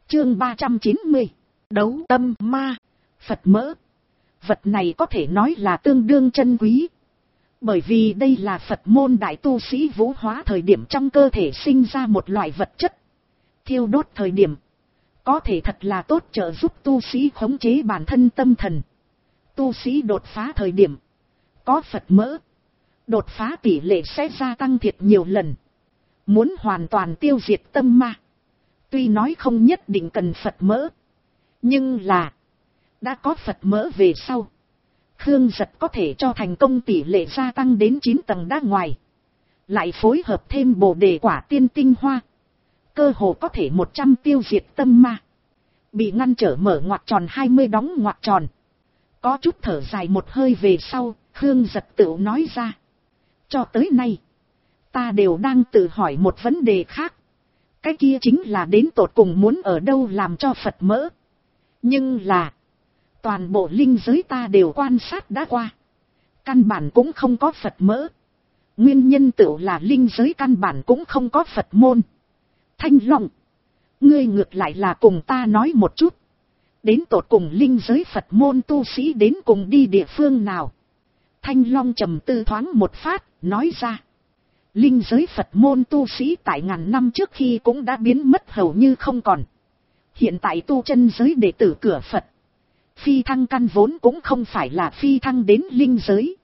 Chương 390. Đấu tâm ma. Phật mỡ. Vật này có thể nói là tương đương chân quý. Bởi vì đây là Phật môn đại tu sĩ vũ hóa thời điểm trong cơ thể sinh ra một loại vật chất. Thiêu đốt thời điểm. Có thể thật là tốt trợ giúp tu sĩ khống chế bản thân tâm thần. Tu sĩ đột phá thời điểm. Có Phật mỡ. Đột phá tỷ lệ sẽ gia tăng thiệt nhiều lần. Muốn hoàn toàn tiêu diệt tâm ma. Tuy nói không nhất định cần Phật mỡ. Nhưng là. Đã có Phật mỡ về sau. Khương Giật có thể cho thành công tỷ lệ gia tăng đến 9 tầng đá ngoài. Lại phối hợp thêm bồ đề quả tiên tinh hoa. Cơ hồ có thể 100 tiêu diệt tâm ma. Bị ngăn trở mở ngoặc tròn 20 đóng ngoặc tròn. Có chút thở dài một hơi về sau, Khương Giật tự nói ra. Cho tới nay, ta đều đang tự hỏi một vấn đề khác. Cái kia chính là đến tột cùng muốn ở đâu làm cho Phật mỡ. Nhưng là, toàn bộ linh giới ta đều quan sát đã qua. Căn bản cũng không có Phật mỡ. Nguyên nhân tựu là linh giới căn bản cũng không có Phật môn. Thanh Long, ngươi ngược lại là cùng ta nói một chút. Đến tột cùng linh giới Phật môn tu sĩ đến cùng đi địa phương nào? Thanh Long trầm tư thoáng một phát, nói ra. Linh giới Phật môn tu sĩ tại ngàn năm trước khi cũng đã biến mất hầu như không còn. Hiện tại tu chân giới đệ tử cửa Phật. Phi thăng căn vốn cũng không phải là phi thăng đến linh giới.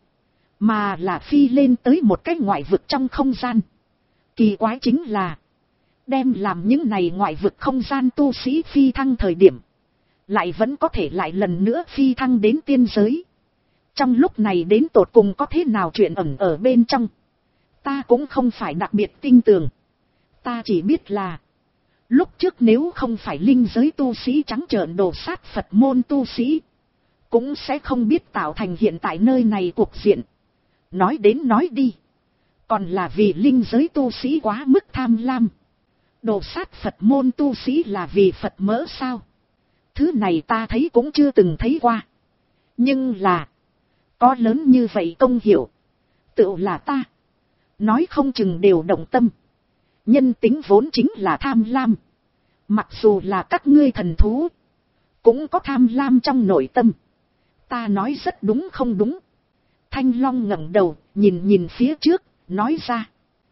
Mà là phi lên tới một cái ngoại vực trong không gian. Kỳ quái chính là. Đem làm những này ngoại vực không gian tu sĩ phi thăng thời điểm. Lại vẫn có thể lại lần nữa phi thăng đến tiên giới. Trong lúc này đến tột cùng có thế nào chuyện ẩn ở bên trong. Ta cũng không phải đặc biệt tin tưởng. Ta chỉ biết là. Lúc trước nếu không phải linh giới tu sĩ trắng trợn đổ sát Phật môn tu sĩ. Cũng sẽ không biết tạo thành hiện tại nơi này cuộc diện. Nói đến nói đi. Còn là vì linh giới tu sĩ quá mức tham lam. Đổ sát Phật môn tu sĩ là vì Phật mỡ sao? Thứ này ta thấy cũng chưa từng thấy qua. Nhưng là. Có lớn như vậy công hiểu. Tựu là ta. Nói không chừng đều động tâm. Nhân tính vốn chính là tham lam. Mặc dù là các ngươi thần thú. Cũng có tham lam trong nội tâm. Ta nói rất đúng không đúng. Thanh Long ngẩng đầu, nhìn phía trước, nói ra.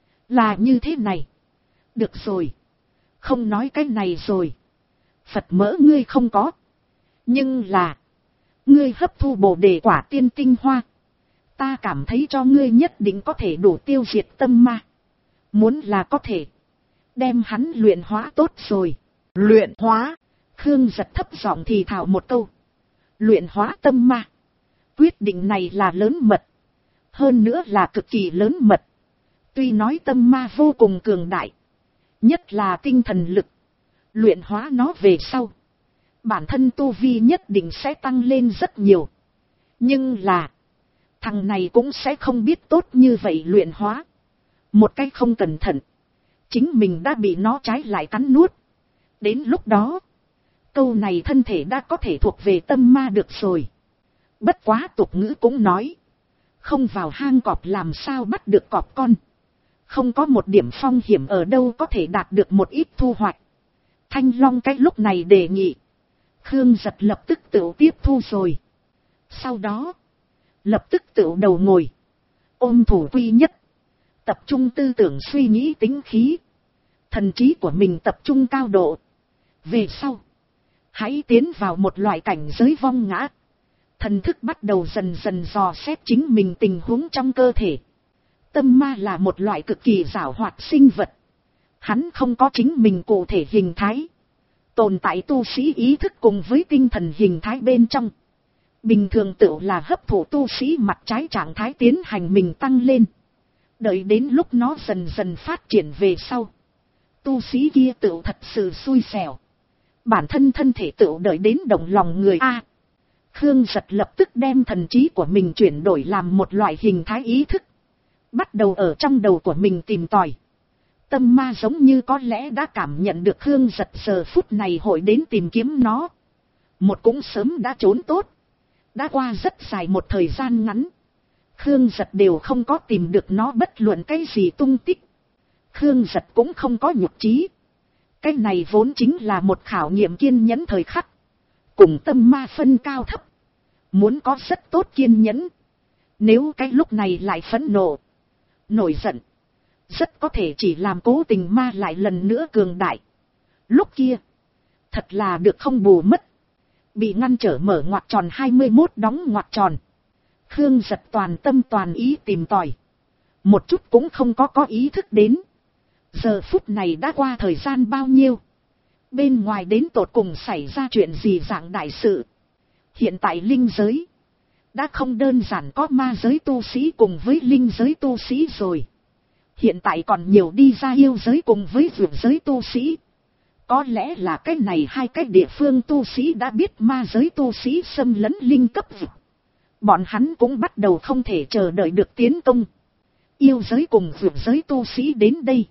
Là như thế này. Được rồi. Không nói cái này rồi. Phật mỡ ngươi không có. Nhưng là. Ngươi hấp thu bồ đề quả tiên tinh hoa. Ta cảm thấy cho ngươi nhất định có thể đủ tiêu diệt tâm ma. Muốn là có thể. Đem hắn luyện hóa tốt rồi. Luyện hóa. Khương Giật thấp giọng thì thào một câu. Luyện hóa tâm ma. Quyết định này là lớn mật. Hơn nữa là cực kỳ lớn mật. Tuy nói tâm ma vô cùng cường đại. Nhất là tinh thần lực. Luyện hóa nó về sau. Bản thân tu vi nhất định sẽ tăng lên rất nhiều. Nhưng là. Thằng này cũng sẽ không biết tốt như vậy luyện hóa. Một cách không cẩn thận. Chính mình đã bị nó trái lại cắn nuốt. Đến lúc đó. Câu này thân thể đã có thể thuộc về tâm ma được rồi. Bất quá tục ngữ cũng nói. Không vào hang cọp làm sao bắt được cọp con. Không có một điểm phong hiểm ở đâu có thể đạt được một ít thu hoạch. Thanh Long cái lúc này đề nghị. Khương Giật lập tức tự tiếp thu rồi. Sau đó. Lập tức tự đầu ngồi. Ôm thủ quy nhất. Tập trung tư tưởng suy nghĩ tính khí. Thần trí của mình tập trung cao độ. Về sau. Hãy tiến vào một loại cảnh giới vong ngã. Thần thức bắt đầu dần dần dò xét chính mình tình huống trong cơ thể. Tâm ma là một loại cực kỳ giảo hoạt sinh vật. Hắn không có chính mình cụ thể hình thái. Tồn tại tu sĩ ý thức cùng với tinh thần hình thái bên trong. Bình thường tự là hấp thụ tu sĩ mặt trái trạng thái tiến hành mình tăng lên. Đợi đến lúc nó dần dần phát triển về sau. Tu sĩ kia tự thật sự xui xẻo. Bản thân thân thể tự đợi đến động lòng người A. Khương Giật lập tức đem thần trí của mình chuyển đổi làm một loại hình thái ý thức. Bắt đầu ở trong đầu của mình tìm tòi. Tâm ma giống như có lẽ đã cảm nhận được Khương Giật giờ phút này hội đến tìm kiếm nó. Một cũng sớm đã trốn tốt. Đã qua rất dài một thời gian ngắn. Khương Giật đều không có tìm được nó bất luận cái gì tung tích. Khương Giật cũng không có nhục trí. Cái này vốn chính là một khảo nghiệm kiên nhẫn thời khắc. Cùng tâm ma phân cao thấp. Muốn có rất tốt kiên nhẫn. Nếu cái lúc này lại phẫn nộ, nổi giận, rất có thể chỉ làm cố tình ma lại lần nữa cường đại. Lúc kia, thật là được không bù mất. Bị ngăn trở mở ngoặc tròn 21 đóng ngoặc tròn. Khương Giật toàn tâm toàn ý tìm tòi. Một chút cũng không có ý thức đến. Giờ phút này đã qua thời gian bao nhiêu. Bên ngoài đến tột cùng xảy ra chuyện gì dạng đại sự. Hiện tại linh giới đã không đơn giản có ma giới tu sĩ cùng với linh giới tu sĩ rồi. Hiện tại còn nhiều đi ra yêu giới cùng với vượt giới tu sĩ. Có lẽ là cái này hai cái địa phương tu sĩ đã biết ma giới tu sĩ xâm lấn linh cấp vực. Bọn hắn cũng bắt đầu không thể chờ đợi được tiến công. Yêu giới cùng vượt giới tu sĩ đến đây.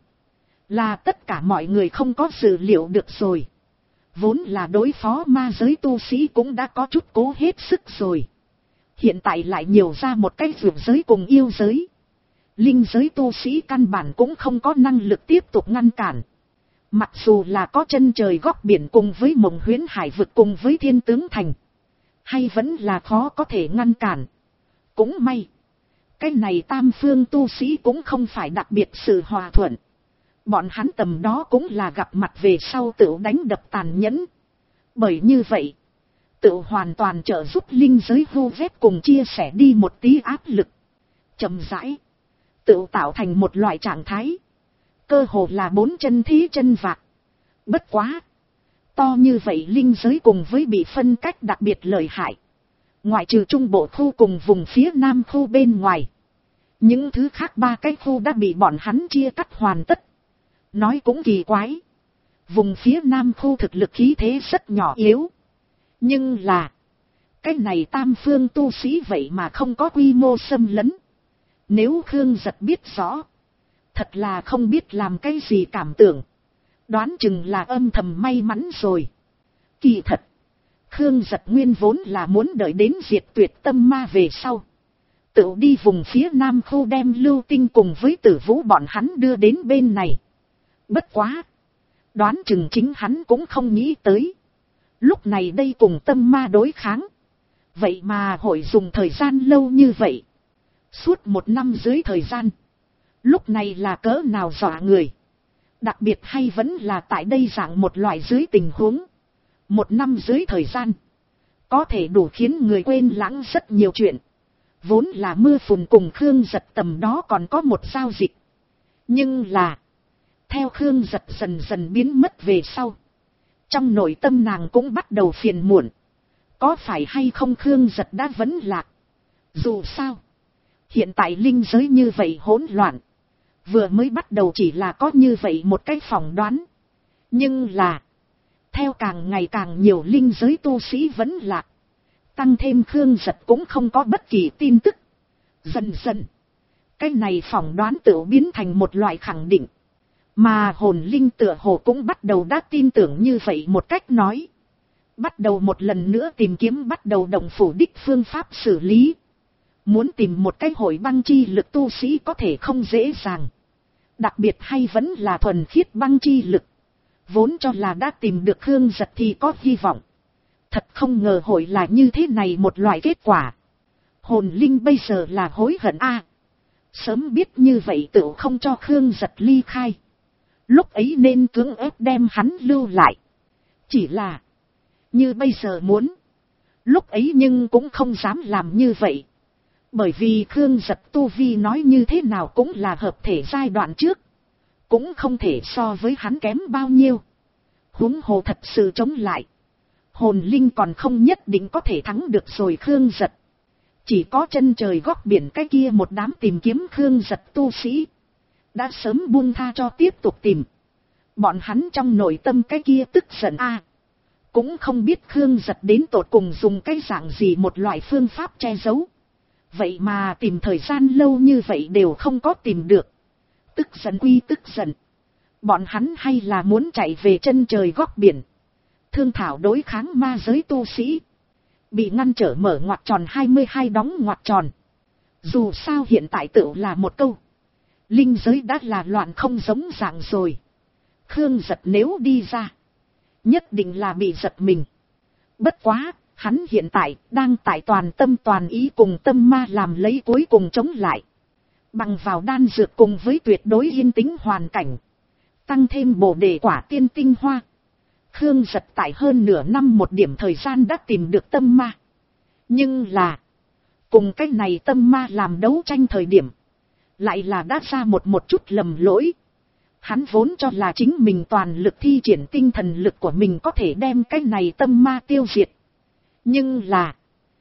Là tất cả mọi người không có dự liệu được rồi. Vốn là đối phó ma giới tu sĩ cũng đã có chút cố hết sức rồi. Hiện tại lại nhiều ra một cái vượt giới cùng yêu giới. Linh giới tu sĩ căn bản cũng không có năng lực tiếp tục ngăn cản. Mặc dù là có chân trời góc biển cùng với mộng huyễn hải vực cùng với thiên tướng thành. Hay vẫn là khó có thể ngăn cản. Cũng may. Cái này tam phương tu sĩ cũng không phải đặc biệt sự hòa thuận. Bọn hắn tầm đó cũng là gặp mặt về sau tự đánh đập tàn nhẫn. Bởi như vậy, tự hoàn toàn trợ giúp linh giới vô vết cùng chia sẻ đi một tí áp lực. Chậm rãi, tự tạo thành một loại trạng thái. Cơ hồ là 4 chân thí chân vạc. Bất quá. To như vậy linh giới cùng với bị phân cách đặc biệt lợi hại. Ngoại trừ trung bộ khu cùng vùng phía nam khu bên ngoài. Những thứ khác 3 cái khu đã bị bọn hắn chia cắt hoàn tất. Nói cũng kỳ quái. Vùng phía nam khu thực lực khí thế rất nhỏ yếu. Nhưng là. Cái này tam phương tu sĩ vậy mà không có quy mô xâm lấn. Nếu Khương Giật biết rõ. Thật là không biết làm cái gì cảm tưởng. Đoán chừng là âm thầm may mắn rồi. Kỳ thật. Khương Giật nguyên vốn là muốn đợi đến diệt tuyệt tâm ma về sau. Tự đi vùng phía nam khu đem Lưu Tinh cùng với Tử Vũ bọn hắn đưa đến bên này. Bất quá. Đoán chừng chính hắn cũng không nghĩ tới. Lúc này đây cùng tâm ma đối kháng. Vậy mà hội dùng thời gian lâu như vậy. Suốt 1 năm dưới thời gian. Lúc này là cỡ nào dọa người. Đặc biệt hay vẫn là tại đây dạng một loại dưới tình huống. 1 năm dưới thời gian. Có thể đủ khiến người quên lãng rất nhiều chuyện. Vốn là Mưa Phùn cùng Khương Giật tầm đó còn có một giao dịch. Nhưng là. Theo Khương Giật dần dần biến mất về sau. Trong nội tâm nàng cũng bắt đầu phiền muộn. Có phải hay không Khương Giật đã vấn lạc. Dù sao. Hiện tại linh giới như vậy hỗn loạn. Vừa mới bắt đầu chỉ là có như vậy một cái phỏng đoán. Nhưng là. Theo càng ngày càng nhiều linh giới tu sĩ vẫn lạc. Tăng thêm Khương Giật cũng không có bất kỳ tin tức. Dần dần. Cái này phỏng đoán tự biến thành một loại khẳng định. Mà hồn linh tựa hồ cũng bắt đầu đã tin tưởng như vậy một cách nói. Bắt đầu một lần nữa tìm kiếm bắt đầu đồng phủ đích phương pháp xử lý. Muốn tìm một cái hội băng chi lực tu sĩ có thể không dễ dàng. Đặc biệt hay vẫn là thuần khiết băng chi lực. Vốn cho là đã tìm được Khương Giật thì có hy vọng. Thật không ngờ hội là như thế này một loại kết quả. Hồn linh bây giờ là hối hận a. Sớm biết như vậy tự không cho Khương Giật ly khai. Lúc ấy nên cưỡng ép đem hắn lưu lại. Chỉ là. Như bây giờ muốn. Lúc ấy nhưng cũng không dám làm như vậy. Bởi vì Khương Giật tu vi nói như thế nào cũng là hợp thể giai đoạn trước. Cũng không thể so với hắn kém bao nhiêu. Huống hồ thật sự chống lại. Hồn linh còn không nhất định có thể thắng được rồi Khương Giật. Chỉ có chân trời góc biển cái kia một đám tìm kiếm Khương Giật tu sĩ. Đã sớm buông tha cho tiếp tục tìm. Bọn hắn trong nội tâm cái kia tức giận a. Cũng không biết Khương Giật đến tột cùng dùng cái dạng gì một loại phương pháp che giấu. Vậy mà tìm thời gian lâu như vậy đều không có tìm được. Tức giận quy tức giận. Bọn hắn hay là muốn chạy về chân trời góc biển. Thương thảo đối kháng ma giới tu sĩ. Bị ngăn trở mở ngoặc tròn 22 đóng ngoặc tròn. Dù sao hiện tại tự là một câu. Linh giới đã là loạn không giống dạng rồi. Khương Giật nếu đi ra, nhất định là bị giật mình. Bất quá, hắn hiện tại đang tại toàn tâm toàn ý cùng tâm ma làm lấy cuối cùng chống lại. Bằng vào đan dược cùng với tuyệt đối yên tĩnh hoàn cảnh, tăng thêm bổ đề quả tiên tinh hoa, Khương Giật tại hơn nửa năm một điểm thời gian đã tìm được tâm ma. Nhưng là, cùng cái này tâm ma làm đấu tranh thời điểm, lại là đã ra một chút lầm lỗi. Hắn vốn cho là chính mình toàn lực thi triển tinh thần lực của mình có thể đem cái này tâm ma tiêu diệt. Nhưng là,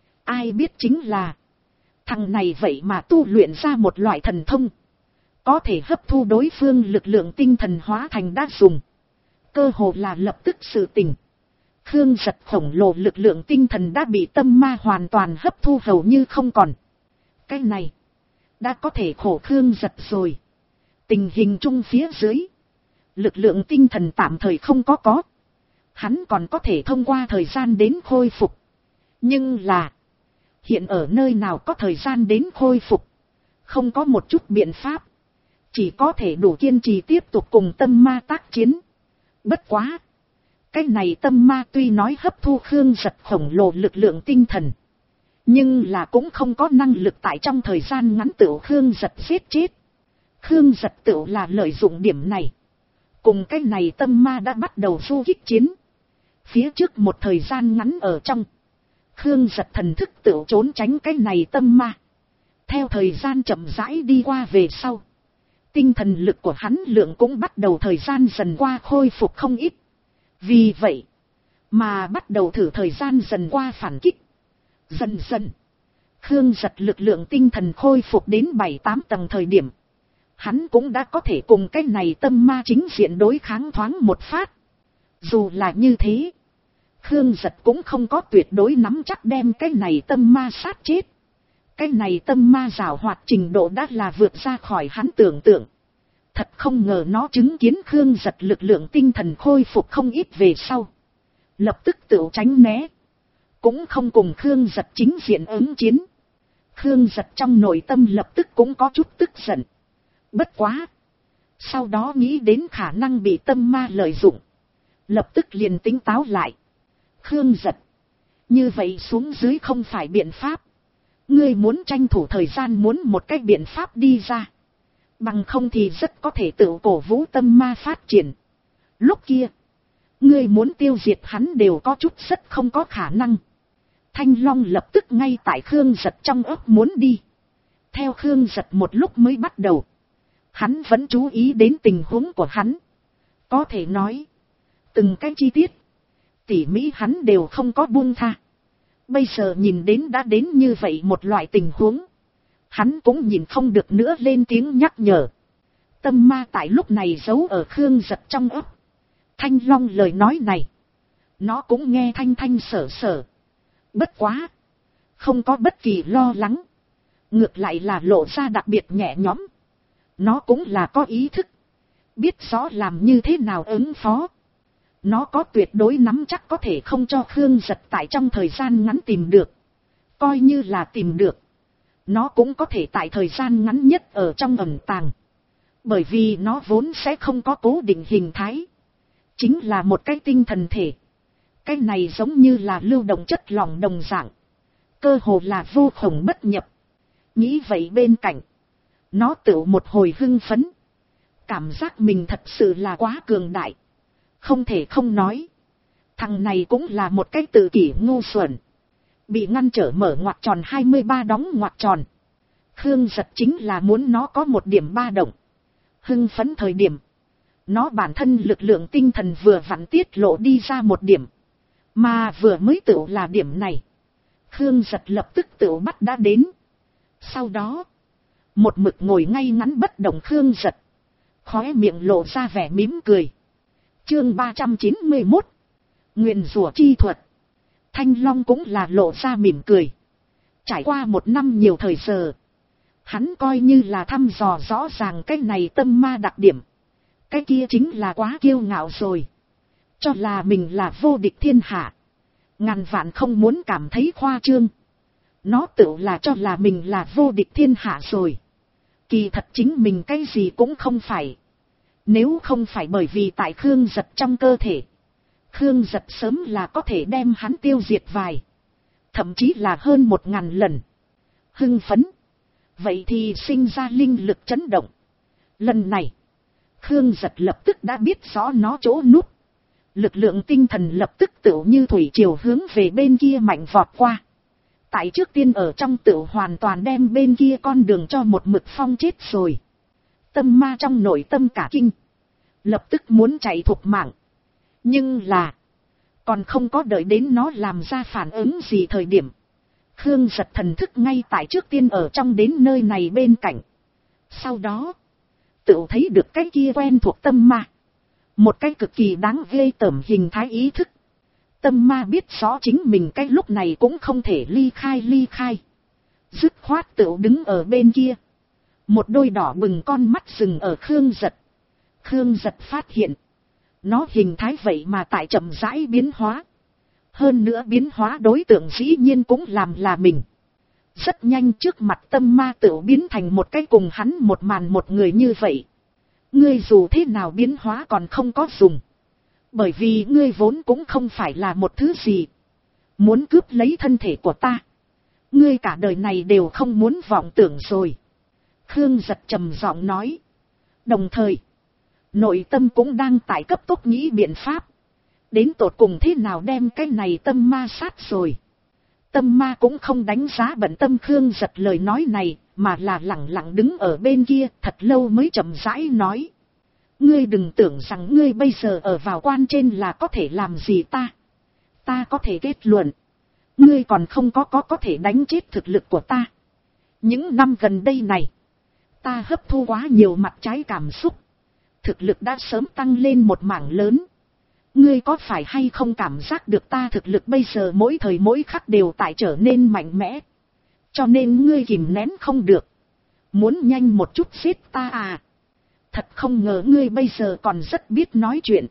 ai biết chính là, thằng này vậy mà tu luyện ra một loại thần thông, có thể hấp thu đối phương lực lượng tinh thần hóa thành đã dùng. Cơ hồ là lập tức sự tình. Khương Giật khổng lồ lực lượng tinh thần đã bị tâm ma hoàn toàn hấp thu hầu như không còn. Cái này, đã có thể khổ Khương Giật rồi. Tình hình chung phía dưới, lực lượng tinh thần tạm thời không có. Hắn còn có thể thông qua thời gian đến khôi phục. Nhưng là, hiện ở nơi nào có thời gian đến khôi phục, không có một chút biện pháp. Chỉ có thể đủ kiên trì tiếp tục cùng tâm ma tác chiến. Bất quá, cái này tâm ma tuy nói hấp thu Khương Giật khổng lồ lực lượng tinh thần, nhưng là cũng không có năng lực tại trong thời gian ngắn tựu Khương Giật giết chết. Khương Giật tựu là lợi dụng điểm này, cùng cái này tâm ma đã bắt đầu du kích chiến. Phía trước một thời gian ngắn ở trong, Khương Giật thần thức tựu trốn tránh cái này tâm ma. Theo thời gian chậm rãi đi qua về sau, tinh thần lực của hắn lượng cũng bắt đầu thời gian dần qua khôi phục không ít. Vì vậy, mà bắt đầu thử thời gian dần qua phản kích. Dần dần, Khương Giật lực lượng tinh thần khôi phục đến 7-8 tầng thời điểm, hắn cũng đã có thể cùng cái này tâm ma chính diện đối kháng thoáng một phát. Dù là như thế, Khương Giật cũng không có tuyệt đối nắm chắc đem cái này tâm ma sát chết. Cái này tâm ma giảo hoạt trình độ đã là vượt ra khỏi hắn tưởng tượng. Thật không ngờ nó chứng kiến Khương Giật lực lượng tinh thần khôi phục không ít về sau, lập tức tự tránh né, cũng không cùng Khương Giật chính diện ứng chiến. Khương Giật trong nội tâm lập tức cũng có chút tức giận. Bất quá, sau đó nghĩ đến khả năng bị tâm ma lợi dụng, lập tức liền tỉnh táo lại. Khương Giật, như vậy xuống dưới không phải biện pháp. Ngươi muốn tranh thủ thời gian muốn một cái biện pháp đi ra. Bằng không thì rất có thể tự cổ vũ tâm ma phát triển. Lúc kia, ngươi muốn tiêu diệt hắn đều có chút rất không có khả năng. Thanh Long lập tức ngay tại Khương Giật trong ấp muốn đi. Theo Khương Giật một lúc mới bắt đầu, hắn vẫn chú ý đến tình huống của hắn. Có thể nói, từng cái chi tiết, tỉ mỉ hắn đều không có buông tha. Bây giờ nhìn đến đã đến như vậy một loại tình huống, hắn cũng nhìn không được nữa lên tiếng nhắc nhở. Tâm ma tại lúc này giấu ở Khương Giật trong ấp. Thanh Long lời nói này, nó cũng nghe thanh thanh sở sở. Bất quá, không có bất kỳ lo lắng, ngược lại là lộ ra đặc biệt nhẹ nhõm. Nó cũng là có ý thức, biết rõ làm như thế nào ứng phó. Nó có tuyệt đối nắm chắc có thể không cho Khương Giật tại trong thời gian ngắn tìm được. Coi như là tìm được, nó cũng có thể tại thời gian ngắn nhất ở trong ẩn tàng. Bởi vì nó vốn sẽ không có cố định hình thái, chính là một cái tinh thần thể. Cái này giống như là lưu động chất lỏng đồng dạng, cơ hồ là vô khổng bất nhập. Nghĩ vậy bên cạnh, nó tự một hồi hưng phấn, cảm giác mình thật sự là quá cường đại. Không thể không nói, thằng này cũng là một cái tự kỷ ngu xuẩn, bị ngăn trở mở ngoặc tròn 23 đóng ngoặc tròn. Khương Giật chính là muốn nó có một điểm ba động. Hưng phấn thời điểm, nó bản thân lực lượng tinh thần vừa vặn tiết lộ đi ra một điểm, mà vừa mới tự là điểm này, Khương Giật lập tức tự bắt đã đến. Sau đó, một mực ngồi ngay ngắn bất động Khương Giật, khóe miệng lộ ra vẻ mỉm cười. Chương 391, nguyền rủa chi thuật. Thanh Long cũng là lộ ra mỉm cười. Trải qua một năm nhiều thời giờ, hắn coi như là thăm dò rõ ràng cái này tâm ma đặc điểm. Cái kia chính là quá kiêu ngạo rồi, cho là mình là vô địch thiên hạ, ngàn vạn không muốn cảm thấy khoa trương. Nó tự là cho là mình là vô địch thiên hạ rồi, kỳ thật chính mình cái gì cũng không phải. Nếu không phải bởi vì tại Khương Giật trong cơ thể, Khương Giật sớm là có thể đem hắn tiêu diệt vài, thậm chí là hơn 1000 lần. Hưng phấn, vậy thì sinh ra linh lực chấn động. Lần này, Khương Giật lập tức đã biết rõ nó chỗ núp. Lực lượng tinh thần lập tức tựu như thủy triều hướng về bên kia mạnh vọt qua. Tại trước tiên ở trong tựu hoàn toàn đem bên kia con đường cho một mực phong chết rồi. Tâm ma trong nội tâm cả kinh, lập tức muốn chạy thục mạng. Nhưng là, còn không có đợi đến nó làm ra phản ứng gì thời điểm, Khương Giật thần thức ngay tại trước tiên ở trong đến nơi này bên cạnh. Sau đó, tựu thấy được cái kia quen thuộc tâm ma. Một cái cực kỳ đáng ghê tởm hình thái ý thức. Tâm ma biết rõ chính mình cái lúc này cũng không thể ly khai. Dứt khoát tựu đứng ở bên kia. Một đôi đỏ bừng con mắt dừng ở Khương Giật. Khương Giật phát hiện, nó hình thái vậy mà tại chậm rãi biến hóa. Hơn nữa biến hóa đối tượng dĩ nhiên cũng làm là mình. Rất nhanh trước mặt tâm ma tựu biến thành một cái cùng hắn một màn một người như vậy. Ngươi dù thế nào biến hóa còn không có dùng. Bởi vì ngươi vốn cũng không phải là một thứ gì. Muốn cướp lấy thân thể của ta, ngươi cả đời này đều không muốn vọng tưởng rồi. Khương Giật trầm giọng nói. Đồng thời, nội tâm cũng đang tại cấp tốc nghĩ biện pháp. Đến tột cùng thế nào đem cái này tâm ma sát rồi. Tâm ma cũng không đánh giá bận tâm Khương Giật lời nói này, mà là lẳng lặng đứng ở bên kia thật lâu mới chậm rãi nói. Ngươi đừng tưởng rằng ngươi bây giờ ở vào quan trên là có thể làm gì ta. Ta có thể kết luận, ngươi còn không có thể đánh chết thực lực của ta. Những năm gần đây này, ta hấp thu quá nhiều mặt trái cảm xúc. Thực lực đã sớm tăng lên một mảng lớn. Ngươi có phải hay không cảm giác được ta thực lực bây giờ mỗi thời mỗi khắc đều tại trở nên mạnh mẽ. Cho nên ngươi kìm nén không được. Muốn nhanh một chút giết ta à. Thật không ngờ ngươi bây giờ còn rất biết nói chuyện.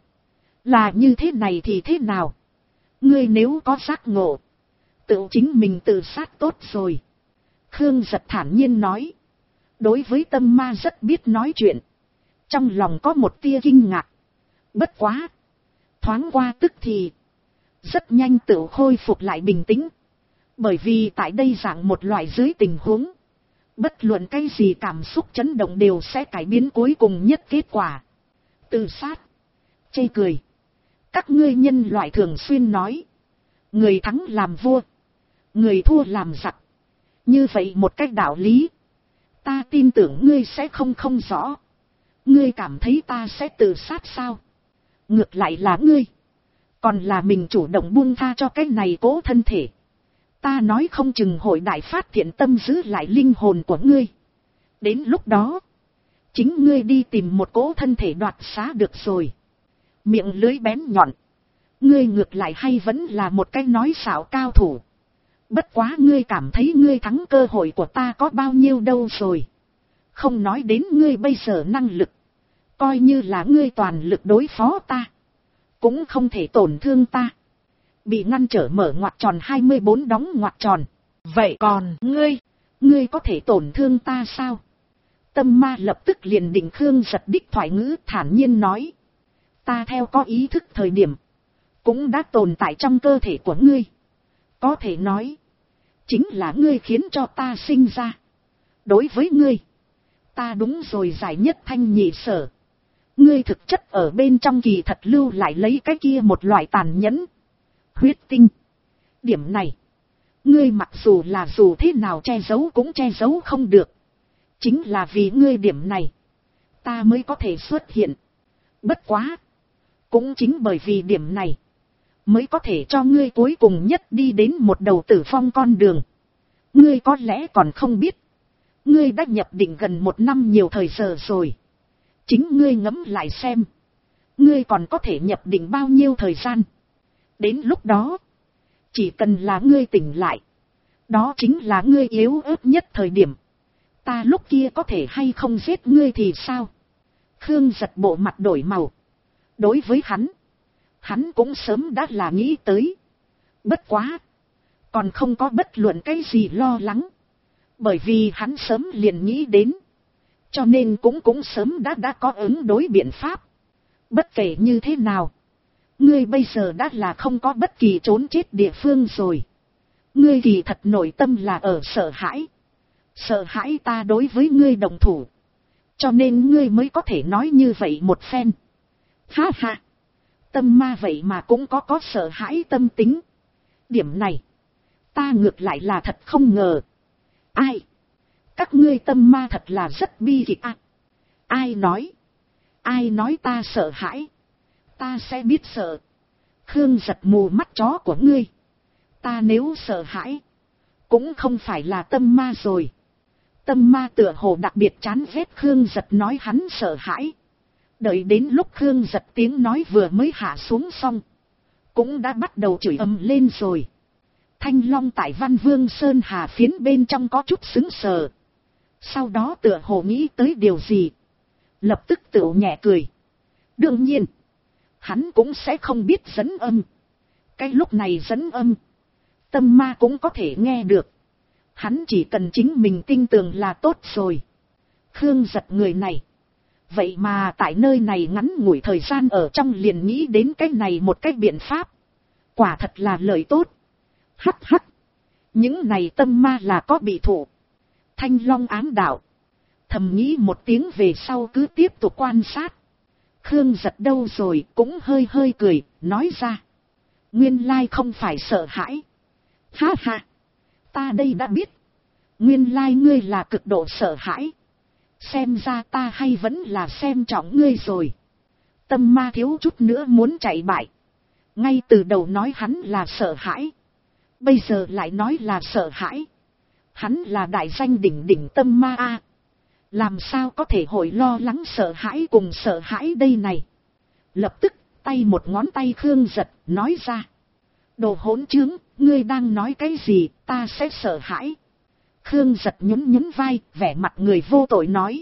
Là như thế này thì thế nào. Ngươi nếu có giác ngộ, tự chính mình tự sát tốt rồi. Khương Giật thản nhiên nói. Đối với tâm ma rất biết nói chuyện. Trong lòng có một tia kinh ngạc. Bất quá, thoáng qua tức thì rất nhanh tự khôi phục lại bình tĩnh. Bởi vì tại đây dạng một loại dưới tình huống, bất luận cái gì cảm xúc chấn động đều sẽ cải biến cuối cùng nhất kết quả. Tự sát, chê cười. Các ngươi nhân loại thường xuyên nói, người thắng làm vua, người thua làm giặc. Như vậy một cách đạo lý, ta tin tưởng ngươi sẽ không rõ. Ngươi cảm thấy ta sẽ tự sát sao? Ngược lại là ngươi, còn là mình chủ động buông tha cho cái này cố thân thể. Ta nói không chừng hội đại phát thiện tâm giữ lại linh hồn của ngươi. Đến lúc đó, chính ngươi đi tìm một cố thân thể đoạt xá được rồi. Miệng lưới bén nhọn, ngươi ngược lại hay vẫn là một cái nói xạo cao thủ. Bất quá ngươi cảm thấy ngươi thắng cơ hội của ta có bao nhiêu đâu rồi. Không nói đến ngươi bây giờ năng lực, coi như là ngươi toàn lực đối phó ta, cũng không thể tổn thương ta. Bị ngăn trở mở ngoặc tròn 24 đóng ngoặc tròn. Vậy còn ngươi có thể tổn thương ta sao? Tâm ma lập tức liền định Khương Giật đích thoại ngữ thản nhiên nói. Ta theo có ý thức thời điểm, cũng đã tồn tại trong cơ thể của ngươi. Có thể nói, chính là ngươi khiến cho ta sinh ra. Đối với ngươi, ta đúng rồi giải nhất thanh nhị sở. Ngươi thực chất ở bên trong kỳ thật lưu lại lấy cái kia một loại tàn nhẫn, huyết tinh. Điểm này, ngươi mặc dù là dù thế nào che giấu cũng che giấu không được. Chính là vì ngươi điểm này, ta mới có thể xuất hiện. Bất quá, cũng chính bởi vì điểm này, mới có thể cho ngươi cuối cùng nhất đi đến một đầu tử vong con đường. Ngươi có lẽ còn không biết, ngươi đã nhập định gần 1 năm nhiều thời giờ rồi. Chính ngươi ngẫm lại xem, ngươi còn có thể nhập định bao nhiêu thời gian. Đến lúc đó, chỉ cần là ngươi tỉnh lại, đó chính là ngươi yếu ớt nhất thời điểm. Ta lúc kia có thể hay không giết ngươi thì sao? Khương Giật bộ mặt đổi màu. Đối với hắn cũng sớm đã là nghĩ tới. Bất quá, còn không có bất luận cái gì lo lắng. Bởi vì hắn sớm liền nghĩ đến, cho nên cũng sớm đã có ứng đối biện pháp. Bất kể như thế nào, ngươi bây giờ đã là không có bất kỳ trốn chết địa phương rồi. Ngươi kỳ thật nội tâm là ở sợ hãi ta đối với ngươi đồng thủ, cho nên ngươi mới có thể nói như vậy một phen. Ha ha, tâm ma vậy mà cũng có sợ hãi tâm tính. Điểm này, ta ngược lại là thật không ngờ. Ai? Các ngươi tâm ma thật là rất bi kịch à? Ai nói ta sợ hãi? Ta sẽ biết sợ. Khương giật mù mắt chó của ngươi. Ta nếu sợ hãi, cũng không phải là tâm ma rồi. Tâm ma tựa hồ đặc biệt chán ghét Khương giật nói hắn sợ hãi. Đợi đến lúc Khương giật tiếng nói vừa mới hạ xuống xong, cũng đã bắt đầu chửi ầm lên rồi. Thanh Long tại Văn Vương Sơn Hà phiến bên trong có chút sững sờ. Sau đó tựa hồ nghĩ tới điều gì, lập tức tựu nhẹ cười. Đương nhiên, hắn cũng sẽ không biết dẫn âm. Cái lúc này dẫn âm, tâm ma cũng có thể nghe được. Hắn chỉ cần chính mình tin tưởng là tốt rồi. Khương giật người này, vậy mà tại nơi này ngắn ngủi thời gian ở trong liền nghĩ đến cái này một cái biện pháp. Quả thật là lời tốt. Hắc hắc, những này tâm ma là có bị thụ. Thanh Long ám đạo, thầm nghĩ một tiếng về sau cứ tiếp tục quan sát. Khương giật đâu rồi cũng hơi cười, nói ra. Nguyên lai không phải sợ hãi. Ha ha, ta đây đã biết. Nguyên lai ngươi là cực độ sợ hãi. Xem ra ta hay vẫn là xem trọng ngươi rồi. Tâm ma thiếu chút nữa muốn chạy bại. Ngay từ đầu nói hắn là sợ hãi, bây giờ lại nói là sợ hãi. Hắn là đại danh đỉnh đỉnh tâm ma a, làm sao có thể hội lo lắng sợ hãi cùng sợ hãi đây này. Lập tức tay một ngón tay Khương giật nói ra. Đồ hỗn trướng, ngươi đang nói cái gì, ta sẽ sợ hãi. Khương giật nhún vai, vẻ mặt người vô tội nói.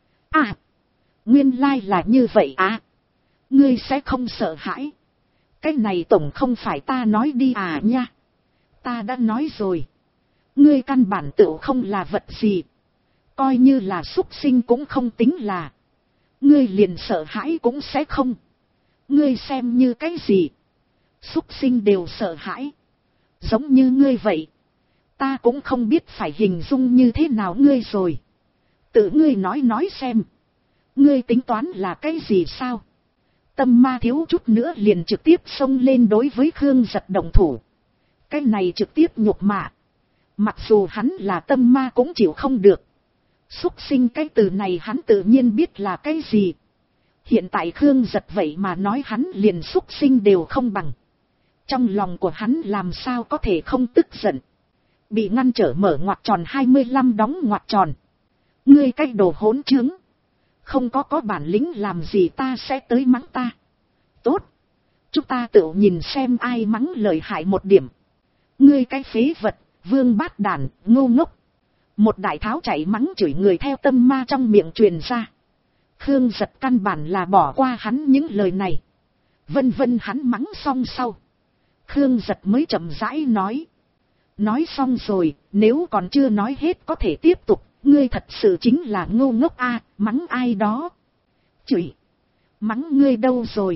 À, nguyên lai là như vậy à, ngươi sẽ không sợ hãi. Cái này tổng không phải ta nói đi à nha. Ta đã nói rồi, ngươi căn bản tựu không là vật gì. Coi như là súc sinh cũng không tính là. Ngươi liền sợ hãi cũng sẽ không. Ngươi xem như cái gì? Súc sinh đều sợ hãi. Giống như ngươi vậy. Ta cũng không biết phải hình dung như thế nào ngươi rồi. Tự ngươi nói xem. Ngươi tính toán là cái gì sao? Tâm ma thiếu chút nữa liền trực tiếp xông lên đối với Khương giật động thủ. Cái này trực tiếp nhục mạ. Mặc dù hắn là tâm ma cũng chịu không được. Súc sinh cái từ này hắn tự nhiên biết là cái gì. Hiện tại Khương giật vậy mà nói hắn liền súc sinh đều không bằng. Trong lòng của hắn làm sao có thể không tức giận. Bị ngăn trở mở ngoặc tròn 25 đóng ngoặc tròn. Ngươi cái đồ hỗn trướng. Không có bản lĩnh làm gì ta sẽ tới mắng ta. Tốt. Chúng ta tự nhìn xem ai mắng lợi hại một điểm. Ngươi cái phế vật, vương bát đản, ngu ngốc. Một đại tháo chạy mắng chửi người theo tâm ma trong miệng truyền ra. Khương giật căn bản là bỏ qua hắn những lời này. Vân vân hắn mắng xong sau. Khương giật mới chậm rãi nói. Nói xong rồi, nếu còn chưa nói hết có thể tiếp tục. Ngươi thật sự chính là ngu ngốc a, mắng ai đó. Chửi. Mắng ngươi đâu rồi.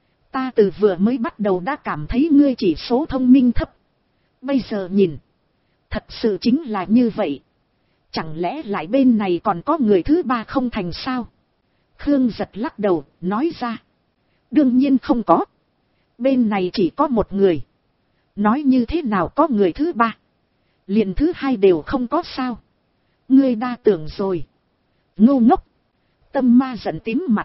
Ta từ vừa mới bắt đầu đã cảm thấy ngươi chỉ số thông minh thấp. Bây giờ nhìn. Thật sự chính là như vậy. Chẳng lẽ lại bên này còn có người thứ ba không thành sao? Khương giật lắc đầu, nói ra. Đương nhiên không có. Bên này chỉ có một người. Nói như thế nào có người thứ ba? Liền thứ hai đều không có sao? Ngươi đa tưởng rồi. Ngu ngốc. Tâm ma giận tím mặt.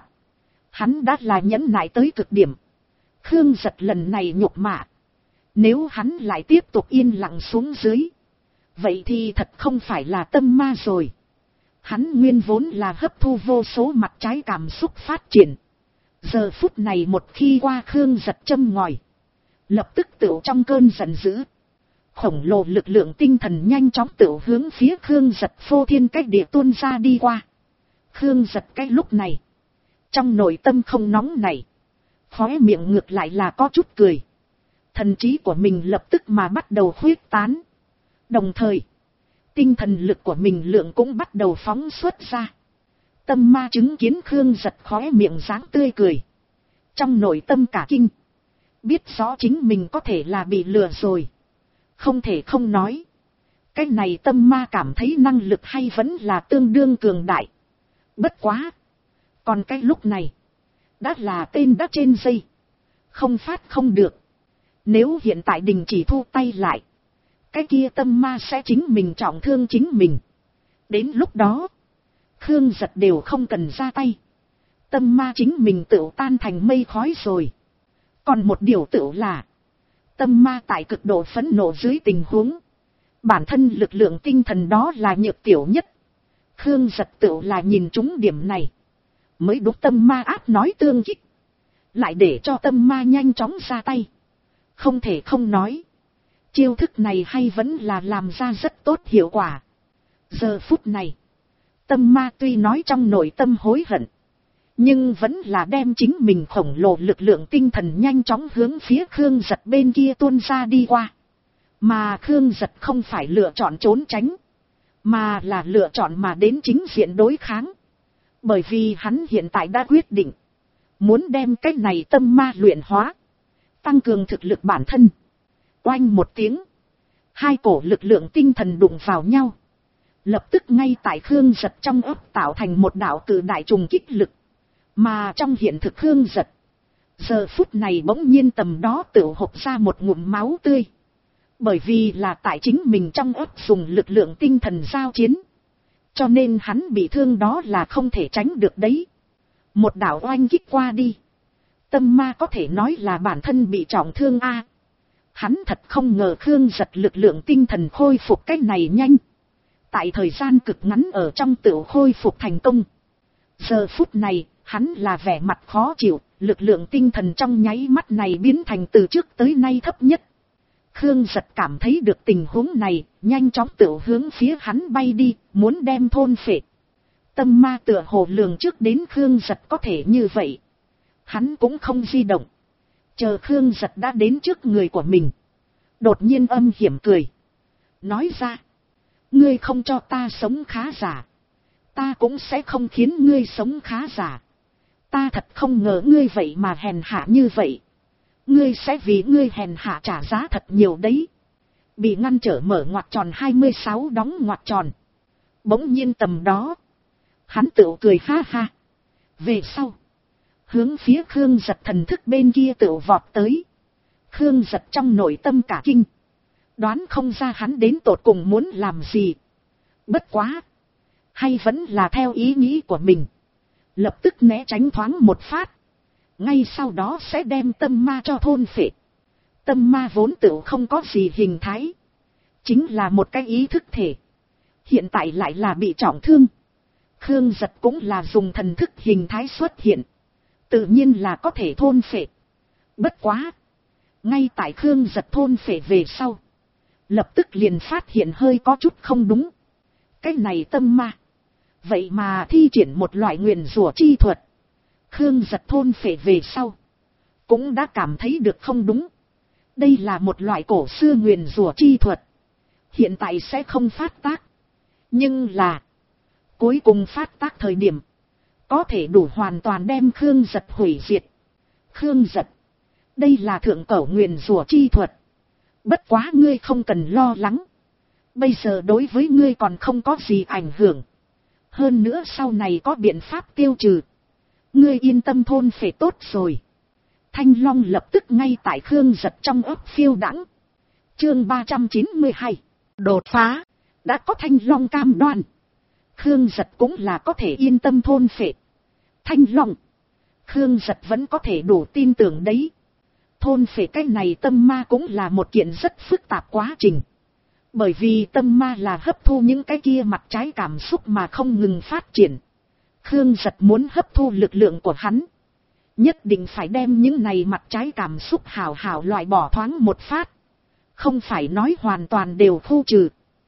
Hắn đã là nhẫn nại tới cực điểm. Khương giật lần này nhục mạ. Nếu hắn lại tiếp tục yên lặng xuống dưới. Vậy thì thật không phải là tâm ma rồi. Hắn nguyên vốn là hấp thu vô số mặt trái cảm xúc phát triển. Giờ phút này một khi qua Khương giật châm ngòi. Lập tức tựu trong cơn giận dữ. Khổng lồ lực lượng tinh thần nhanh chóng tựu hướng phía Khương giật phô thiên cách địa tuôn ra đi qua. Khương giật cái lúc này. Trong nội tâm không nóng này. Khóe miệng ngược lại là có chút cười. Thần trí của mình lập tức mà bắt đầu khuyết tán. Đồng thời, tinh thần lực của mình lượng cũng bắt đầu phóng xuất ra. Tâm ma chứng kiến Khương Giật khóe miệng dáng tươi cười. Trong nội tâm cả kinh. Biết rõ chính mình có thể là bị lừa rồi. Không thể không nói. Cái này tâm ma cảm thấy năng lực hay vẫn là tương đương cường đại. Bất quá. Còn cái lúc này. Đã là tên đã trên dây. Không phát không được. Nếu hiện tại đình chỉ thu tay lại. Cái kia tâm ma sẽ chính mình trọng thương chính mình. Đến lúc đó. Khương Giật đều không cần ra tay. Tâm ma chính mình tự tan thành mây khói rồi. Còn một điều tự là. Tâm ma tại cực độ phẫn nộ dưới tình huống. Bản thân lực lượng tinh thần đó là nhược tiểu nhất. Khương Giật tự là nhìn trúng điểm này. Mới đúng tâm ma áp nói tương kích. Lại để cho tâm ma nhanh chóng ra tay. Không thể không nói. Chiêu thức này hay vẫn là làm ra rất tốt hiệu quả. Giờ phút này. Tâm ma tuy nói trong nội tâm hối hận. Nhưng vẫn là đem chính mình khổng lồ lực lượng tinh thần nhanh chóng hướng phía Khương Giật bên kia tuôn ra đi qua. Mà Khương Giật không phải lựa chọn trốn tránh. Mà là lựa chọn mà đến chính diện đối kháng. Bởi vì hắn hiện tại đã quyết định. Muốn đem cái này tâm ma luyện hóa. Tăng cường thực lực bản thân. Oanh một tiếng. Hai cổ lực lượng tinh thần đụng vào nhau. Lập tức ngay tại Khương Giật trong ấp tạo thành một đạo cử đại trùng kích lực. Mà trong hiện thực Khương Giật. Giờ phút này bỗng nhiên tầm đó tự hộc ra một ngụm máu tươi. Bởi vì là tại chính mình trong ấp dùng lực lượng tinh thần giao chiến. Cho nên hắn bị thương đó là không thể tránh được đấy. Một đạo oanh kích qua đi. Tâm ma có thể nói là bản thân bị trọng thương a. Hắn thật không ngờ Khương Giật lực lượng tinh thần khôi phục cách này nhanh. Tại thời gian cực ngắn ở trong tự khôi phục thành công. Giờ phút này, hắn là vẻ mặt khó chịu, lực lượng tinh thần trong nháy mắt này biến thành từ trước tới nay thấp nhất. Khương Giật cảm thấy được tình huống này, nhanh chóng tự hướng phía hắn bay đi, muốn đem thôn phệ. Tâm ma tựa hồ lường trước đến Khương Giật có thể như vậy. Hắn cũng không di động. Chờ Khương Giật đã đến trước người của mình. Đột nhiên âm hiểm cười. Nói ra. Ngươi không cho ta sống khá giả. Ta cũng sẽ không khiến ngươi sống khá giả. Ta thật không ngờ ngươi vậy mà hèn hạ như vậy. Ngươi sẽ vì ngươi hèn hạ trả giá thật nhiều đấy. Bị ngăn trở mở ngoặc tròn 26 đóng ngoặc tròn. Bỗng nhiên tầm đó. Hắn tự cười ha ha. Về sau. Hướng phía Khương Giật thần thức bên kia tự vọt tới. Khương Giật trong nội tâm cả kinh. Đoán không ra hắn đến tột cùng muốn làm gì. Bất quá. Hay vẫn là theo ý nghĩ của mình. Lập tức né tránh thoáng một phát. Ngay sau đó sẽ đem tâm ma cho thôn phệ. Tâm ma vốn tự không có gì hình thái. Chính là một cái ý thức thể. Hiện tại lại là bị trọng thương. Khương Giật cũng là dùng thần thức hình thái xuất hiện. Tự nhiên là có thể thôn phệ. Bất quá. Ngay tại Khương Giật thôn phệ về sau. Lập tức liền phát hiện hơi có chút không đúng. Cái này tâm ma. Vậy mà thi triển một loại nguyền rủa chi thuật. Khương Giật thôn phệ về sau. Cũng đã cảm thấy được không đúng. Đây là một loại cổ xưa nguyền rủa chi thuật. Hiện tại sẽ không phát tác. Nhưng là. Cuối cùng phát tác thời điểm. Có thể đủ hoàn toàn đem Khương Giật hủy diệt. Khương Giật. Đây là thượng cổ nguyền rủa chi thuật. Bất quá ngươi không cần lo lắng. Bây giờ đối với ngươi còn không có gì ảnh hưởng. Hơn nữa sau này có biện pháp tiêu trừ. Ngươi yên tâm thôn phệ tốt rồi. Thanh Long lập tức ngay tại Khương Giật trong ấp phiêu đãng. Chương 392. Đột phá. Đã có Thanh Long cam đoan. Khương Giật cũng là có thể yên tâm thôn phệ. Thanh Long. Khương Giật vẫn có thể đủ tin tưởng đấy. Thôn phệ cái này tâm ma cũng là một kiện rất phức tạp quá trình. Bởi vì tâm ma là hấp thu những cái kia mặt trái cảm xúc mà không ngừng phát triển. Khương Giật muốn hấp thu lực lượng của hắn. Nhất định phải đem những này mặt trái cảm xúc hảo hảo loại bỏ thoáng một phát. Không phải nói hoàn toàn đều khu trừ.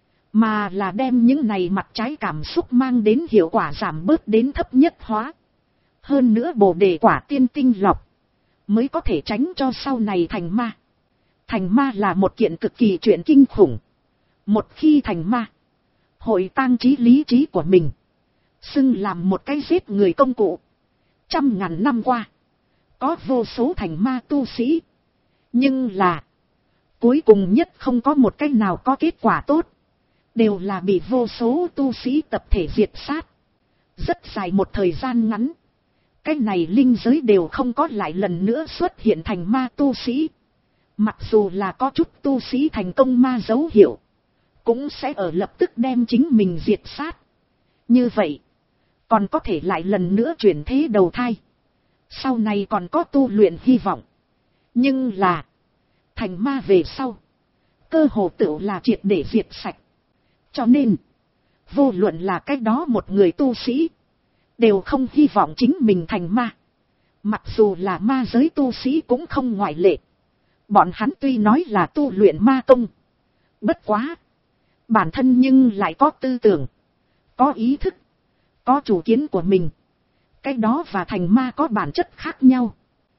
Mà là đem những này mặt trái cảm xúc mang đến hiệu quả giảm bớt đến thấp nhất hóa. Hơn nữa bổ đề quả tiên tinh lọc. Mới có thể tránh cho sau này thành ma. Thành ma là một kiện cực kỳ chuyện kinh khủng. Một khi thành ma. Hội tang trí lý trí của mình. xưng làm một cái giết người công cụ. Trăm ngàn năm qua, có vô số thành ma tu sĩ, nhưng là cuối cùng nhất không có một cái nào có kết quả tốt, đều là bị vô số tu sĩ tập thể diệt sát. Rất dài một thời gian ngắn, cái này linh giới đều không có lại lần nữa xuất hiện thành ma tu sĩ. Mặc dù là có chút tu sĩ thành công ma dấu hiệu, cũng sẽ ở lập tức đem chính mình diệt sát. Như vậy, còn có thể lại lần nữa chuyển thế đầu thai, sau này còn có tu luyện hy vọng. Nhưng là, thành ma về sau, cơ hồ tựu là triệt để diệt sạch. Cho nên, vô luận là cách đó một người tu sĩ, đều không hy vọng chính mình thành ma. Mặc dù là ma giới tu sĩ cũng không ngoại lệ. Bọn hắn tuy nói là tu luyện ma công, bất quá, bản thân nhưng lại có tư tưởng, có ý thức, có chủ kiến của mình. Cái đó và thành ma có bản chất khác nhau.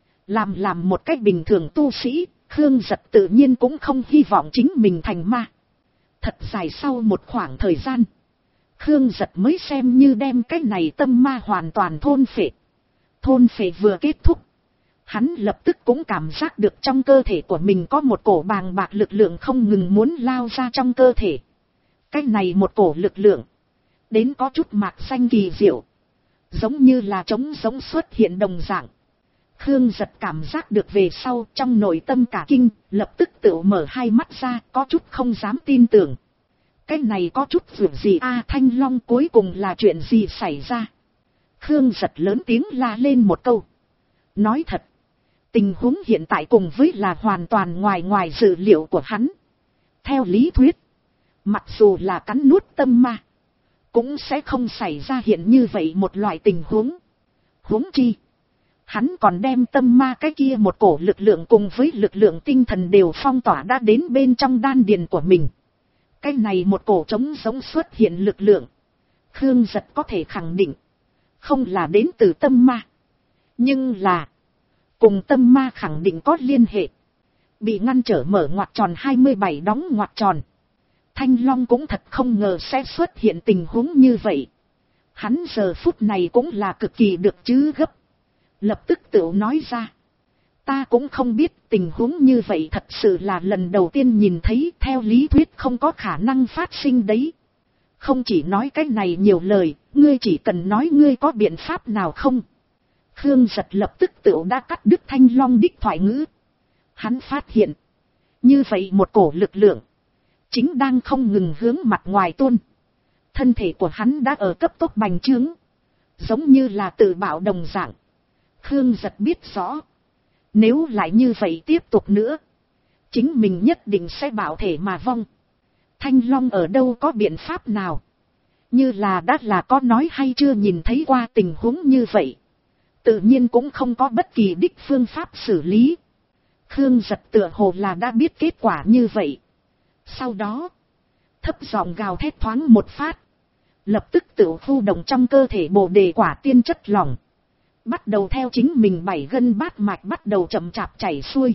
Làm một cách bình thường tu sĩ, Khương Giật tự nhiên cũng không hy vọng chính mình thành ma. Thật dài sau một khoảng thời gian, Khương Giật mới xem như đem cái này tâm ma hoàn toàn thôn phệ. Thôn phệ vừa kết thúc, hắn lập tức cũng cảm giác được trong cơ thể của mình có một cổ bàng bạc lực lượng không ngừng muốn lao ra trong cơ thể. Cái này một cổ lực lượng, đến có chút mạc xanh kỳ diệu, giống như là trống giống xuất hiện đồng dạng. Khương Giật cảm giác được về sau, trong nội tâm cả kinh, lập tức tự mở hai mắt ra, có chút không dám tin tưởng. Cái này có chút việc gì a? Thanh Long cuối cùng là chuyện gì xảy ra? Khương Giật lớn tiếng la lên một câu. Nói thật, tình huống hiện tại cùng với là hoàn toàn ngoài dự liệu của hắn. Theo lý thuyết, mặc dù là cắn nuốt tâm ma, cũng sẽ không xảy ra hiện như vậy một loại tình huống. Huống chi, hắn còn đem tâm ma cái kia một cổ lực lượng cùng với lực lượng tinh thần đều phong tỏa đã đến bên trong đan điền của mình. Cái này một cổ trống giống xuất hiện lực lượng, Khương Giật có thể khẳng định, không là đến từ tâm ma, nhưng là cùng tâm ma khẳng định có liên hệ. Bị ngăn trở mở ngoặc tròn 27 đóng ngoặc tròn. Thanh Long cũng thật không ngờ sẽ xuất hiện tình huống như vậy. Hắn giờ phút này cũng là cực kỳ được chứ gấp. Lập tức tự nói ra. Ta cũng không biết tình huống như vậy thật sự là lần đầu tiên nhìn thấy, theo lý thuyết không có khả năng phát sinh đấy. Không chỉ nói cái này nhiều lời, ngươi chỉ cần nói ngươi có biện pháp nào không. Khương Giật lập tức tự đã cắt đứt Thanh Long đích thoại ngữ. Hắn phát hiện, như vậy một cổ lực lượng, chính đang không ngừng hướng mặt ngoài tuôn. Thân thể của hắn đã ở cấp tốc bành trướng, giống như là tự bạo đồng dạng. Khương Giật biết rõ, nếu lại như vậy tiếp tục nữa, chính mình nhất định sẽ bạo thể mà vong. Thanh Long ở đâu có biện pháp nào? Như là đã là có nói hay chưa nhìn thấy qua tình huống như vậy, tự nhiên cũng không có bất kỳ đích phương pháp xử lý. Khương Giật tựa hồ là đã biết kết quả như vậy. Sau đó, thấp giọng gào thét thoáng một phát, lập tức tự khu động trong cơ thể bồ đề quả tiên chất lỏng, bắt đầu theo chính mình 7 gân bát mạch bắt đầu chậm chạp chảy xuôi.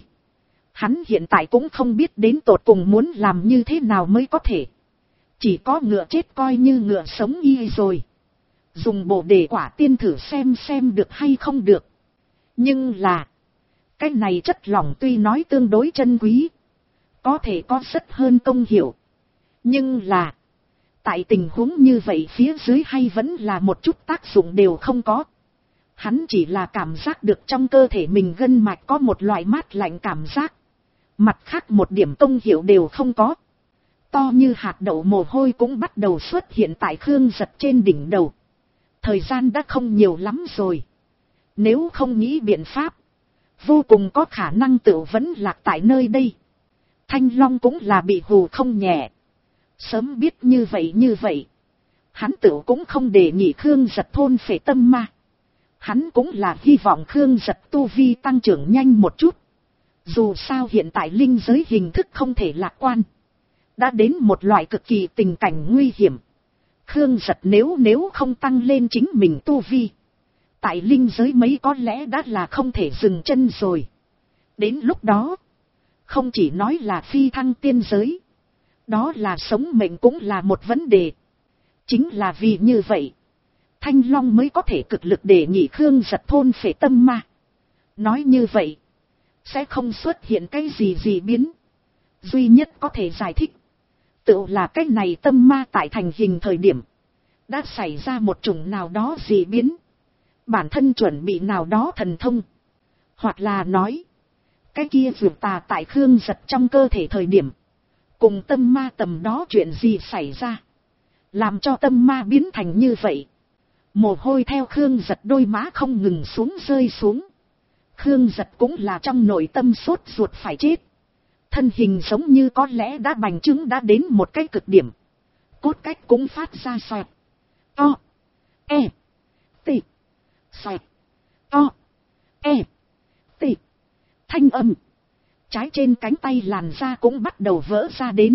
Hắn hiện tại cũng không biết đến tột cùng muốn làm như thế nào mới có thể. Chỉ có ngựa chết coi như ngựa sống y rồi. Dùng bồ đề quả tiên thử xem được hay không được. Nhưng là, cái này chất lỏng tuy nói tương đối chân quý, có thể có rất hơn công hiệu. Nhưng là, tại tình huống như vậy phía dưới hay vẫn là một chút tác dụng đều không có. Hắn chỉ là cảm giác được trong cơ thể mình gân mạch có một loại mát lạnh cảm giác. Mặt khác một điểm công hiệu đều không có. To như hạt đậu mồ hôi cũng bắt đầu xuất hiện tại Khương Giật trên đỉnh đầu. Thời gian đã không nhiều lắm rồi. Nếu không nghĩ biện pháp, vô cùng có khả năng tự vẫn lạc tại nơi đây. Thanh Long cũng là bị hù không nhẹ. Sớm biết như vậy, hắn tự cũng không để nghị Khương Giật thôn phệ tâm ma. Hắn cũng là hy vọng Khương Giật tu vi tăng trưởng nhanh một chút. Dù sao hiện tại linh giới hình thức không thể lạc quan, đã đến một loại cực kỳ tình cảnh nguy hiểm. Khương Giật nếu không tăng lên chính mình tu vi, tại linh giới mấy có lẽ đã là không thể dừng chân rồi. Đến lúc đó, không chỉ nói là phi thăng tiên giới, đó là sống mệnh cũng là một vấn đề. Chính là vì như vậy, Thanh Long mới có thể cực lực đề nghị Khương Giật thôn phệ tâm ma. Nói như vậy, sẽ không xuất hiện cái gì dị biến. Duy nhất có thể giải thích, tự là cái này tâm ma tại thành hình thời điểm, đã xảy ra một chủng nào đó dị biến. Bản thân chuẩn bị nào đó thần thông. Hoặc là nói, cái kia vượt tà tại Khương Giật trong cơ thể thời điểm, cùng tâm ma tầm đó chuyện gì xảy ra, làm cho tâm ma biến thành như vậy. Mồ hôi theo Khương Giật đôi má không ngừng xuống rơi xuống. Khương Giật cũng là trong nội tâm sốt ruột phải chết. Thân hình giống như có lẽ đã bành trướng đã đến một cái cực điểm. Cốt cách cũng phát ra xoẹt. To. E. T. Xoẹt. To. E. T. Thanh âm. Trái trên cánh tay làn da cũng bắt đầu vỡ ra đến.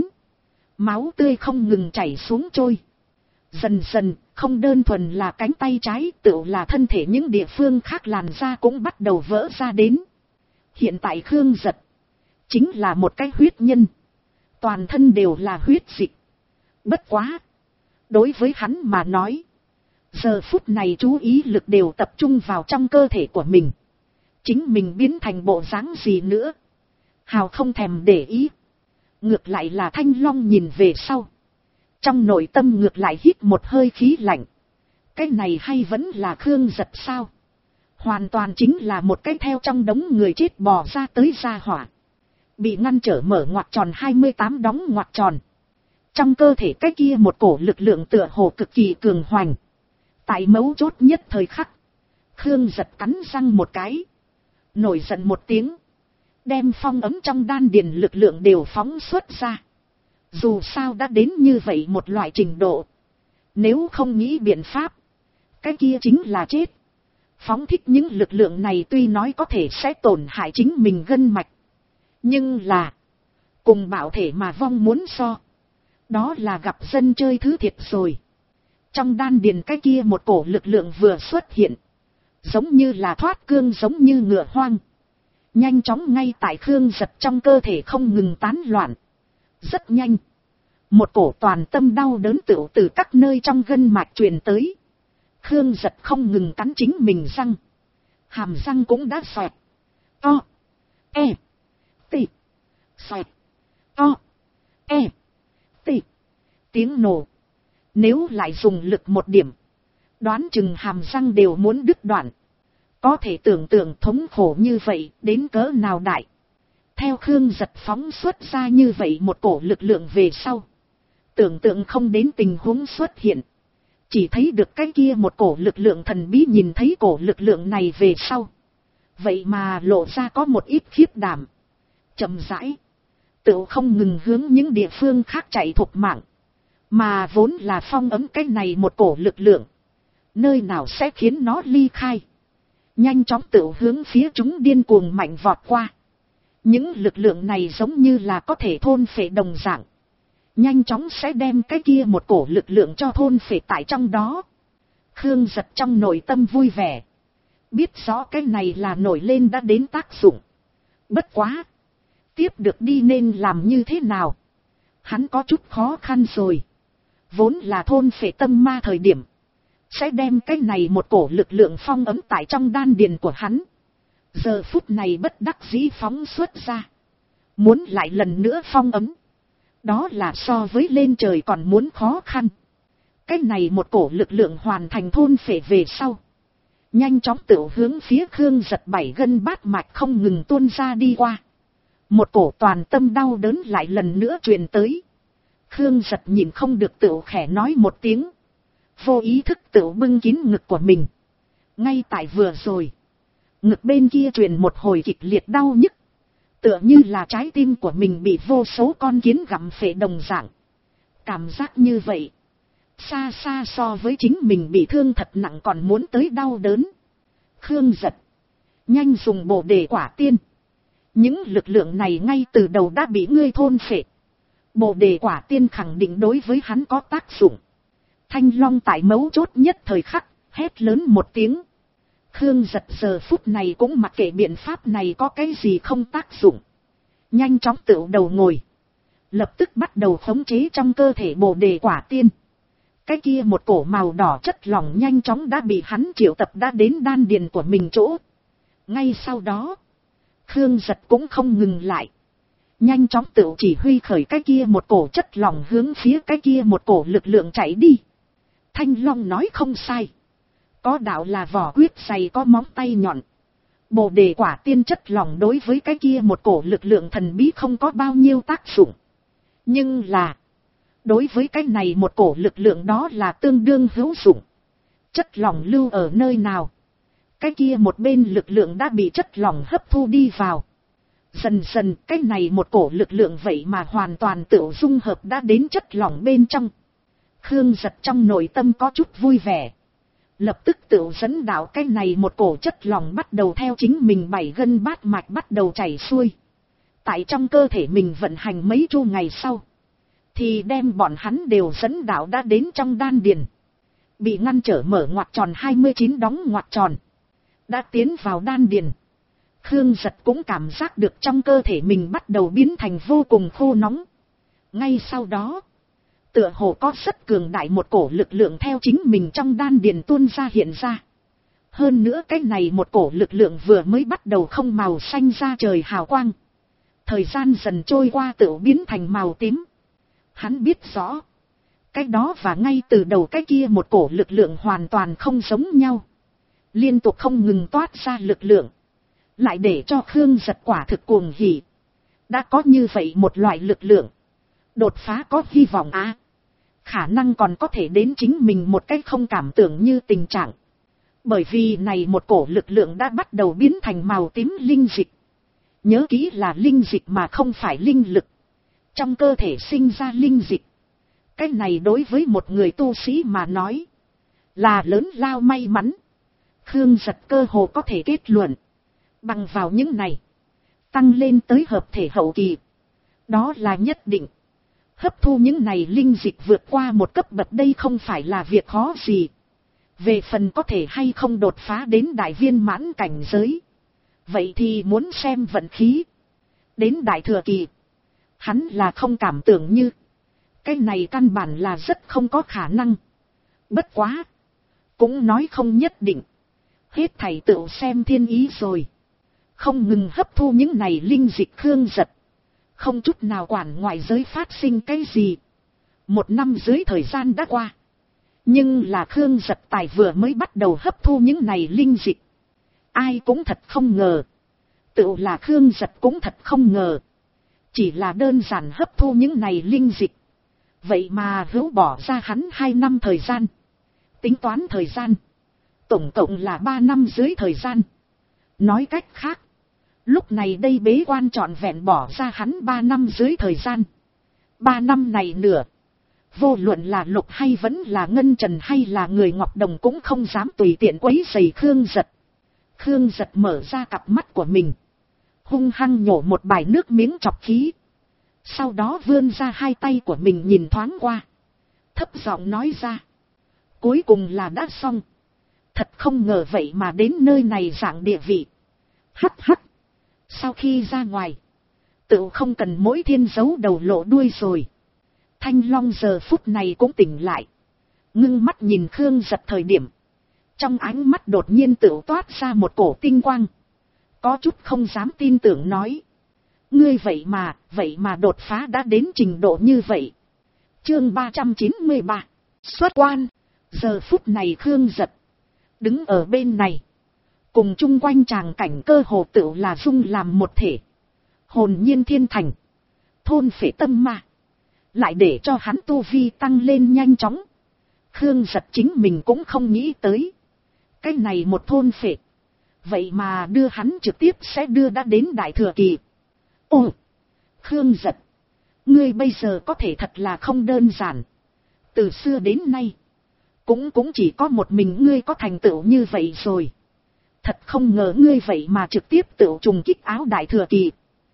Máu tươi không ngừng chảy xuống trôi. Dần dần, không đơn thuần là cánh tay trái, tự là thân thể những địa phương khác làn da cũng bắt đầu vỡ ra đến. Hiện tại Khương Giật chính là một cái huyết nhân. Toàn thân đều là huyết dịch. Bất quá. Đối với hắn mà nói, giờ phút này chú ý lực đều tập trung vào trong cơ thể của mình. Chính mình biến thành bộ dáng gì nữa, hào không thèm để ý. Ngược lại là Thanh Long nhìn về sau, trong nội tâm ngược lại hít một hơi khí lạnh. Cái này hay vẫn là Khương Giật sao? Hoàn toàn chính là một cái theo trong đống người chết bò ra tới gia hỏa. Bị ngăn trở mở ngoặc tròn 28 đóng ngoặc tròn. Trong cơ thể cái kia một cổ lực lượng tựa hồ cực kỳ cường hoành. Tại mấu chốt nhất thời khắc, Khương Giật cắn răng một cái, nổi giận một tiếng, đem phong ấm trong đan điền lực lượng đều phóng xuất ra. Dù sao đã đến như vậy một loại trình độ, nếu không nghĩ biện pháp, cái kia chính là chết. Phóng thích những lực lượng này tuy nói có thể sẽ tổn hại chính mình gân mạch, nhưng là cùng bảo thể mà vong muốn so, đó là gặp dân chơi thứ thiệt rồi. Trong đan điền cái kia một cổ lực lượng vừa xuất hiện, giống như là thoát cương, giống như ngựa hoang, nhanh chóng ngay tại Khương Giật trong cơ thể không ngừng tán loạn. Rất nhanh, một cổ toàn tâm đau đớn tựu từ các nơi trong gân mạch truyền tới. Khương Giật không ngừng cắn chính mình răng, hàm răng cũng đã xoẹt. To. E. T. Xoẹt. To. E. T. Tiếng nổ. Nếu lại dùng lực một điểm, đoán chừng hàm răng đều muốn đứt đoạn. Có thể tưởng tượng thống khổ như vậy đến cỡ nào đại. Theo Khương Giật phóng xuất ra như vậy một cổ lực lượng về sau, tưởng tượng không đến tình huống xuất hiện. Chỉ thấy được cái kia một cổ lực lượng thần bí, nhìn thấy cổ lực lượng này về sau, vậy mà lộ ra có một ít khiếp đảm. Chậm rãi, tự không ngừng hướng những địa phương khác chạy thục mạng. Mà vốn là phong ấm cái này một cổ lực lượng, nơi nào sẽ khiến nó ly khai. Nhanh chóng tự hướng phía chúng điên cuồng mạnh vọt qua. Những lực lượng này giống như là có thể thôn phệ đồng dạng, nhanh chóng sẽ đem cái kia một cổ lực lượng cho thôn phệ tại trong đó. Khương Giật trong nội tâm vui vẻ, biết rõ cái này là nổi lên đã đến tác dụng. Bất quá, tiếp được đi nên làm như thế nào, hắn có chút khó khăn rồi. Vốn là thôn phệ tâm ma thời điểm, sẽ đem cái này một cổ lực lượng phong ấm tại trong đan điền của hắn. Giờ phút này bất đắc dĩ phóng xuất ra, muốn lại lần nữa phong ấm, đó là so với lên trời còn muốn khó khăn. Cái này một cổ lực lượng hoàn thành thôn phệ về sau, nhanh chóng tự hướng phía Khương Giật 7 gân bát mạch không ngừng tuôn ra đi qua. Một cổ toàn tâm đau đớn lại lần nữa truyền tới. Khương Giật nhìn không được tự khẽ nói một tiếng, vô ý thức tự bưng kín ngực của mình. Ngay tại vừa rồi, ngực bên kia truyền một hồi kịch liệt đau nhức, tựa như là trái tim của mình bị vô số con kiến gặm phệ đồng dạng. Cảm giác như vậy, xa xa so với chính mình bị thương thật nặng còn muốn tới đau đớn. Khương Giật, nhanh dùng bồ đề quả tiên. Những lực lượng này ngay từ đầu đã bị ngươi thôn phệ. Bồ đề quả tiên khẳng định đối với hắn có tác dụng. Thanh Long tại mấu chốt nhất thời khắc, hét lớn một tiếng. Khương Giật giờ phút này cũng mặc kệ biện pháp này có cái gì không tác dụng, nhanh chóng tựu đầu ngồi, lập tức bắt đầu khống chế trong cơ thể bồ đề quả tiên. Cái kia một cổ màu đỏ chất lỏng nhanh chóng đã bị hắn triệu tập đã đến đan điền của mình chỗ. Ngay sau đó, Khương Giật cũng không ngừng lại. Nhanh chóng tự chỉ huy khởi cái kia một cổ chất lỏng hướng phía cái kia một cổ lực lượng chạy đi. Thanh Long nói không sai. Có đạo là vỏ quyết dày có móng tay nhọn. Bồ đề quả tiên chất lỏng đối với cái kia một cổ lực lượng thần bí không có bao nhiêu tác dụng. Nhưng là, đối với cái này một cổ lực lượng đó là tương đương hữu dụng. Chất lỏng lưu ở nơi nào, cái kia một bên lực lượng đã bị chất lỏng hấp thu đi vào. Dần dần cái này một cổ lực lượng vậy mà hoàn toàn tự dung hợp đã đến chất lỏng bên trong. Khương Giật trong nội tâm có chút vui vẻ. Lập tức tự dẫn đạo cái này một cổ chất lỏng bắt đầu theo chính mình 7 gân bát mạch bắt đầu chảy xuôi. Tại trong cơ thể mình vận hành mấy chu ngày sau, thì đem bọn hắn đều dẫn đạo đã đến trong đan điền. Bị ngăn trở mở ngoặc tròn 29 đóng ngoặc tròn. Đã tiến vào đan điền. Khương Giật cũng cảm giác được trong cơ thể mình bắt đầu biến thành vô cùng khô nóng. Ngay sau đó, tựa hồ có rất cường đại một cổ lực lượng theo chính mình trong đan điền tuôn ra hiện ra. Hơn nữa cái này một cổ lực lượng vừa mới bắt đầu không màu xanh ra trời hào quang. Thời gian dần trôi qua tự biến thành màu tím. Hắn biết rõ, cái đó và ngay từ đầu cái kia một cổ lực lượng hoàn toàn không giống nhau. Liên tục không ngừng toát ra lực lượng, lại để cho Khương Giật quả thực cuồng hỉ. Đã có như vậy một loại lực lượng, đột phá có hy vọng á. Khả năng còn có thể đến chính mình một cách không cảm tưởng như tình trạng. Bởi vì này một cổ lực lượng đã bắt đầu biến thành màu tím linh dịch. Nhớ kỹ là linh dịch mà không phải linh lực. Trong cơ thể sinh ra linh dịch, cái này đối với một người tu sĩ mà nói là lớn lao may mắn. Khương Giật cơ hồ có thể kết luận, bằng vào những này tăng lên tới hợp thể hậu kỳ, đó là nhất định. Hấp thu những này linh dịch vượt qua một cấp bậc đây không phải là việc khó gì. Về phần có thể hay không đột phá đến đại viên mãn cảnh giới, vậy thì muốn xem vận khí. Đến đại thừa kỳ, hắn là không cảm tưởng như. Cái này căn bản là rất không có khả năng. Bất quá, cũng nói không nhất định. Hết thảy tự xem thiên ý rồi. Không ngừng hấp thu những này linh dịch Khương Giật, không chút nào quản ngoại giới phát sinh cái gì. 1 năm dưới thời gian đã qua. Nhưng là Khương Giật tài vừa mới bắt đầu hấp thu những này linh dịch. Ai cũng thật không ngờ. Tự là Khương Giật cũng thật không ngờ. Chỉ là đơn giản hấp thu những này linh dịch, vậy mà hữu bỏ ra hắn 2 năm thời gian. Tính toán thời gian, tổng cộng là 3 năm dưới thời gian. Nói cách khác, lúc này đây bế quan trọn vẹn bỏ ra hắn 3 năm dưới thời gian. 3 năm này nửa, vô luận là Lục hay vẫn là Ngân Trần hay là người Ngọc Đồng cũng không dám tùy tiện quấy rầy Khương Giật. Khương Giật mở ra cặp mắt của mình, hung hăng nhổ một bài nước miếng chọc khí. Sau đó vươn ra 2 tay của mình nhìn thoáng qua, thấp giọng nói ra, cuối cùng là đã xong. Thật không ngờ vậy mà đến nơi này dạng địa vị. Hắc hắc. Sau khi ra ngoài, tự không cần mỗi thiên giấu đầu lộ đuôi rồi. Thanh Long giờ phút này cũng tỉnh lại, ngưng mắt nhìn Khương Giật thời điểm, trong ánh mắt đột nhiên tự toát ra một cổ tinh quang. Có chút không dám tin tưởng nói, ngươi vậy mà đột phá đã đến trình độ như vậy. Chương 393, xuất quan. Giờ phút này Khương Giật đứng ở bên này, cùng chung quanh tràng cảnh cơ hồ tự là dung làm một thể. Hồn nhiên thiên thành, thôn phệ tâm ma, lại để cho hắn tu vi tăng lên nhanh chóng. Khương Giật chính mình cũng không nghĩ tới, cái này một thôn phệ, vậy mà đưa hắn trực tiếp sẽ đưa đã đến đại thừa kỳ. Ồ, Khương Giật, ngươi bây giờ có thể thật là không đơn giản. Từ xưa đến nay, cũng chỉ có một mình ngươi có thành tựu như vậy rồi. Thật không ngờ ngươi vậy mà trực tiếp tự trùng kích áo đại thừa kỳ.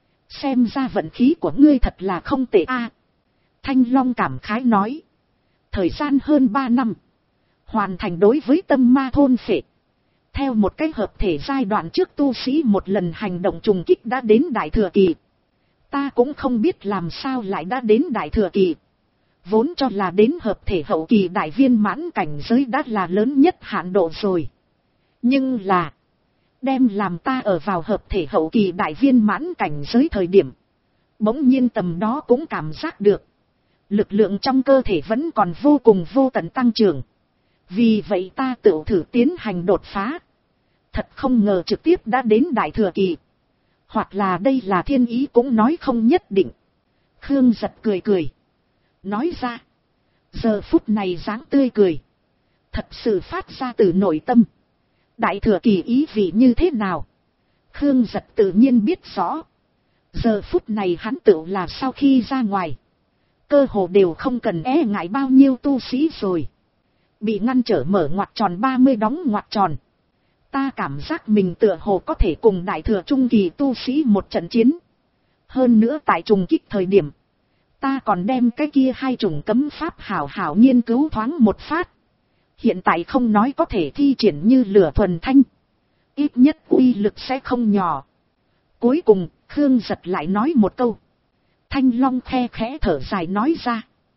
Xem ra vận khí của ngươi thật là không tệ a. Thanh Long cảm khái nói, thời gian hơn 3 năm, hoàn thành đối với tâm ma thôn phệ. Theo một cái hợp thể giai đoạn trước tu sĩ một lần hành động trùng kích đã đến đại thừa kỳ. Ta cũng không biết làm sao lại đã đến đại thừa kỳ. Vốn cho là đến hợp thể hậu kỳ đại viên mãn cảnh giới đã là lớn nhất hạn độ rồi. Nhưng là, đem làm ta ở vào hợp thể hậu kỳ đại viên mãn cảnh giới thời điểm, bỗng nhiên tầm đó cũng cảm giác được, lực lượng trong cơ thể vẫn còn vô cùng vô tận tăng trưởng. Vì vậy ta tự thử tiến hành đột phá. Thật không ngờ trực tiếp đã đến đại thừa kỳ. Hoặc là đây là thiên ý cũng nói không nhất định. Khương Giật cười cười. Nói ra. Giờ phút này dáng tươi cười. Thật sự phát ra từ nội tâm. Đại thừa kỳ ý vị như thế nào? Khương Giật tự nhiên biết rõ. Giờ phút này hắn tự là sau khi ra ngoài. Cơ hồ đều không cần e ngại bao nhiêu tu sĩ rồi. Bị ngăn trở mở ngoặc tròn 30 đóng ngoặc tròn. Ta cảm giác mình tựa hồ có thể cùng đại thừa trung kỳ tu sĩ một trận chiến. Hơn nữa tại trùng kích thời điểm. Ta còn đem cái kia hai chủng cấm pháp hảo hảo nghiên cứu thoáng một phát. Hiện tại không nói có thể thi triển như lửa thuần thanh. Ít nhất uy lực sẽ không nhỏ. Cuối cùng, Khương Giật lại nói một câu. Thanh Long khe khẽ thở dài nói ra.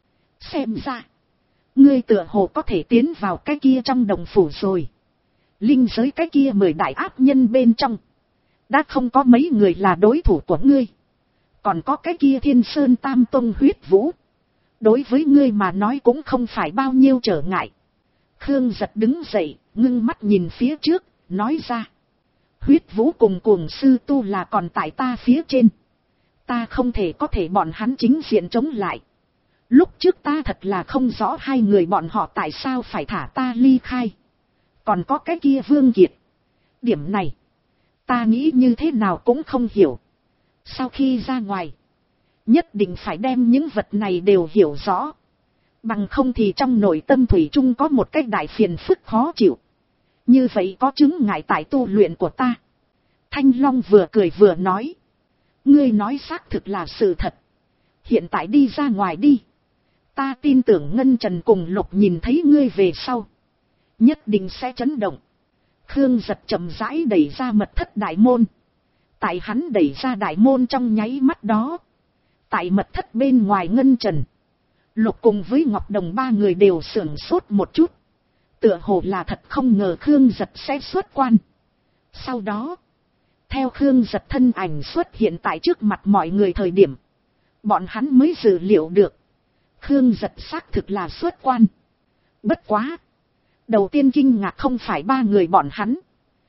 Xem ra. Ngươi tựa hồ có thể tiến vào cái kia trong đồng phủ rồi. Linh giới cái kia 10 đại ác nhân bên trong. Đã không có mấy người là đối thủ của ngươi. Còn có cái kia Thiên Sơn Tam Tông Huyết Vũ. Đối với ngươi mà nói cũng không phải bao nhiêu trở ngại. Khương Giật đứng dậy, ngưng mắt nhìn phía trước, nói ra. Huyết Vũ cùng Cuồng Sư Tu là còn tại ta phía trên. Ta không thể có thể bọn hắn chính diện chống lại. Lúc trước ta thật là không rõ hai người bọn họ tại sao phải thả ta ly khai. Còn có cái kia Vương Kiệt. Điểm này, ta nghĩ như thế nào cũng không hiểu. Sau khi ra ngoài, nhất định phải đem những vật này đều hiểu rõ. Bằng không thì trong nội tâm thủy chung có một cái đại phiền phức khó chịu. Như vậy có chứng ngại tại tu luyện của ta. Thanh Long vừa cười vừa nói. Ngươi nói xác thực là sự thật. Hiện tại đi ra ngoài đi. Ta tin tưởng Ngân Trần cùng Lục nhìn thấy ngươi về sau. Nhất định sẽ chấn động. Khương Giật chậm rãi đẩy ra mật thất đại môn. Tại hắn đẩy ra đại môn trong nháy mắt đó. Tại mật thất bên ngoài Ngân Trần. Lục cùng với Ngọc Đồng ba người đều sửng sốt một chút. Tựa hồ là thật không ngờ Khương Giật sẽ xuất quan. Sau đó. Theo Khương Giật thân ảnh xuất hiện tại trước mặt mọi người thời điểm. Bọn hắn mới dự liệu được. Khương Giật xác thực là xuất quan. Bất quá. Đầu tiên kinh ngạc không phải ba người bọn hắn.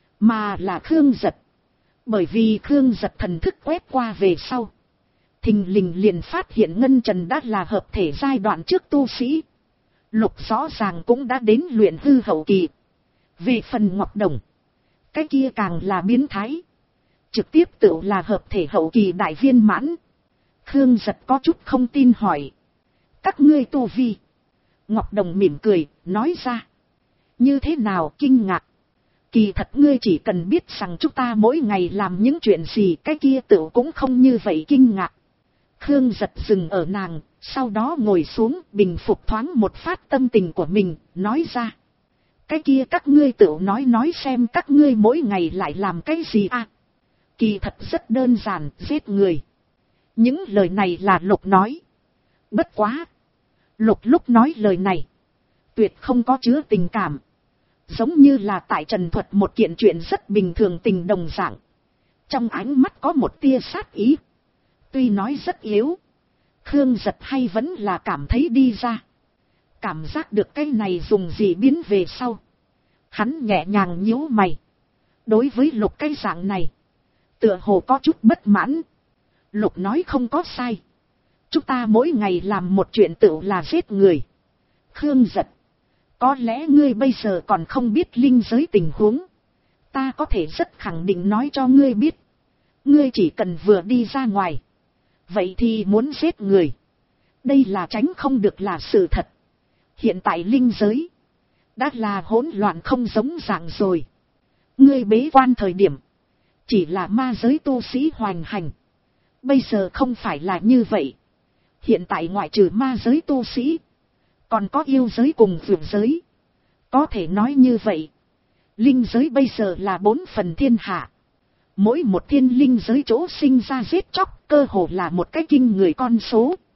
Mà là Khương Giật. Bởi vì Khương Giật thần thức quét qua về sau. Thình lình liền phát hiện Ngân Trần đã là hợp thể giai đoạn trước tu sĩ. Lục rõ ràng cũng đã đến luyện hư hậu kỳ. Về phần Ngọc Đồng. Cái kia càng là biến thái. Trực tiếp tự là hợp thể hậu kỳ đại viên mãn. Khương Giật có chút không tin hỏi. Các ngươi tu vi. Ngọc Đồng mỉm cười, nói ra. Như thế nào kinh ngạc. Kỳ thật ngươi chỉ cần biết rằng chúng ta mỗi ngày làm những chuyện gì cái kia tự cũng không như vậy kinh ngạc. Khương Giật dừng ở nàng, sau đó ngồi xuống bình phục thoáng một phát tâm tình của mình, nói ra. Cái kia các ngươi tự nói xem các ngươi mỗi ngày lại làm cái gì à. Kỳ thật rất đơn giản, giết người. Những lời này là Lục nói. Bất quá. Lục lúc nói lời này. Tuyệt không có chứa tình cảm. Giống như là tại trần thuật một kiện chuyện rất bình thường tình đồng dạng. Trong ánh mắt có một tia sát ý. Tuy nói rất yếu. Khương Giật hay vẫn là cảm thấy đi ra. Cảm giác được cái này dùng gì biến về sau. Hắn nhẹ nhàng nhíu mày. Đối với Lục cái dạng này. Tựa hồ có chút bất mãn. Lục nói không có sai. Chúng ta mỗi ngày làm một chuyện tự là giết người. Khương Giật. Có lẽ ngươi bây giờ còn không biết linh giới tình huống. Ta có thể rất khẳng định nói cho ngươi biết. Ngươi chỉ cần vừa đi ra ngoài. Vậy thì muốn giết người. Đây là tránh không được là sự thật. Hiện tại linh giới. Đã là hỗn loạn không giống dạng rồi. Ngươi bế quan thời điểm. Chỉ là ma giới tu sĩ hoành hành. Bây giờ không phải là như vậy. Hiện tại ngoại trừ ma giới tu sĩ. Còn có yêu giới cùng vượt giới. Có thể nói như vậy. Linh giới bây giờ là 4 phần thiên hạ. Mỗi một thiên linh giới chỗ sinh ra giết chóc cơ hồ là một cái kinh người con số.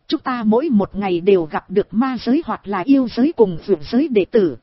Chúng ta mỗi một ngày đều gặp được ma giới hoặc là yêu giới cùng vượt giới đệ tử.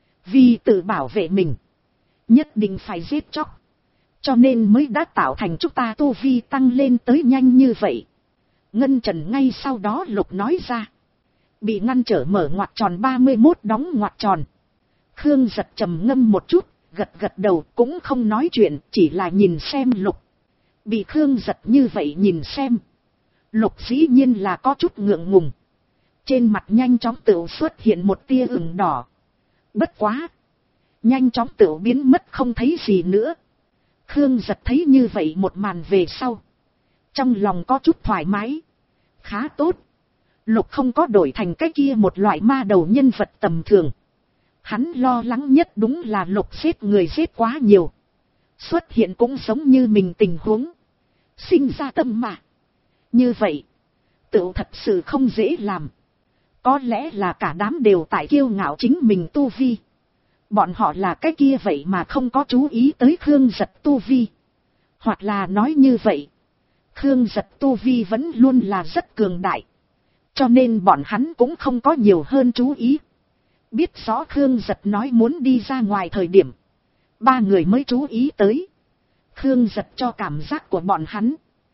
Vì tự bảo vệ mình, nhất định phải giết chóc. Cho nên mới đã tạo thành chúng ta tu vi tăng lên tới nhanh như vậy. Ngân Trần ngay sau đó Lục nói ra. Bị ngăn trở mở ngoặc tròn 31 đóng ngoặc tròn. Khương Giật trầm ngâm một chút, gật gật đầu cũng không nói chuyện, chỉ là nhìn xem Lục. Bị Khương Giật như vậy nhìn xem. Lục dĩ nhiên là có chút ngượng ngùng. Trên mặt nhanh chóng tự xuất hiện một tia ửng đỏ. Bất quá. Nhanh chóng tự biến mất không thấy gì nữa. Khương Giật thấy như vậy một màn về sau. Trong lòng có chút thoải mái. Khá tốt. Lục không có đổi thành cái kia một loại ma đầu nhân vật tầm thường. Hắn lo lắng nhất đúng là Lục giết người giết quá nhiều. Xuất hiện cũng giống như mình tình huống. Sinh ra tâm mà. Như vậy. Tự thật sự không dễ làm. Có lẽ là cả đám đều tại kiêu ngạo chính mình tu vi. Bọn họ là cái kia vậy mà không có chú ý tới Khương Giật tu vi. Hoặc là nói như vậy. Khương Giật tu vi vẫn luôn là rất cường đại. Cho nên bọn hắn cũng không có nhiều hơn chú ý. Biết rõ Khương Giật nói muốn đi ra ngoài thời điểm. Ba người mới chú ý tới. Khương Giật cho cảm giác của bọn hắn.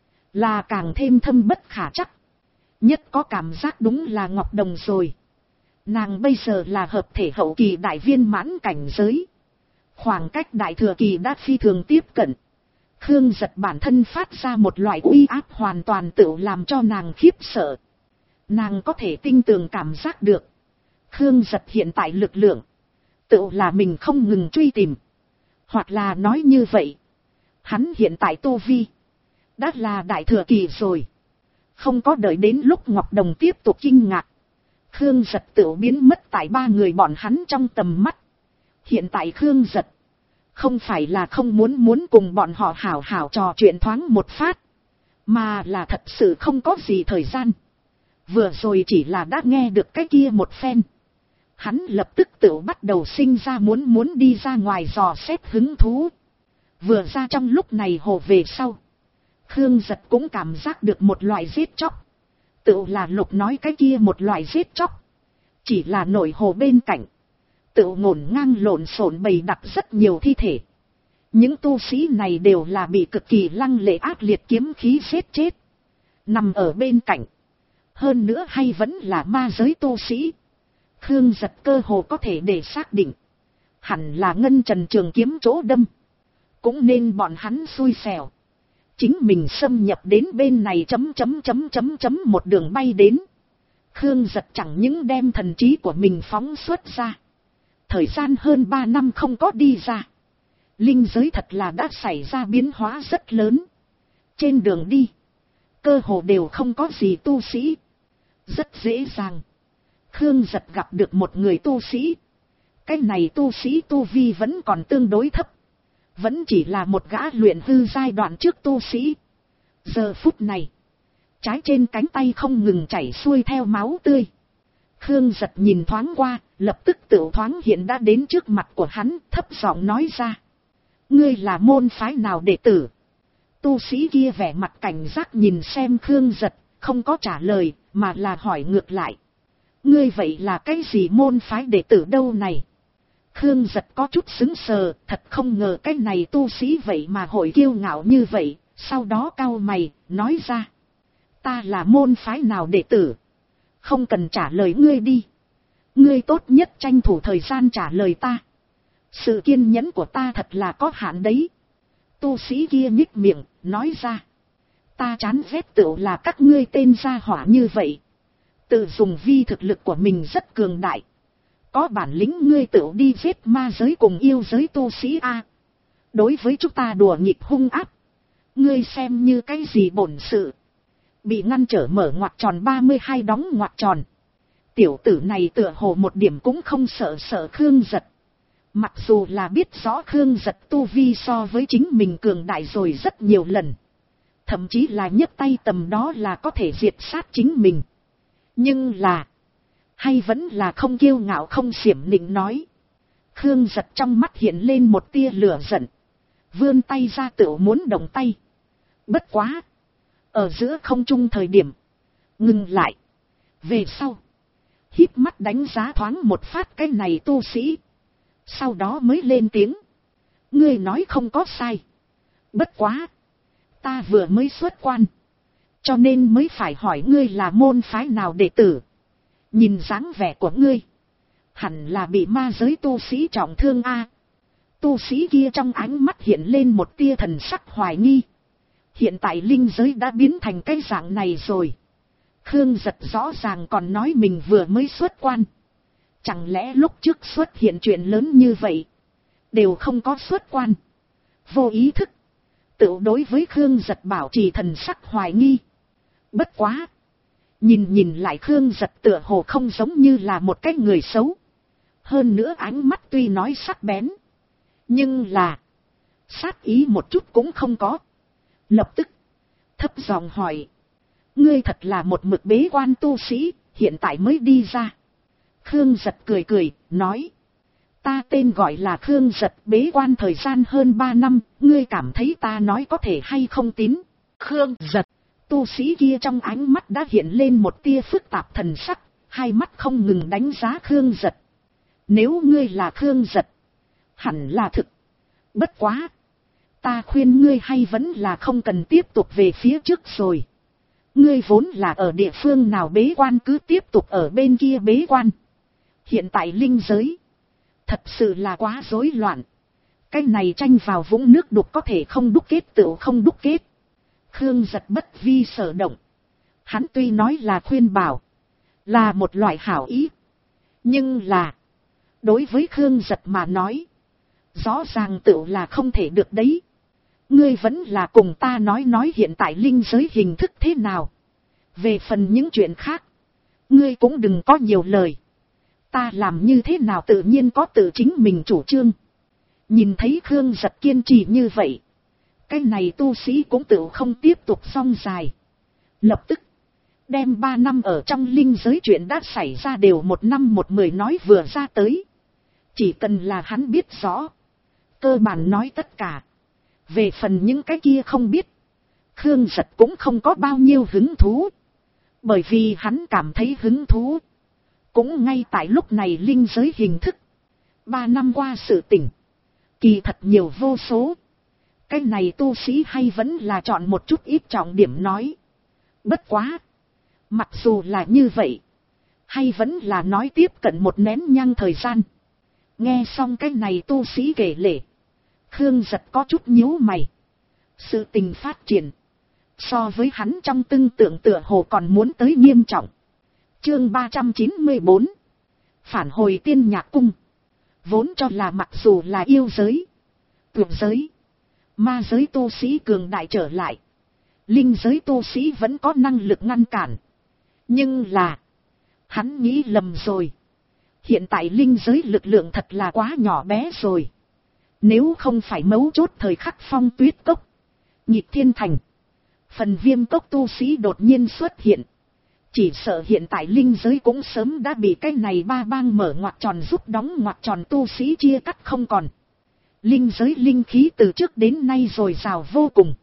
Là càng thêm thâm bất khả chắc. Nhất có cảm giác đúng là Ngọc Đồng rồi. Nàng bây giờ là hợp thể hậu kỳ đại viên mãn cảnh giới. Khoảng cách đại thừa kỳ đã phi thường tiếp cận. Khương Giật bản thân phát ra một loại uy áp hoàn toàn tự làm cho nàng khiếp sợ. Nàng có thể tinh tường cảm giác được. Khương Giật hiện tại lực lượng. Tự là mình không ngừng truy tìm. Hoặc là nói như vậy. Hắn hiện tại tu vi. Đã là đại thừa kỳ rồi. Không có đợi đến lúc Ngọc Đồng tiếp tục kinh ngạc. Khương Giật tự biến mất tại ba người bọn hắn trong tầm mắt. Hiện tại Khương Giật. Không phải là không muốn cùng bọn họ hảo hảo trò chuyện thoáng một phát. Mà là thật sự không có gì thời gian. Vừa rồi chỉ là đã nghe được cái kia một phen. Hắn lập tức tự bắt đầu sinh ra muốn đi ra ngoài dò xét hứng thú. Vừa ra trong lúc này hồ về sau. Khương Giật cũng cảm giác được một loại giết chóc. Tự là Lục nói cái kia một loại giết chóc. Chỉ là nổi hồ bên cạnh. Tự ngổn ngang lộn xộn bầy đặt rất nhiều thi thể. Những tu sĩ này đều là bị cực kỳ lăng lệ ác liệt kiếm khí giết chết. Nằm ở bên cạnh. Hơn nữa hay vẫn là ma giới tu sĩ. Khương Giật cơ hồ có thể để xác định. Hẳn là Ngân Trần trường kiếm chỗ đâm. Cũng nên bọn hắn xui xẻo. Chính mình xâm nhập đến bên này một đường bay đến. Khương Giật chẳng những đem thần trí của mình phóng xuất ra. Thời gian hơn 3 năm không có đi ra. Linh giới thật là đã xảy ra biến hóa rất lớn. Trên đường đi. Cơ hồ đều không có gì tu sĩ. Rất dễ dàng. Khương Giật gặp được một người tu sĩ. Cái này tu sĩ tu vi vẫn còn tương đối thấp. Vẫn chỉ là một gã luyện hư giai đoạn trước tu sĩ. Giờ phút này. Trái trên cánh tay không ngừng chảy xuôi theo máu tươi. Khương Giật nhìn thoáng qua. Lập tức tự thoáng hiện đã đến trước mặt của hắn. Thấp giọng nói ra. Ngươi là môn phái nào đệ tử? Tu sĩ kia vẻ mặt cảnh giác nhìn xem Khương Giật. Không có trả lời. Mà là hỏi ngược lại. Ngươi vậy là cái gì môn phái đệ tử đâu này? Khương Giật có chút sững sờ, thật không ngờ cái này tu sĩ vậy mà hội kiêu ngạo như vậy, sau đó cau mày, nói ra. Ta là môn phái nào đệ tử? Không cần trả lời ngươi đi. Ngươi tốt nhất tranh thủ thời gian trả lời ta. Sự kiên nhẫn của ta thật là có hạn đấy. Tu sĩ kia nhích miệng, nói ra. Ta chán ghét tựu là các ngươi tên gia hỏa như vậy. Tự dùng vi thực lực của mình rất cường đại. Có bản lĩnh ngươi tự đi giết ma giới cùng yêu giới tu sĩ A. Đối với chúng ta đùa nghịch hung áp. Ngươi xem như cái gì bổn sự. Bị ngăn trở mở ngoặc tròn 32 đóng ngoặc tròn. Tiểu tử này tựa hồ một điểm cũng không sợ Khương Giật. Mặc dù là biết rõ Khương Giật tu vi so với chính mình cường đại rồi rất nhiều lần. Thậm chí là nhấc tay tầm đó là có thể diệt sát chính mình. Nhưng là. Hay vẫn là không kiêu ngạo không xiểm nịnh nói. Khương Giật trong mắt hiện lên một tia lửa giận. Vươn tay ra tựu muốn động tay. Bất quá. Ở giữa không trung thời điểm. Ngừng lại. Về sau, híp mắt đánh giá thoáng một phát cái này tu sĩ. Sau đó mới lên tiếng. Ngươi nói không có sai. Bất quá, ta vừa mới xuất quan, cho nên mới phải hỏi ngươi là môn phái nào đệ tử. Nhìn dáng vẻ của ngươi, hẳn là bị ma giới tu sĩ trọng thương a. Tu sĩ kia trong ánh mắt hiện lên một tia thần sắc hoài nghi. Hiện tại linh giới đã biến thành cái dạng này rồi. Khương Giật rõ ràng còn nói mình vừa mới xuất quan. Chẳng lẽ lúc trước xuất hiện chuyện lớn như vậy, đều không có xuất quan. Vô ý thức, tự đối với Khương Giật bảo trì thần sắc hoài nghi. Bất quá, nhìn lại Khương Giật tựa hồ không giống như là một cái người xấu. Hơn nữa ánh mắt tuy nói sắc bén, nhưng là sát ý một chút cũng không có. Lập tức thấp giọng hỏi. Ngươi thật là một mực bế quan tu sĩ, hiện tại mới đi ra. Khương Giật cười cười, nói. Ta tên gọi là Khương Giật, bế quan thời gian hơn 3 năm, ngươi cảm thấy ta nói có thể hay không tín? Khương Giật, tu sĩ kia trong ánh mắt đã hiện lên một tia phức tạp thần sắc, hai mắt không ngừng đánh giá Khương Giật. Nếu ngươi là Khương Giật, hẳn là thực. Bất quá, ta khuyên ngươi hay vẫn là không cần tiếp tục về phía trước rồi. Ngươi vốn là ở địa phương nào bế quan cứ tiếp tục ở bên kia bế quan. Hiện tại linh giới thật sự là quá rối loạn. Cái này tranh vào vũng nước đục có thể không đúc kết tựu không đúc kết. Khương Giật bất vi sở động. Hắn tuy nói là khuyên bảo, là một loại hảo ý, nhưng là đối với Khương Giật mà nói, rõ ràng tựu là không thể được đấy. Ngươi vẫn là cùng ta nói hiện tại linh giới hình thức thế nào. Về phần những chuyện khác, ngươi cũng đừng có nhiều lời. Ta làm như thế nào tự nhiên có tự chính mình chủ trương. Nhìn thấy Khương Giật kiên trì như vậy, cái này tu sĩ cũng tự không tiếp tục song dài. Lập tức đem 3 năm ở trong linh giới chuyện đã xảy ra đều 1 năm 1 10 nói vừa ra tới. Chỉ cần là hắn biết rõ, cơ bản nói tất cả. Về phần những cái kia không biết, Khương Giật cũng không có bao nhiêu hứng thú. Bởi vì hắn cảm thấy hứng thú cũng ngay tại lúc này linh giới hình thức. 3 năm qua sự tình, kỳ thật nhiều vô số. Cái này tu sĩ hay vẫn là chọn một chút ít trọng điểm nói. Bất quá, mặc dù là như vậy, hay vẫn là nói tiếp cận 1 nén nhang thời gian. Nghe xong cái này tu sĩ kể lể, Khương Giật có chút nhíu mày. Sự tình phát triển, so với hắn trong tưởng tượng tựa hồ còn muốn tới nghiêm trọng. Chương 394, phản hồi Tiên Nhạc Cung. Vốn cho là mặc dù là yêu giới, tuyệt giới, ma giới tu sĩ cường đại trở lại, linh giới tu sĩ vẫn có năng lực ngăn cản. Nhưng là, hắn nghĩ lầm rồi. Hiện tại linh giới lực lượng thật là quá nhỏ bé rồi. Nếu không phải mấu chốt thời khắc Phong Tuyết Cốc, Nhịp Thiên Thành, Phần Viêm Cốc tu sĩ đột nhiên xuất hiện, chỉ sợ hiện tại linh giới cũng sớm đã bị cái này 3 bang mở ngoặc tròn giúp đóng ngoặc tròn tu sĩ chia cắt không còn. Linh giới linh khí từ trước đến nay dồi dào vô cùng,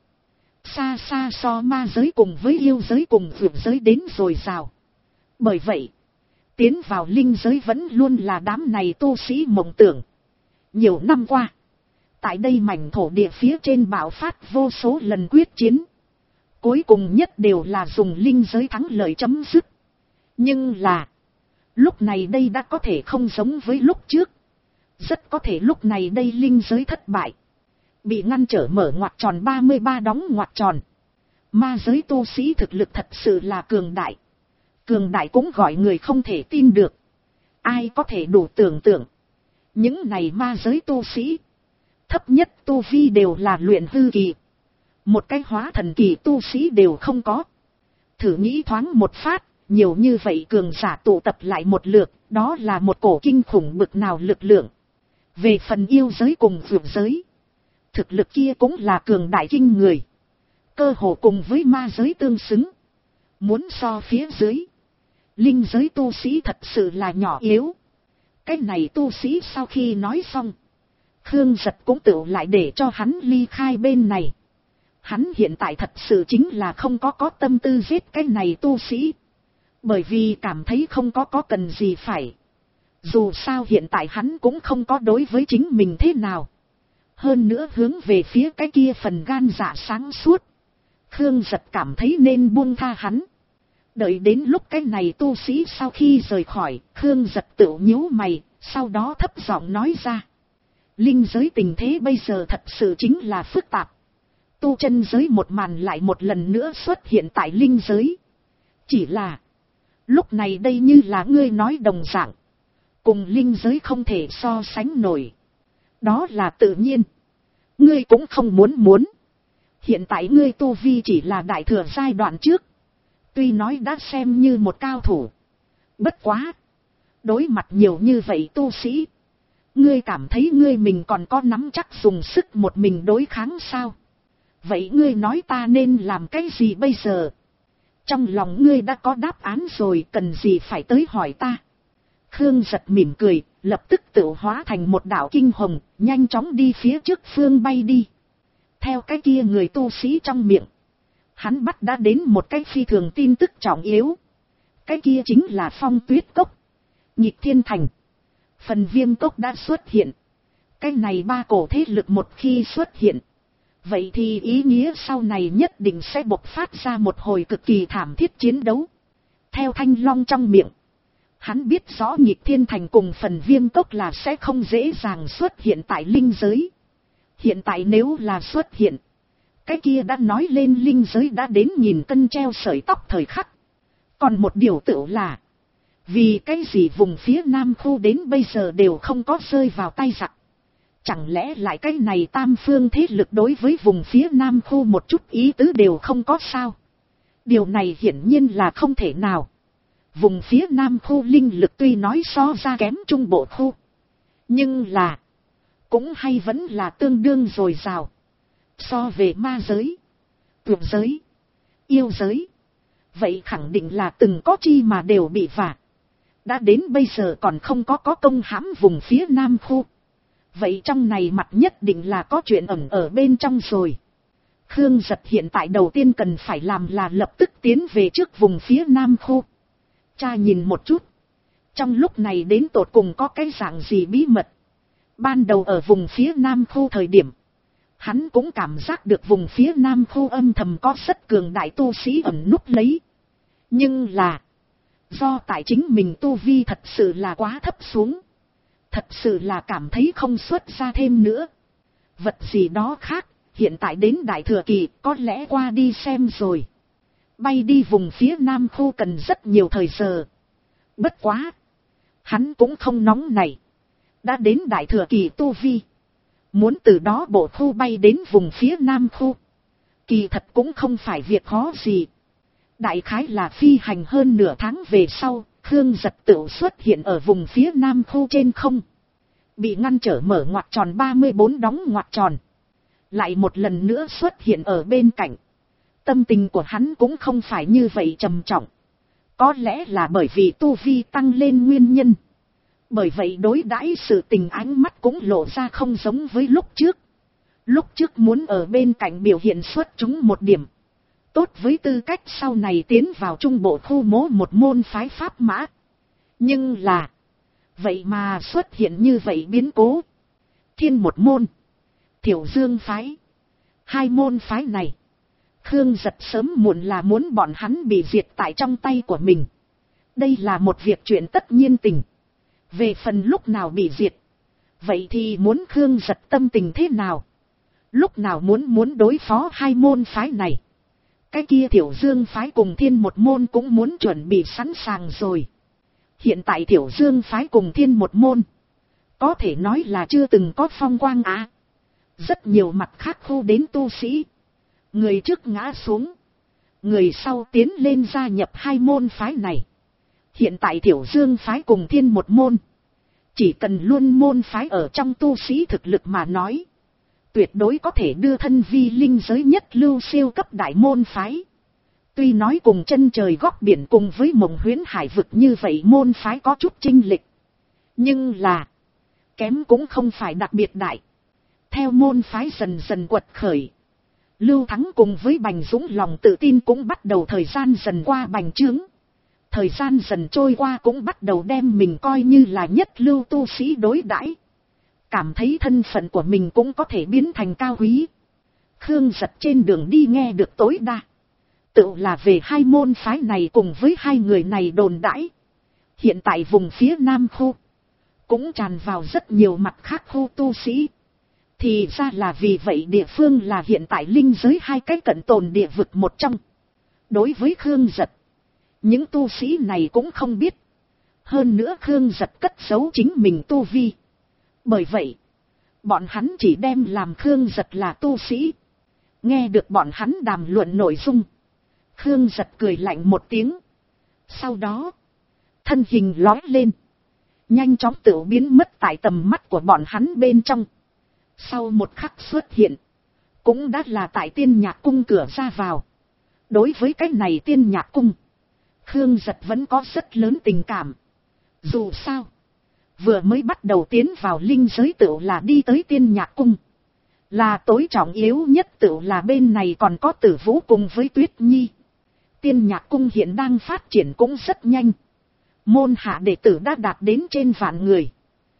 xa xa so ma giới cùng với yêu giới cùng vượt giới đến dồi dào. Bởi vậy, tiến vào linh giới vẫn luôn là đám này tu sĩ mộng tưởng. Nhiều năm qua, tại đây mảnh thổ địa phía trên bạo phát vô số lần quyết chiến. Cuối cùng nhất đều là dùng linh giới thắng lợi chấm dứt. Nhưng là, lúc này đây đã có thể không giống với lúc trước. Rất có thể lúc này đây linh giới thất bại, bị ngăn trở mở ngoặc tròn 33 đóng ngoặc tròn. Ma giới tu sĩ thực lực thật sự là cường đại. Cường đại cũng gọi người không thể tin được. Ai có thể đủ tưởng tượng, những này ma giới tu sĩ, thấp nhất tu vi đều là luyện hư kỳ. Một cái hóa thần kỳ tu sĩ đều không có. Thử nghĩ thoáng một phát, nhiều như vậy cường giả tụ tập lại một lượt, đó là một cổ kinh khủng bực nào lực lượng. Về phần yêu giới cùng vượt giới, thực lực kia cũng là cường đại kinh người, cơ hồ cùng với ma giới tương xứng. Muốn so phía dưới, linh giới tu sĩ thật sự là nhỏ yếu. Cái này tu sĩ sau khi nói xong, Khương Giật cũng tự lại để cho hắn ly khai bên này. Hắn hiện tại thật sự chính là không có tâm tư giết cái này tu sĩ. Bởi vì cảm thấy không có cần gì phải. Dù sao hiện tại hắn cũng không có đối với chính mình thế nào. Hơn nữa hướng về phía cái kia phần gan dạ sáng suốt. Khương Giật cảm thấy nên buông tha hắn. Đợi đến lúc cái này tu sĩ sau khi rời khỏi, Khương Giật tự nhíu mày, sau đó thấp giọng nói ra. Linh giới tình thế bây giờ thật sự chính là phức tạp. Tu chân giới một màn lại một lần nữa xuất hiện tại linh giới. Chỉ là, lúc này đây như là ngươi nói đồng dạng. Cùng linh giới không thể so sánh nổi. Đó là tự nhiên. Ngươi cũng không muốn. Hiện tại ngươi tu vi chỉ là đại thừa giai đoạn trước. Tuy nói đã xem như một cao thủ. Bất quá. Đối mặt nhiều như vậy tu sĩ. Ngươi cảm thấy ngươi mình còn có nắm chắc dùng sức một mình đối kháng sao? Vậy ngươi nói ta nên làm cái gì bây giờ? Trong lòng ngươi đã có đáp án rồi, cần gì phải tới hỏi ta? Khương Giật mỉm cười, lập tức tự hóa thành một đạo kinh hồng, nhanh chóng đi phía trước phương bay đi. Theo cái kia người tu sĩ trong miệng, hắn bắt đã đến một cái phi thường tin tức trọng yếu. Cái kia chính là Phong Tuyết Cốc, Nhịp Thiên Thành, Phần Viêm Cốc đã xuất hiện. Cái này ba cổ thế lực một khi xuất hiện, vậy thì ý nghĩa sau này nhất định sẽ bộc phát ra một hồi cực kỳ thảm thiết chiến đấu. Theo Thanh Long trong miệng, hắn biết rõ Nhịp Thiên Thành cùng Phần Viêm Cốc là sẽ không dễ dàng xuất hiện tại linh giới. Hiện tại nếu là xuất hiện, cái kia đã nói lên linh giới đã đến nhìn cân treo sợi tóc thời khắc. Còn một điều tựu là, vì cái gì vùng phía Nam khu đến bây giờ đều không có rơi vào tay giặc. Chẳng lẽ lại cái này tam phương thế lực đối với vùng phía Nam khu một chút ý tứ đều không có sao? Điều này hiển nhiên là không thể nào. Vùng phía Nam khu linh lực tuy nói so ra kém Trung Bộ khu, nhưng là cũng hay vẫn là tương đương dồi dào. So về ma giới, tuyệt giới, yêu giới, vậy khẳng định là từng có chi mà đều bị vả. Đã đến bây giờ còn không có công hãm vùng phía Nam khu. Vậy trong này mặt nhất định là có chuyện ẩn ở bên trong rồi. Khương Giật hiện tại đầu tiên cần phải làm là lập tức tiến về trước vùng phía Nam khu. Cha nhìn một chút. Trong lúc này đến tột cùng có cái dạng gì bí mật. Ban đầu ở vùng phía Nam khu thời điểm, hắn cũng cảm giác được vùng phía Nam khu âm thầm có rất cường đại tu sĩ ẩn núp lấy. Nhưng là, do tại chính mình tu vi thật sự là quá thấp xuống. Thật sự là cảm thấy không xuất ra thêm nữa. Vật gì đó khác, hiện tại đến Đại Thừa Kỳ có lẽ qua đi xem rồi. Bay đi vùng phía Nam khu cần rất nhiều thời giờ. Bất quá, hắn cũng không nóng này. Đã đến Đại Thừa Kỳ tu vi, muốn từ đó bộ khu bay đến vùng phía Nam khu, kỳ thật cũng không phải việc khó gì. Đại khái là phi hành hơn nửa tháng về sau, Khương Giật tự xuất hiện ở vùng phía Nam khu trên không. Bị ngăn trở mở ngoặc tròn 34 đóng ngoặc tròn. Lại một lần nữa xuất hiện ở bên cạnh. Tâm tình của hắn cũng không phải như vậy trầm trọng. Có lẽ là bởi vì tu vi tăng lên nguyên nhân. Bởi vậy đối đãi sự tình ánh mắt cũng lộ ra không giống với lúc trước. Lúc trước muốn ở bên cạnh biểu hiện xuất chúng một điểm. Tốt với tư cách sau này tiến vào trung bộ khu mố một môn phái pháp mã. Nhưng là, vậy mà xuất hiện như vậy biến cố. Thiên một môn, Thiểu Dương phái. Hai môn phái này, Khương Giật sớm muộn là muốn bọn hắn bị diệt tại trong tay của mình. Đây là một việc chuyện tất nhiên tình. Về phần lúc nào bị diệt, vậy thì muốn Khương Giật tâm tình thế nào? Lúc nào muốn đối phó hai môn phái này, cái kia Thiểu Dương phái cùng Thiên một môn cũng muốn chuẩn bị sẵn sàng rồi. Hiện tại Thiểu Dương phái cùng Thiên một môn, có thể nói là chưa từng có phong quang á. Rất nhiều mặt khác khu đến tu sĩ, người trước ngã xuống, người sau tiến lên gia nhập hai môn phái này. Hiện tại Thiểu Dương phái cùng Thiên một môn, chỉ cần luôn môn phái ở trong tu sĩ thực lực mà nói, tuyệt đối có thể đưa thân vi linh giới nhất lưu siêu cấp đại môn phái. Tuy nói cùng chân trời góc biển cùng với Mộng Huyễn Hải vực như vậy môn phái có chút chênh lệch, nhưng là kém cũng không phải đặc biệt đại. Theo môn phái dần dần quật khởi, Lưu Thắng cùng với Bành Dũng lòng tự tin cũng bắt đầu thời gian dần qua bành trướng. Thời gian dần trôi qua cũng bắt đầu đem mình coi như là nhất lưu tu sĩ đối đãi, cảm thấy thân phận của mình cũng có thể biến thành cao quý. Khương Giật trên đường đi nghe được tối đa tự là về hai môn phái này cùng với hai người này đồn đãi. Hiện tại vùng phía Nam khu cũng tràn vào rất nhiều mặt khác khu tu sĩ. Thì ra là vì vậy địa phương là hiện tại linh giới hai cái cận tồn địa vực một trong. Đối với Khương Giật, những tu sĩ này cũng không biết. Hơn nữa Khương Giật cất giấu chính mình tu vi. Bởi vậy, bọn hắn chỉ đem làm Khương Giật là tu sĩ. Nghe được bọn hắn đàm luận nội dung, Khương Giật cười lạnh một tiếng. Sau đó, thân hình lói lên, nhanh chóng tự biến mất tại tầm mắt của bọn hắn bên trong. Sau một khắc xuất hiện, cũng đã là tại Tiên Nhạc Cung cửa ra vào. Đối với cái này Tiên Nhạc Cung, Khương Giật vẫn có rất lớn tình cảm. Dù sao, vừa mới bắt đầu tiến vào linh giới tự là đi tới Tiên Nhạc Cung. Là tối trọng yếu nhất tự là bên này còn có Tử Vũ cùng với Tuyết Nhi. Tiên Nhạc Cung hiện đang phát triển cũng rất nhanh. Môn hạ đệ tử đã đạt đến trên vạn người.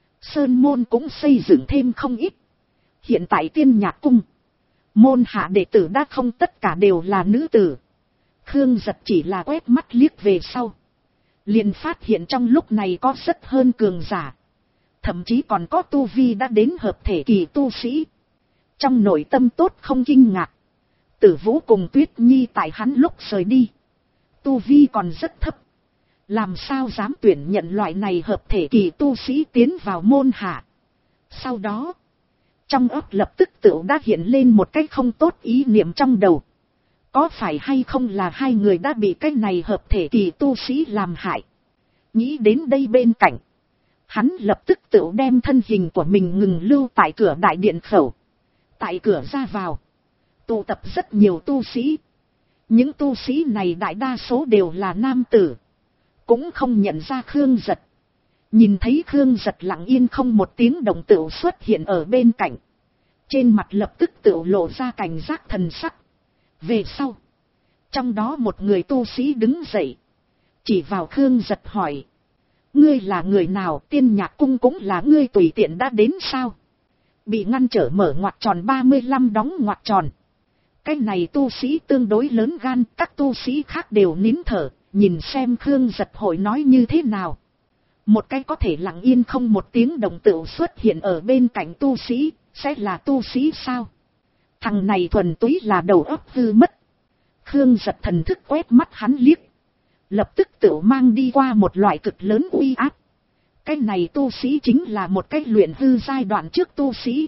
Sơn môn cũng xây dựng thêm không ít. Hiện tại Tiên Nhạc Cung, môn hạ đệ tử đã không tất cả đều là nữ tử. Khương Giật chỉ là quét mắt liếc về sau, liền phát hiện trong lúc này có rất hơn cường giả. Thậm chí còn có tu vi đã đến hợp thể kỳ tu sĩ. Trong nội tâm tốt không kinh ngạc. Tử Vũ cùng Tuyết Nhi tại hắn lúc rời đi, tu vi còn rất thấp. Làm sao dám tuyển nhận loại này hợp thể kỳ tu sĩ tiến vào môn hạ. Sau đó, trong óc lập tức tự đã hiện lên một cái không tốt ý niệm trong đầu. Có phải hay không là hai người đã bị cái này hợp thể kỳ tu sĩ làm hại. Nghĩ đến đây bên cạnh, hắn lập tức tự đem thân hình của mình ngừng lưu tại cửa đại điện khẩu. Tại cửa ra vào, tụ tập rất nhiều tu sĩ. Những tu sĩ này đại đa số đều là nam tử, cũng không nhận ra Khương Giật. Nhìn thấy Khương Giật lặng yên không một tiếng động tựu xuất hiện ở bên cạnh, trên mặt lập tức tựu lộ ra cảnh giác thần sắc. Về sau, trong đó một người tu sĩ đứng dậy, chỉ vào Khương Giật hỏi: ngươi là người nào? Tiên Nhạc Cung cũng là ngươi tùy tiện đã đến sao? Bị ngăn trở mở ngoặc tròn 35 đóng ngoặc tròn. Cái này tu sĩ tương đối lớn gan, các tu sĩ khác đều nín thở, nhìn xem Khương Giật hội nói như thế nào. Một cái có thể lặng yên không một tiếng động tựu xuất hiện ở bên cạnh tu sĩ, sẽ là tu sĩ sao? Thằng này thuần túy là đầu óc hư mất. Khương Giật thần thức quét mắt hắn liếc, lập tức tựu mang đi qua một loại cực lớn uy áp. Cái này tu sĩ chính là một cái luyện hư giai đoạn trước tu sĩ.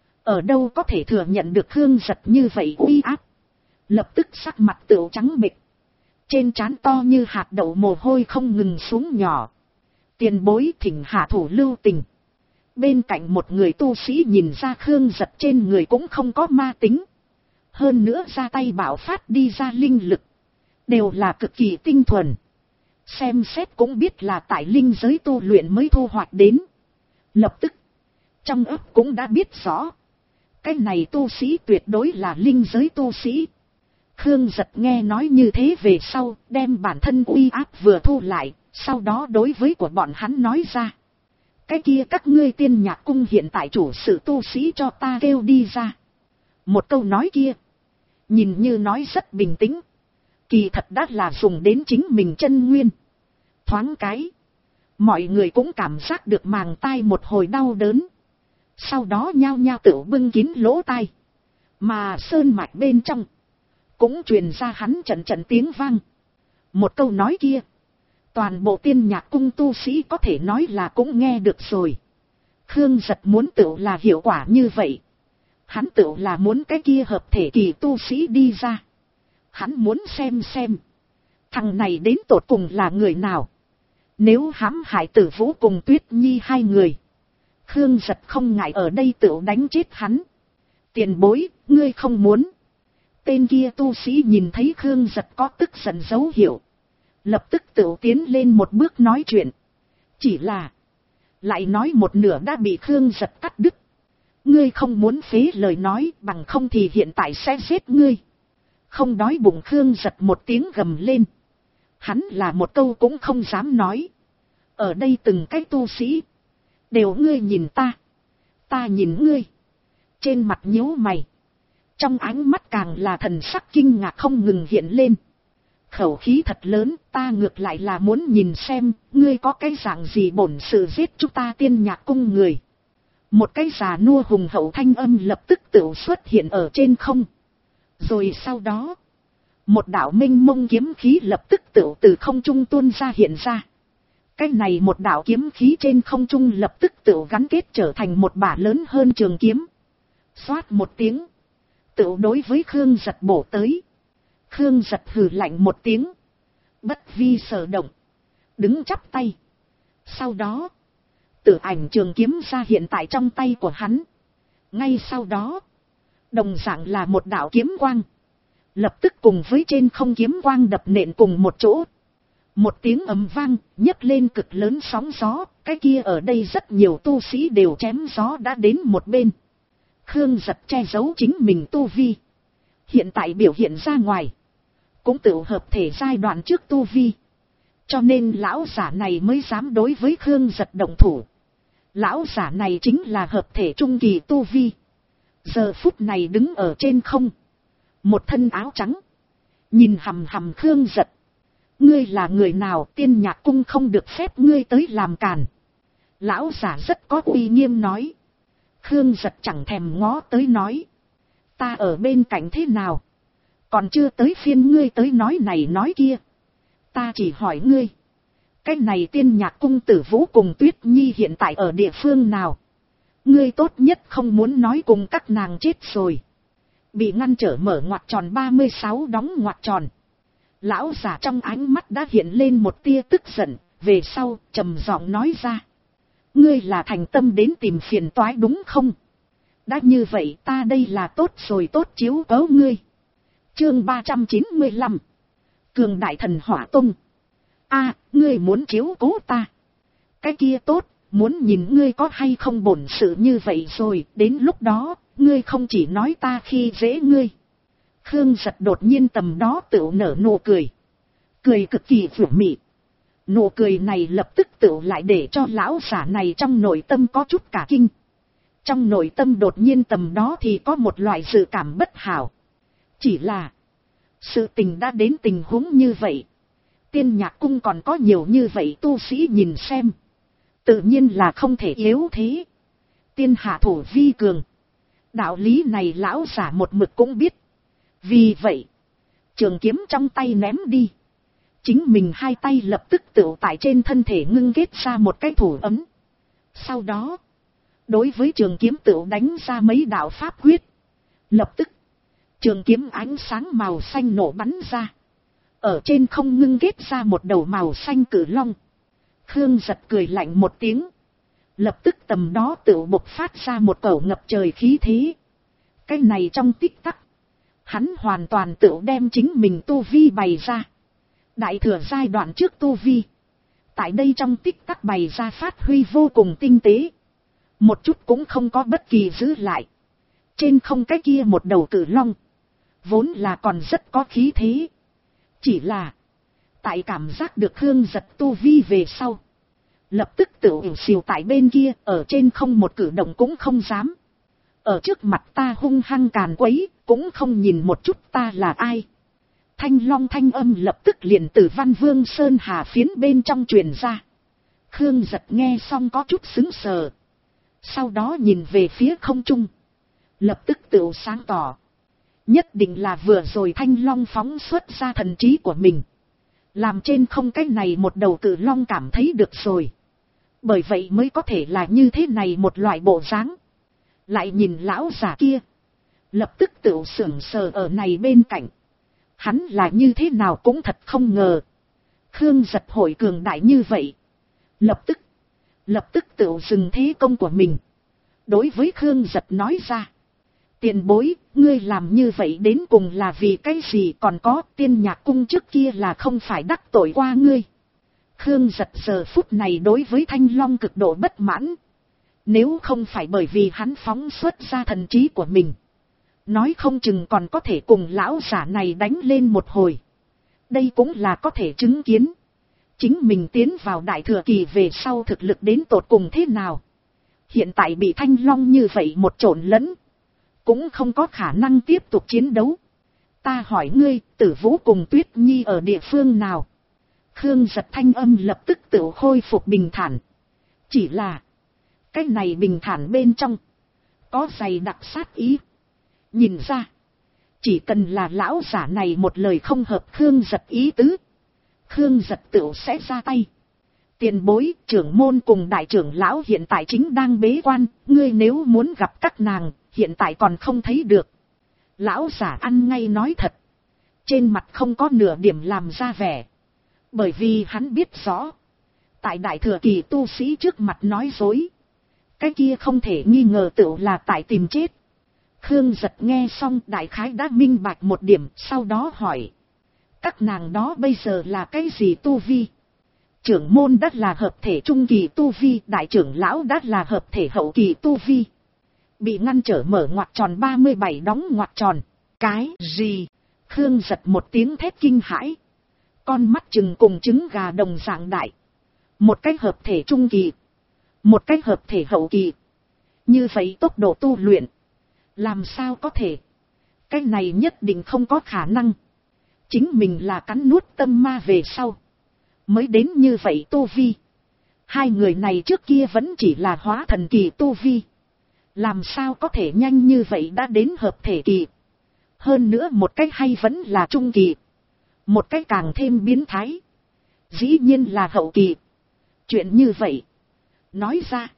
Ở đâu có thể thừa nhận được Khương Giật như vậy uy áp. Lập tức sắc mặt tựu trắng bệch, trên trán to như hạt đậu mồ hôi không ngừng xuống nhỏ. Tiền bối thỉnh hạ thủ lưu tình. Bên cạnh một người tu sĩ nhìn ra Khương Giật trên người cũng không có ma tính. Hơn nữa ra tay bảo phát đi ra linh lực, đều là cực kỳ tinh thuần. Xem xét cũng biết là tại linh giới tu luyện mới thu hoạch đến. Lập tức, trong ấp cũng đã biết rõ. Cái này tu sĩ tuyệt đối là linh giới tu sĩ. Khương Giật nghe nói như thế về sau, đem bản thân uy áp vừa thu lại, sau đó đối với của bọn hắn nói ra: cái kia các ngươi Tiên Nhạc Cung hiện tại chủ sự tu sĩ cho ta kêu đi ra. Một câu nói kia, nhìn như nói rất bình tĩnh, kỳ thật đã là dùng đến chính mình chân nguyên. Thoáng cái, mọi người cũng cảm giác được màng tai một hồi đau đớn. Sau đó nhao nhao tự bưng kín lỗ tai. Mà sơn mạch bên trong, cũng truyền ra hắn trận trận tiếng vang. Một câu nói kia, toàn bộ Tiên Nhạc Cung tu sĩ có thể nói là cũng nghe được rồi. Khương Giật muốn tự là hiệu quả như vậy. Hắn tự là muốn cái kia hợp thể kỳ tu sĩ đi ra. Hắn muốn xem thằng này đến tột cùng là người nào. Nếu hãm hại Tử Vũ cùng Tuyết Nhi hai người, Khương Giật không ngại ở đây tự đánh chết hắn. Tiền bối, ngươi không muốn. Tên kia tu sĩ nhìn thấy Khương Giật có tức giận dấu hiệu, lập tức tự tiến lên một bước nói chuyện. Chỉ là, lại nói một nửa đã bị Khương Giật cắt đứt. Ngươi không muốn phế lời nói, bằng không thì hiện tại sẽ giết ngươi. Không đói bụng Khương Giật một tiếng gầm lên. Hắn là một câu cũng không dám nói. Ở đây từng cái tu sĩ, đều ngươi nhìn ta, ta nhìn ngươi. Trên mặt nhíu mày, trong ánh mắt càng là thần sắc kinh ngạc không ngừng hiện lên. Khẩu khí thật lớn, ta ngược lại là muốn nhìn xem, ngươi có cái dạng gì bổn sự giết chúng ta Tiên Nhạc cung người. Một cái già nua hùng hậu thanh âm lập tức tự xuất hiện ở trên không. Rồi sau đó, một đạo minh mông kiếm khí lập tức tự từ không trung tuôn ra hiện ra. Cái này một đạo kiếm khí trên không trung lập tức tự gắn kết trở thành một bả lớn hơn trường kiếm. Xoát một tiếng, tự đối với Khương Giật bổ tới. Khương Giật hừ lạnh một tiếng, bất vi sở động, đứng chắp tay. Sau đó, tử ảnh trường kiếm ra hiện tại trong tay của hắn. Ngay sau đó, đồng dạng là một đạo kiếm quang, lập tức cùng với trên không kiếm quang đập nện cùng một chỗ. Một tiếng ầm vang, nhấc lên cực lớn sóng gió, cái kia ở đây rất nhiều tu sĩ đều chém gió đã đến một bên. Khương Giật che giấu chính mình tu vi, hiện tại biểu hiện ra ngoài, cũng tự hợp thể giai đoạn trước tu vi. Cho nên lão giả này mới dám đối với Khương Giật động thủ. Lão giả này chính là hợp thể trung kỳ tu vi. Giờ phút này đứng ở trên không, một thân áo trắng, nhìn hằm hằm Khương Giật. Ngươi là người nào? Tiên Nhạc cung không được phép ngươi tới làm càn. Lão giả rất có uy nghiêm nói. Khương Giật chẳng thèm ngó tới nói. Ta ở bên cạnh thế nào? Còn chưa tới phiên ngươi tới nói này nói kia. Ta chỉ hỏi ngươi, cái này Tiên Nhạc cung Tử Vũ cùng Tuyết Nhi hiện tại ở địa phương nào? Ngươi tốt nhất không muốn nói cùng các nàng chết rồi. Bị ngăn trở mở ngoặc tròn 36 đóng ngoặc tròn. Lão giả trong ánh mắt đã hiện lên một tia tức giận, về sau trầm giọng nói ra. Ngươi là thành tâm đến tìm phiền toái đúng không? Đã như vậy ta đây là tốt rồi, tốt chiếu cố ngươi. Chương 395. Cường đại thần hỏa tung. A, ngươi muốn chiếu cố ta? Cái kia tốt, muốn nhìn ngươi có hay không bổn sự như vậy rồi, đến lúc đó, ngươi không chỉ nói ta khi dễ ngươi. Khương Giật đột nhiên tầm đó tự nở nụ cười. Cười cực kỳ vũ mị. Nụ cười này lập tức tự lại để cho lão giả này trong nội tâm có chút cả kinh. Trong nội tâm đột nhiên tầm đó thì có một loại dự cảm bất hảo. Chỉ là, sự tình đã đến tình huống như vậy. Tiên Nhạc cung còn có nhiều như vậy tu sĩ nhìn xem. Tự nhiên là không thể yếu thế. Tiên hạ thủ vi cường. Đạo lý này lão giả một mực cũng biết. Vì vậy, trường kiếm trong tay ném đi. Chính mình hai tay lập tức tự tại trên thân thể ngưng kết ra một cái thủ ấm. Sau đó, đối với trường kiếm tự đánh ra mấy đạo pháp quyết. Lập tức, trường kiếm ánh sáng màu xanh nổ bắn ra. Ở trên không ngưng kết ra một đầu màu xanh cử long. Khương Giật cười lạnh một tiếng. Lập tức tầm đó tự bộc phát ra một cẩu ngập trời khí thế. Cái này trong tích tắc, hắn hoàn toàn tự đem chính mình tu vi bày ra. Đại thừa giai đoạn trước tu vi, tại đây trong tích tắc bày ra phát huy vô cùng tinh tế. Một chút cũng không có bất kỳ giữ lại. Trên không cái kia một đầu cử long, vốn là còn rất có khí thế. Chỉ là, tại cảm giác được Khương Giật tu vi về sau, lập tức tự ỉu xìu tại bên kia, ở trên không một cử động cũng không dám. Ở trước mặt ta hung hăng càn quấy, cũng không nhìn một chút ta là ai. Thanh long thanh âm lập tức liền từ Văn Vương Sơn Hà phiến bên trong truyền ra. Khương Giật nghe xong có chút sững sờ. Sau đó nhìn về phía không trung. Lập tức tự sáng tỏ. Nhất định là vừa rồi thanh long phóng xuất ra thần trí của mình. Làm trên không cái này một đầu cử long cảm thấy được rồi. Bởi vậy mới có thể là như thế này một loại bộ dáng. Lại nhìn lão giả kia. Lập tức tự sững sờ ở này bên cạnh. Hắn là như thế nào cũng thật không ngờ. Khương Giật hội cường đại như vậy. Lập tức tự dừng thế công của mình. Đối với Khương Giật nói ra. Tiền bối, ngươi làm như vậy đến cùng là vì cái gì? Còn có Tiên Nhạc cung trước kia là không phải đắc tội qua ngươi. Khương Giật giờ phút này đối với Thanh Long cực độ bất mãn. Nếu không phải bởi vì hắn phóng xuất ra thần trí của mình, nói không chừng còn có thể cùng lão giả này đánh lên một hồi. Đây cũng là có thể chứng kiến. Chính mình tiến vào đại thừa kỳ về sau thực lực đến tột cùng thế nào. Hiện tại bị Thanh Long như vậy một trộn lẫn. Cũng không có khả năng tiếp tục chiến đấu. Ta hỏi ngươi, Tử Vũ cùng Tuyết Nhi ở địa phương nào? Khương Giật thanh âm lập tức tự khôi phục bình thản. Chỉ là, cái này bình thản bên trong, có dày đặc sát ý. Nhìn ra, chỉ cần là lão giả này một lời không hợp Khương Giật ý tứ, Khương Giật tự sẽ ra tay. Tiền bối, trưởng môn cùng đại trưởng lão hiện tại chính đang bế quan, ngươi nếu muốn gặp các nàng, hiện tại còn không thấy được. Lão giả ăn ngay nói thật, trên mặt không có nửa điểm làm ra vẻ. Bởi vì hắn biết rõ, tại đại thừa kỳ tu sĩ trước mặt nói dối, cái kia không thể nghi ngờ tựu là tại tìm chết. Khương Giật nghe xong đại khái đã minh bạch một điểm, sau đó hỏi. Các nàng đó bây giờ là cái gì tu vi? Trưởng môn đã là hợp thể trung kỳ tu vi, đại trưởng lão đã là hợp thể hậu kỳ tu vi. Bị ngăn trở mở ngoặc tròn 37 đóng ngoặc tròn. Cái gì? Khương Giật một tiếng thét kinh hãi. Con mắt chừng cùng trứng gà đồng dạng đại. Một cái hợp thể trung kỳ, một cái hợp thể hậu kỳ. Như vậy tốc độ tu luyện, làm sao có thể? Cái này nhất định không có khả năng. Chính mình là cắn nuốt tâm ma về sau mới đến như vậy tu vi. Hai người này trước kia vẫn chỉ là hóa thần kỳ tu vi, làm sao có thể nhanh như vậy đã đến hợp thể kỳ. Hơn nữa một cái hay vẫn là trung kỳ, một cái càng thêm biến thái, dĩ nhiên là hậu kỳ. Chuyện như vậy, nói ra,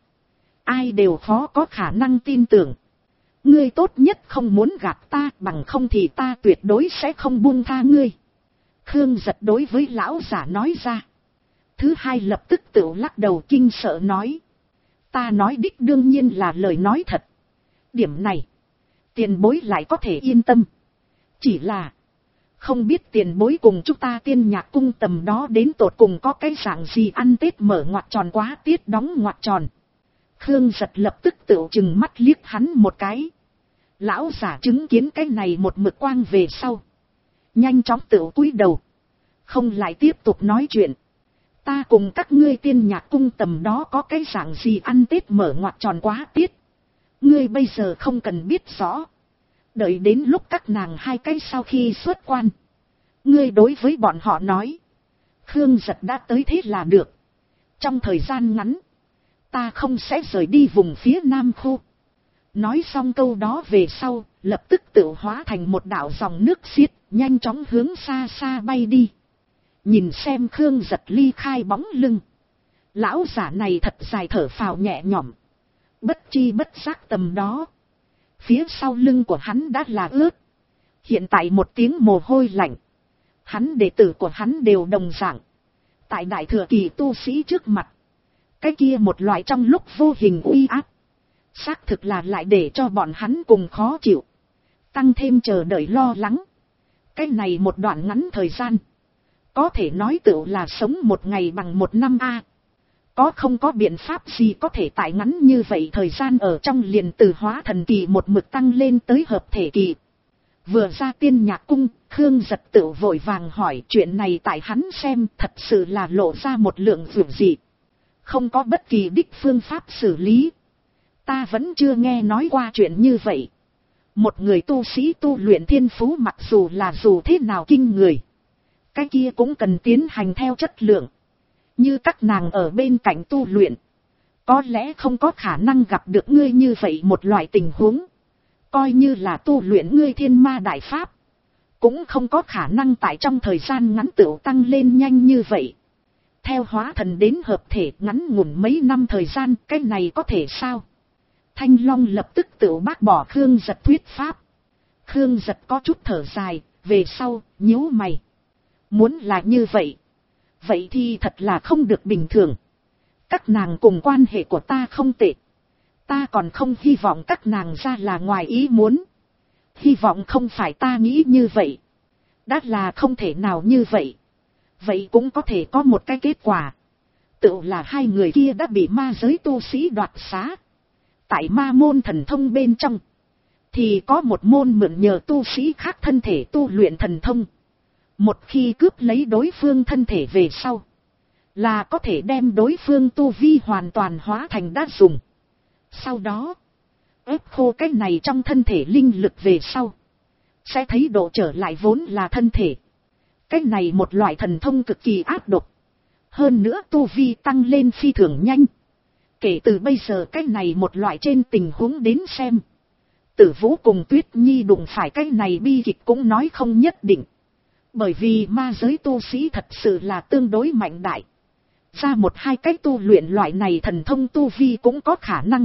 ai đều khó có khả năng tin tưởng. Ngươi tốt nhất không muốn gặp ta, bằng không thì ta tuyệt đối sẽ không buông tha ngươi. Khương Giật đối với lão giả nói ra. Thứ hai lập tức tự lắc đầu kinh sợ nói. Ta nói đích đương nhiên là lời nói thật. Điểm này, tiền bối lại có thể yên tâm. Chỉ là, không biết tiền bối cùng chúng ta Tiên Nhạc cung tầm đó đến tột cùng có cái dạng gì ăn Tết mở ngoặc tròn quá tiết đóng ngoặc tròn. Khương Giật lập tức tự chừng mắt liếc hắn một cái. Lão giả chứng kiến cái này một mực quang về sau, nhanh chóng tự cúi đầu, không lại tiếp tục nói chuyện. Ta cùng các ngươi Tiên Nhạc cung tầm đó có cái dạng gì ăn Tết mở ngoặc tròn quá tiết, ngươi bây giờ không cần biết rõ. Đợi đến lúc các nàng hai cái sau khi xuất quan, ngươi đối với bọn họ nói, Khương Giật đã tới thế là được. Trong thời gian ngắn, ta không sẽ rời đi vùng phía Nam khu. Nói xong câu đó về sau, lập tức tự hóa thành một đạo dòng nước xiết, nhanh chóng hướng xa xa bay đi. Nhìn xem Khương Giật ly khai bóng lưng, lão giả này thật dài thở phào nhẹ nhõm. Bất chi bất giác tầm đó, phía sau lưng của hắn đã là ướt. Hiện tại một tiếng mồ hôi lạnh, hắn đệ tử của hắn đều đồng dạng. Tại đại thừa kỳ tu sĩ trước mặt, cái kia một loại trong lúc vô hình uy áp, xác thực là lại để cho bọn hắn cùng khó chịu, tăng thêm chờ đợi lo lắng. Cái này một đoạn ngắn thời gian, có thể nói tựu là sống một ngày bằng một năm a. Có không có biện pháp gì có thể tại ngắn như vậy thời gian ở trong liền từ hóa thần kỳ một mực tăng lên tới hợp thể kỳ. Vừa ra Tiên Nhạc cung, Khương Giật tự vội vàng hỏi chuyện này tại hắn xem thật sự là lộ ra một lượng vượt dị. Không có bất kỳ đích phương pháp xử lý. Ta vẫn chưa nghe nói qua chuyện như vậy. Một người tu sĩ tu luyện thiên phú mặc dù là dù thế nào kinh người, cái kia cũng cần tiến hành theo chất lượng. Như các nàng ở bên cạnh tu luyện, có lẽ không có khả năng gặp được ngươi như vậy một loại tình huống. Coi như là tu luyện ngươi thiên ma đại pháp, cũng không có khả năng tại trong thời gian ngắn tựu tăng lên nhanh như vậy. Theo hóa thần đến hợp thể ngắn ngủn mấy năm thời gian, cái này có thể sao? Thanh Long lập tức tự bác bỏ Khương Giật thuyết pháp. Khương Giật có chút thở dài, về sau, nhíu mày. Muốn là như vậy, vậy thì thật là không được bình thường. Các nàng cùng quan hệ của ta không tệ. Ta còn không hy vọng các nàng ra là ngoài ý muốn. Hy vọng không phải ta nghĩ như vậy. Đã là không thể nào như vậy. Vậy cũng có thể có một cái kết quả. Tự là hai người kia đã bị ma giới tu sĩ đoạt xá. Tại ma môn thần thông bên trong, thì có một môn mượn nhờ tu sĩ khác thân thể tu luyện thần thông. Một khi cướp lấy đối phương thân thể về sau, là có thể đem đối phương tu vi hoàn toàn hóa thành đá dùng. Sau đó, ép khô cái này trong thân thể linh lực về sau, sẽ thấy độ trở lại vốn là thân thể. Cái này một loại thần thông cực kỳ ác độc. Hơn nữa tu vi tăng lên phi thường nhanh. Kể từ bây giờ cái này một loại trên tình huống đến xem, Tử Vũ cùng Tuyết Nhi đụng phải cái này bi kịch cũng nói không nhất định. Bởi vì ma giới tu sĩ thật sự là tương đối mạnh đại. Ra một hai cách tu luyện loại này thần thông tu vi cũng có khả năng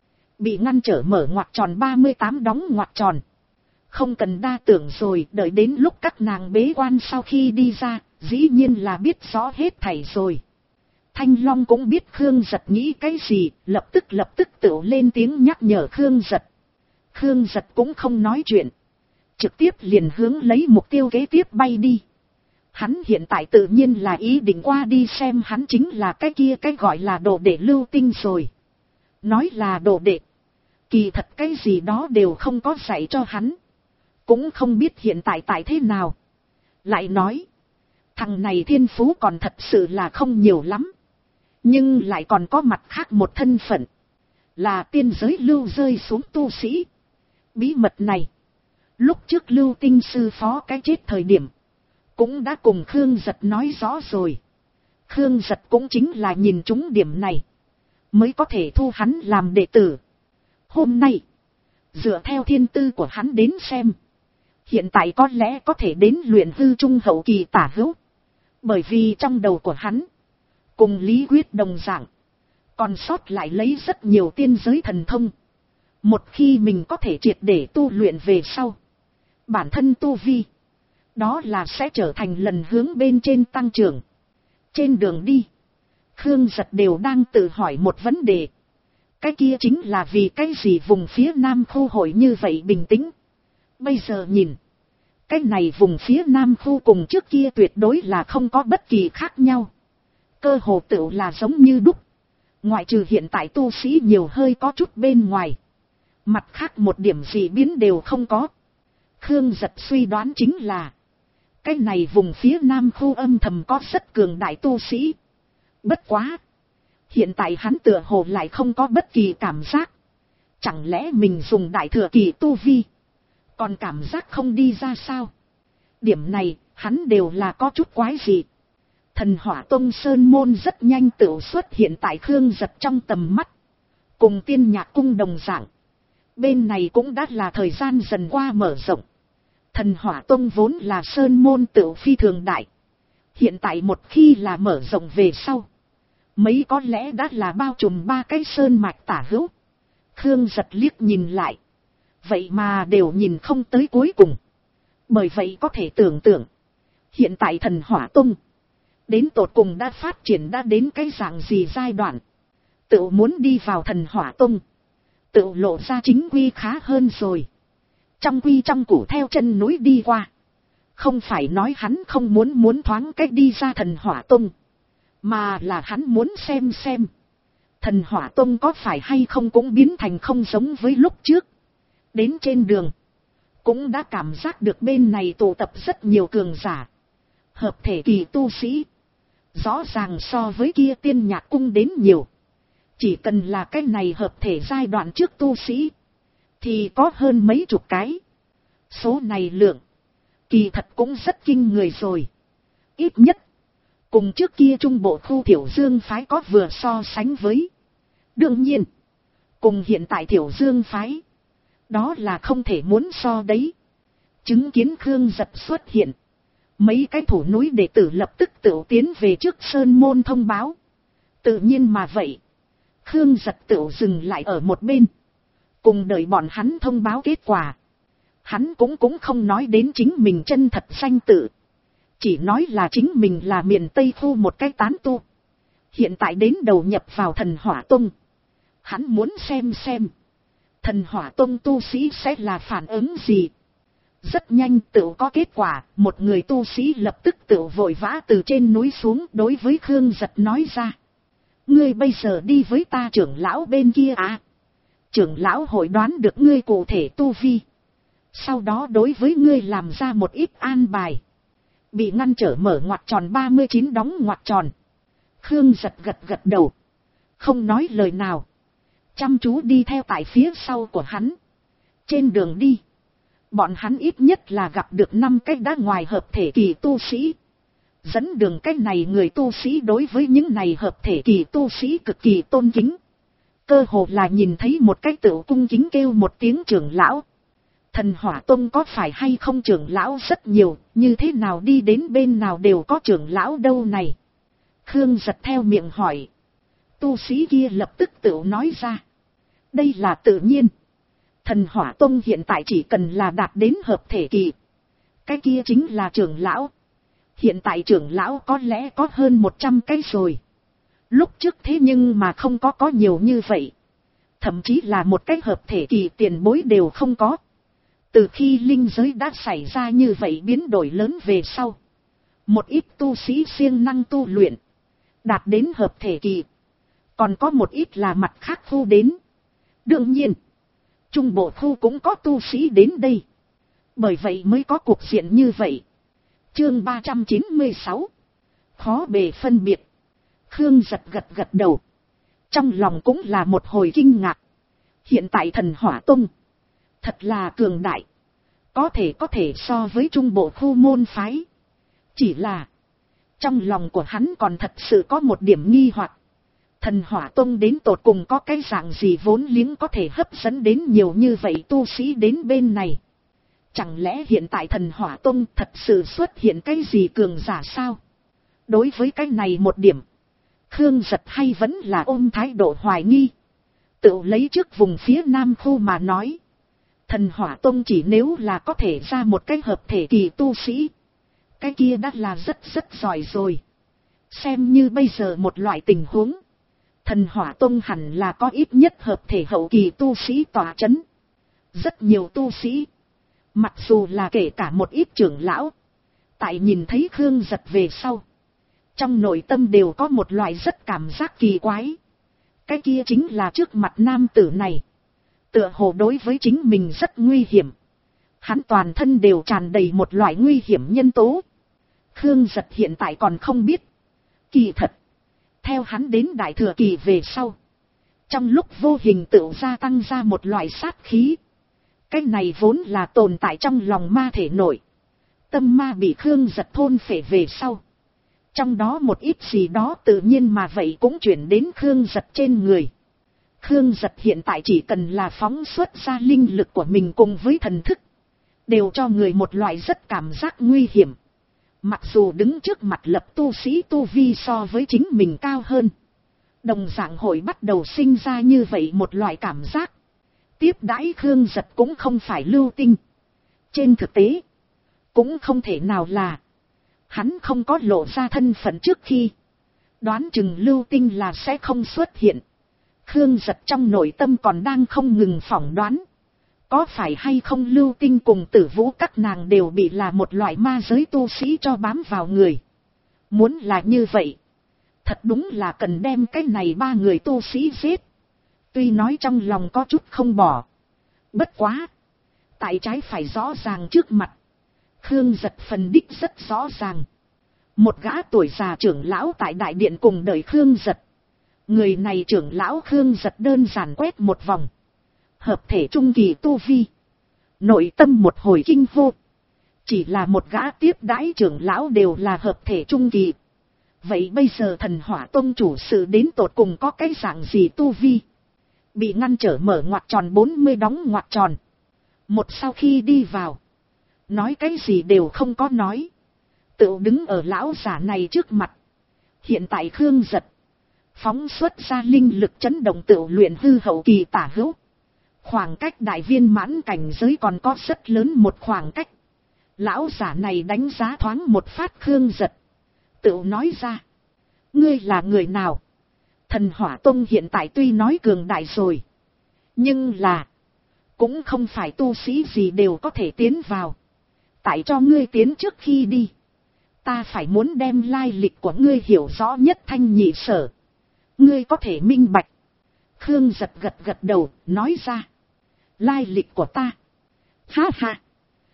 bị ngăn trở mở ngoặc tròn 38 đóng ngoặc tròn. Không cần đa tưởng rồi, đợi đến lúc các nàng bế quan sau khi đi ra, dĩ nhiên là biết rõ hết thảy rồi. Thanh Long cũng biết Khương Giật nghĩ cái gì, lập tức tự lên tiếng nhắc nhở Khương Giật. Khương Giật cũng không nói chuyện, trực tiếp liền hướng lấy mục tiêu kế tiếp bay đi. Hắn hiện tại tự nhiên là ý định qua đi xem hắn chính là cái kia cái gọi là đồ đệ Lưu Tinh rồi. Nói là đồ đệ, kỳ thật cái gì đó đều không có dạy cho hắn, cũng không biết hiện tại tại thế nào. Lại nói, thằng này thiên phú còn thật sự là không nhiều lắm, nhưng lại còn có mặt khác một thân phận, là tiên giới lưu rơi xuống tu sĩ. Bí mật này, lúc trước Lưu Tinh sư phó cái chết thời điểm, cũng đã cùng Khương Giật nói rõ rồi. Khương Giật cũng chính là nhìn trúng điểm này, mới có thể thu hắn làm đệ tử. Hôm nay, dựa theo thiên tư của hắn đến xem, hiện tại có lẽ có thể đến luyện hư trung hậu kỳ tả hữu. Bởi vì trong đầu của hắn, cùng lý quyết đồng dạng, còn sót lại lấy rất nhiều tiên giới thần thông. Một khi mình có thể triệt để tu luyện về sau, bản thân tu vi, đó là sẽ trở thành lần hướng bên trên tăng trưởng. Trên đường đi, Khương Giật đều đang tự hỏi một vấn đề. Cái kia chính là vì cái gì vùng phía Nam khu hội như vậy bình tĩnh. Bây giờ nhìn, cái này vùng phía Nam khu cùng trước kia tuyệt đối là không có bất kỳ khác nhau. Cơ hồ tựu là giống như đúc. Ngoại trừ hiện tại tu sĩ nhiều hơi có chút bên ngoài, mặt khác một điểm gì biến đều không có. Khương Giật suy đoán chính là, cái này vùng phía Nam khu âm thầm có rất cường đại tu sĩ. Bất quá, hiện tại hắn tựa hồ lại không có bất kỳ cảm giác. Chẳng lẽ mình dùng đại thừa kỳ tu vi, còn cảm giác không đi ra sao? Điểm này, hắn đều là có chút quái gì. Thần Hỏa Tông Sơn Môn rất nhanh tự xuất hiện tại Khương Giật trong tầm mắt. Cùng Tiên Nhạc Cung đồng dạng, bên này cũng đã là thời gian dần qua mở rộng. Thần Hỏa Tông vốn là Sơn Môn tự phi thường đại. Hiện tại một khi là mở rộng về sau, mấy có lẽ đã là bao trùm 3 cái sơn mạch tả hữu. Khương Giật liếc nhìn lại, vậy mà đều nhìn không tới cuối cùng. Bởi vậy có thể tưởng tượng, hiện tại Thần Hỏa Tông đến tột cùng đã phát triển đã đến cái dạng gì giai đoạn. Tự muốn đi vào Thần Hỏa Tông, tự lộ ra chính quy khá hơn rồi. Trong quy trong củ theo chân núi đi qua, không phải nói hắn không muốn thoáng cách đi ra Thần Hỏa Tông, mà là hắn muốn xem Thần Hỏa Tông có phải hay không cũng biến thành không giống với lúc trước. Đến trên đường, cũng đã cảm giác được bên này tụ tập rất nhiều cường giả, hợp thể kỳ tu sĩ. Rõ ràng so với kia Tiên Nhạc Cung đến nhiều. Chỉ cần là cái này hợp thể giai đoạn trước tu sĩ, thì có hơn mấy chục cái. Số này lượng, kỳ thật cũng rất kinh người rồi. Ít nhất, cùng trước kia trung bộ khu Thiểu Dương phái có vừa so sánh với. Đương nhiên, cùng hiện tại Thiểu Dương phái, đó là không thể muốn so đấy. Chứng kiến Khương Giật xuất hiện, mấy cái thủ núi đệ tử lập tức tự tiến về trước Sơn Môn thông báo. Tự nhiên mà vậy, Khương Giật tự dừng lại ở một bên, cùng đợi bọn hắn thông báo kết quả. Hắn cũng không nói đến chính mình chân thật danh tự, chỉ nói là chính mình là miền Tây khu một cái tán tu, hiện tại đến đầu nhập vào Thần Hỏa Tông. Hắn muốn xem Thần Hỏa Tông tu sĩ sẽ là phản ứng gì. Rất nhanh tự có kết quả, một người tu sĩ lập tức tự vội vã từ trên núi xuống đối với Khương Giật nói ra. Ngươi bây giờ đi với ta trưởng lão bên kia à? Trưởng lão hội đoán được ngươi cụ thể tu vi, sau đó đối với ngươi làm ra một ít an bài. Bị ngăn trở mở ngoặc tròn 39 đóng ngoặc tròn. Khương Giật gật gật đầu. Không nói lời nào. Chăm chú đi theo tại phía sau của hắn. Trên đường đi. Bọn hắn ít nhất là gặp được 5 cái đã ngoài hợp thể kỳ tu sĩ. Dẫn đường cái này người tu sĩ đối với những này hợp thể kỳ tu sĩ cực kỳ tôn kính. Cơ hồ là nhìn thấy một cái tựu cung kính kêu một tiếng trưởng lão. Thần Hỏa Tông có phải hay không trưởng lão rất nhiều, như thế nào đi đến bên nào đều có trưởng lão đâu này. Khương Giật theo miệng hỏi. Tu sĩ kia lập tức tựu nói ra. Đây là tự nhiên. Thần Hỏa Tông hiện tại chỉ cần là đạt đến hợp thể kỳ. Cái kia chính là trưởng lão. Hiện tại trưởng lão có lẽ có hơn 100 cái rồi. Lúc trước thế nhưng mà không có nhiều như vậy. Thậm chí là một cái hợp thể kỳ tiền bối đều không có. Từ khi linh giới đã xảy ra như vậy biến đổi lớn về sau. Một ít tu sĩ siêng năng tu luyện. Đạt đến hợp thể kỳ. Còn có một ít là mặt khác khu đến. Đương nhiên. Trung bộ khu cũng có tu sĩ đến đây. Bởi vậy mới có cuộc diện như vậy. Chương 396. Khó bề phân biệt. Khương Giật gật gật đầu. Trong lòng cũng là một hồi kinh ngạc. Hiện tại Thần Hỏa Tông. Thật là cường đại. Có thể so với trung bộ khu môn phái. Chỉ là. Trong lòng của hắn còn thật sự có một điểm nghi hoặc. Thần Hỏa Tông đến tột cùng có cái dạng gì vốn liếng có thể hấp dẫn đến nhiều như vậy tu sĩ đến bên này. Chẳng lẽ hiện tại Thần Hỏa Tông thật sự xuất hiện cái gì cường giả sao? Đối với cái này một điểm. Khương Giật hay vẫn là ôm thái độ hoài nghi. Tự lấy trước vùng phía nam khu mà nói. Thần Hỏa Tông chỉ nếu là có thể ra một cái hợp thể kỳ tu sĩ. Cái kia đã là rất giỏi rồi. Xem như bây giờ một loại tình huống. Thần Hỏa Tông hẳn là có ít nhất hợp thể hậu kỳ tu sĩ tỏa chấn. Rất nhiều tu sĩ. Mặc dù là kể cả một ít trưởng lão. Tại nhìn thấy Khương Giật về sau. Trong nội tâm đều có một loại rất cảm giác kỳ quái. Cái kia chính là trước mặt nam tử này. Tựa hồ đối với chính mình rất nguy hiểm. Hắn toàn thân đều tràn đầy một loại nguy hiểm nhân tố. Khương Giật hiện tại còn không biết. Kỳ thật. Theo hắn đến đại thừa kỳ về sau. Trong lúc vô hình tự gia tăng ra một loại sát khí. Cái này vốn là tồn tại trong lòng ma thể nội. Tâm ma bị Khương Giật thôn phệ về sau. Trong đó một ít gì đó tự nhiên mà vậy cũng chuyển đến Khương Giật trên người. Khương Giật hiện tại chỉ cần là phóng xuất ra linh lực của mình cùng với thần thức. Đều cho người một loại rất cảm giác nguy hiểm. Mặc dù đứng trước mặt lập tu sĩ tu vi so với chính mình cao hơn. Đồng dạng hội bắt đầu sinh ra như vậy một loại cảm giác. Tiếp đãi Khương Giật cũng không phải lưu tinh. Trên thực tế. Cũng không thể nào là. Hắn không có lộ ra thân phận trước khi. Đoán chừng lưu tinh là sẽ không xuất hiện. Khương Giật trong nội tâm còn đang không ngừng phỏng đoán. Có phải hay không lưu tinh cùng Tử Vũ các nàng đều bị là một loại ma giới tu sĩ cho bám vào người. Muốn là như vậy. Thật đúng là cần đem cái này 3 người tu sĩ giết. Tuy nói trong lòng có chút không bỏ. Bất quá. Tại trái phải rõ ràng trước mặt. Khương Giật phần đích rất rõ ràng. Một gã tuổi già trưởng lão tại đại điện cùng đợi Khương Giật. Người này trưởng lão Khương Giật đơn giản quét một vòng. Hợp thể trung kỳ tu vi. Nội tâm một hồi kinh hô. Chỉ là một gã tiếp đãi trưởng lão đều là hợp thể trung kỳ. Vậy bây giờ Thần Hỏa Tông chủ sự đến tột cùng có cái dạng gì tu vi? Bị ngăn trở mở ngoặc tròn 40 đóng ngoặc tròn. Một sau khi đi vào. Nói cái gì đều không có nói. Tự đứng ở lão giả này trước mặt. Hiện tại Khương Giật. Phóng xuất ra linh lực chấn động tự luyện hư hậu kỳ tả hữu. Khoảng cách đại viên mãn cảnh giới còn có rất lớn một khoảng cách. Lão giả này đánh giá thoáng một phát Khương Giật. Tự nói ra. Ngươi là người nào? Thần Hỏa Tông hiện tại tuy nói cường đại rồi. Nhưng là. Cũng không phải tu sĩ gì đều có thể tiến vào. Tại cho ngươi tiến trước khi đi. Ta phải muốn đem lai lịch của ngươi hiểu rõ nhất thanh nhị sở. Ngươi có thể minh bạch. Khương Giật gật gật đầu, nói ra. Lai lịch của ta. Ha ha.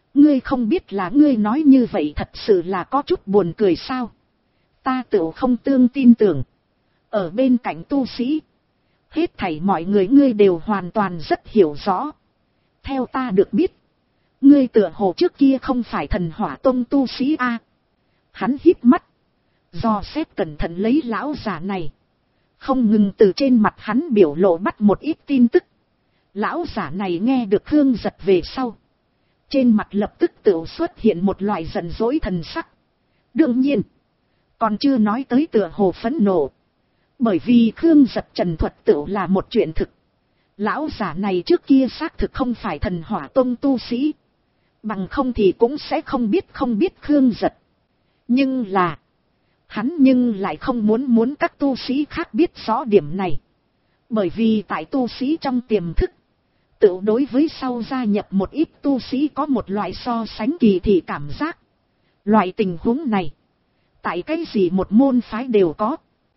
Ngươi không biết là ngươi nói như vậy thật sự là có chút buồn cười sao. Ta tựu không tương tin tưởng. Ở bên cạnh tu sĩ. Hết thảy mọi người ngươi đều hoàn toàn rất hiểu rõ. Theo ta được biết. Ngươi tựa hồ trước kia không phải Thần Hỏa Tông tu sĩ a. Hắn híp mắt. Dò xét cẩn thận lấy lão già này. Không ngừng từ trên mặt hắn biểu lộ bắt một ít tin tức. Lão giả này nghe được Khương Giật về sau. Trên mặt lập tức tự xuất hiện một loại giận dỗi thần sắc. Đương nhiên. Còn chưa nói tới tựa hồ phẫn nộ. Bởi vì Khương Giật trần thuật tự là một chuyện thực. Lão giả này trước kia xác thực không phải Thần Hỏa Tông tu sĩ. Bằng không thì cũng sẽ không biết Khương Giật. Nhưng là. Hắn nhưng lại không muốn các tu sĩ khác biết rõ điểm này. Bởi vì tại tu sĩ trong tiềm thức. Tự đối với sau gia nhập một ít tu sĩ có một loại so sánh kỳ thị cảm giác. Loại tình huống này. Tại cái gì một môn phái đều có.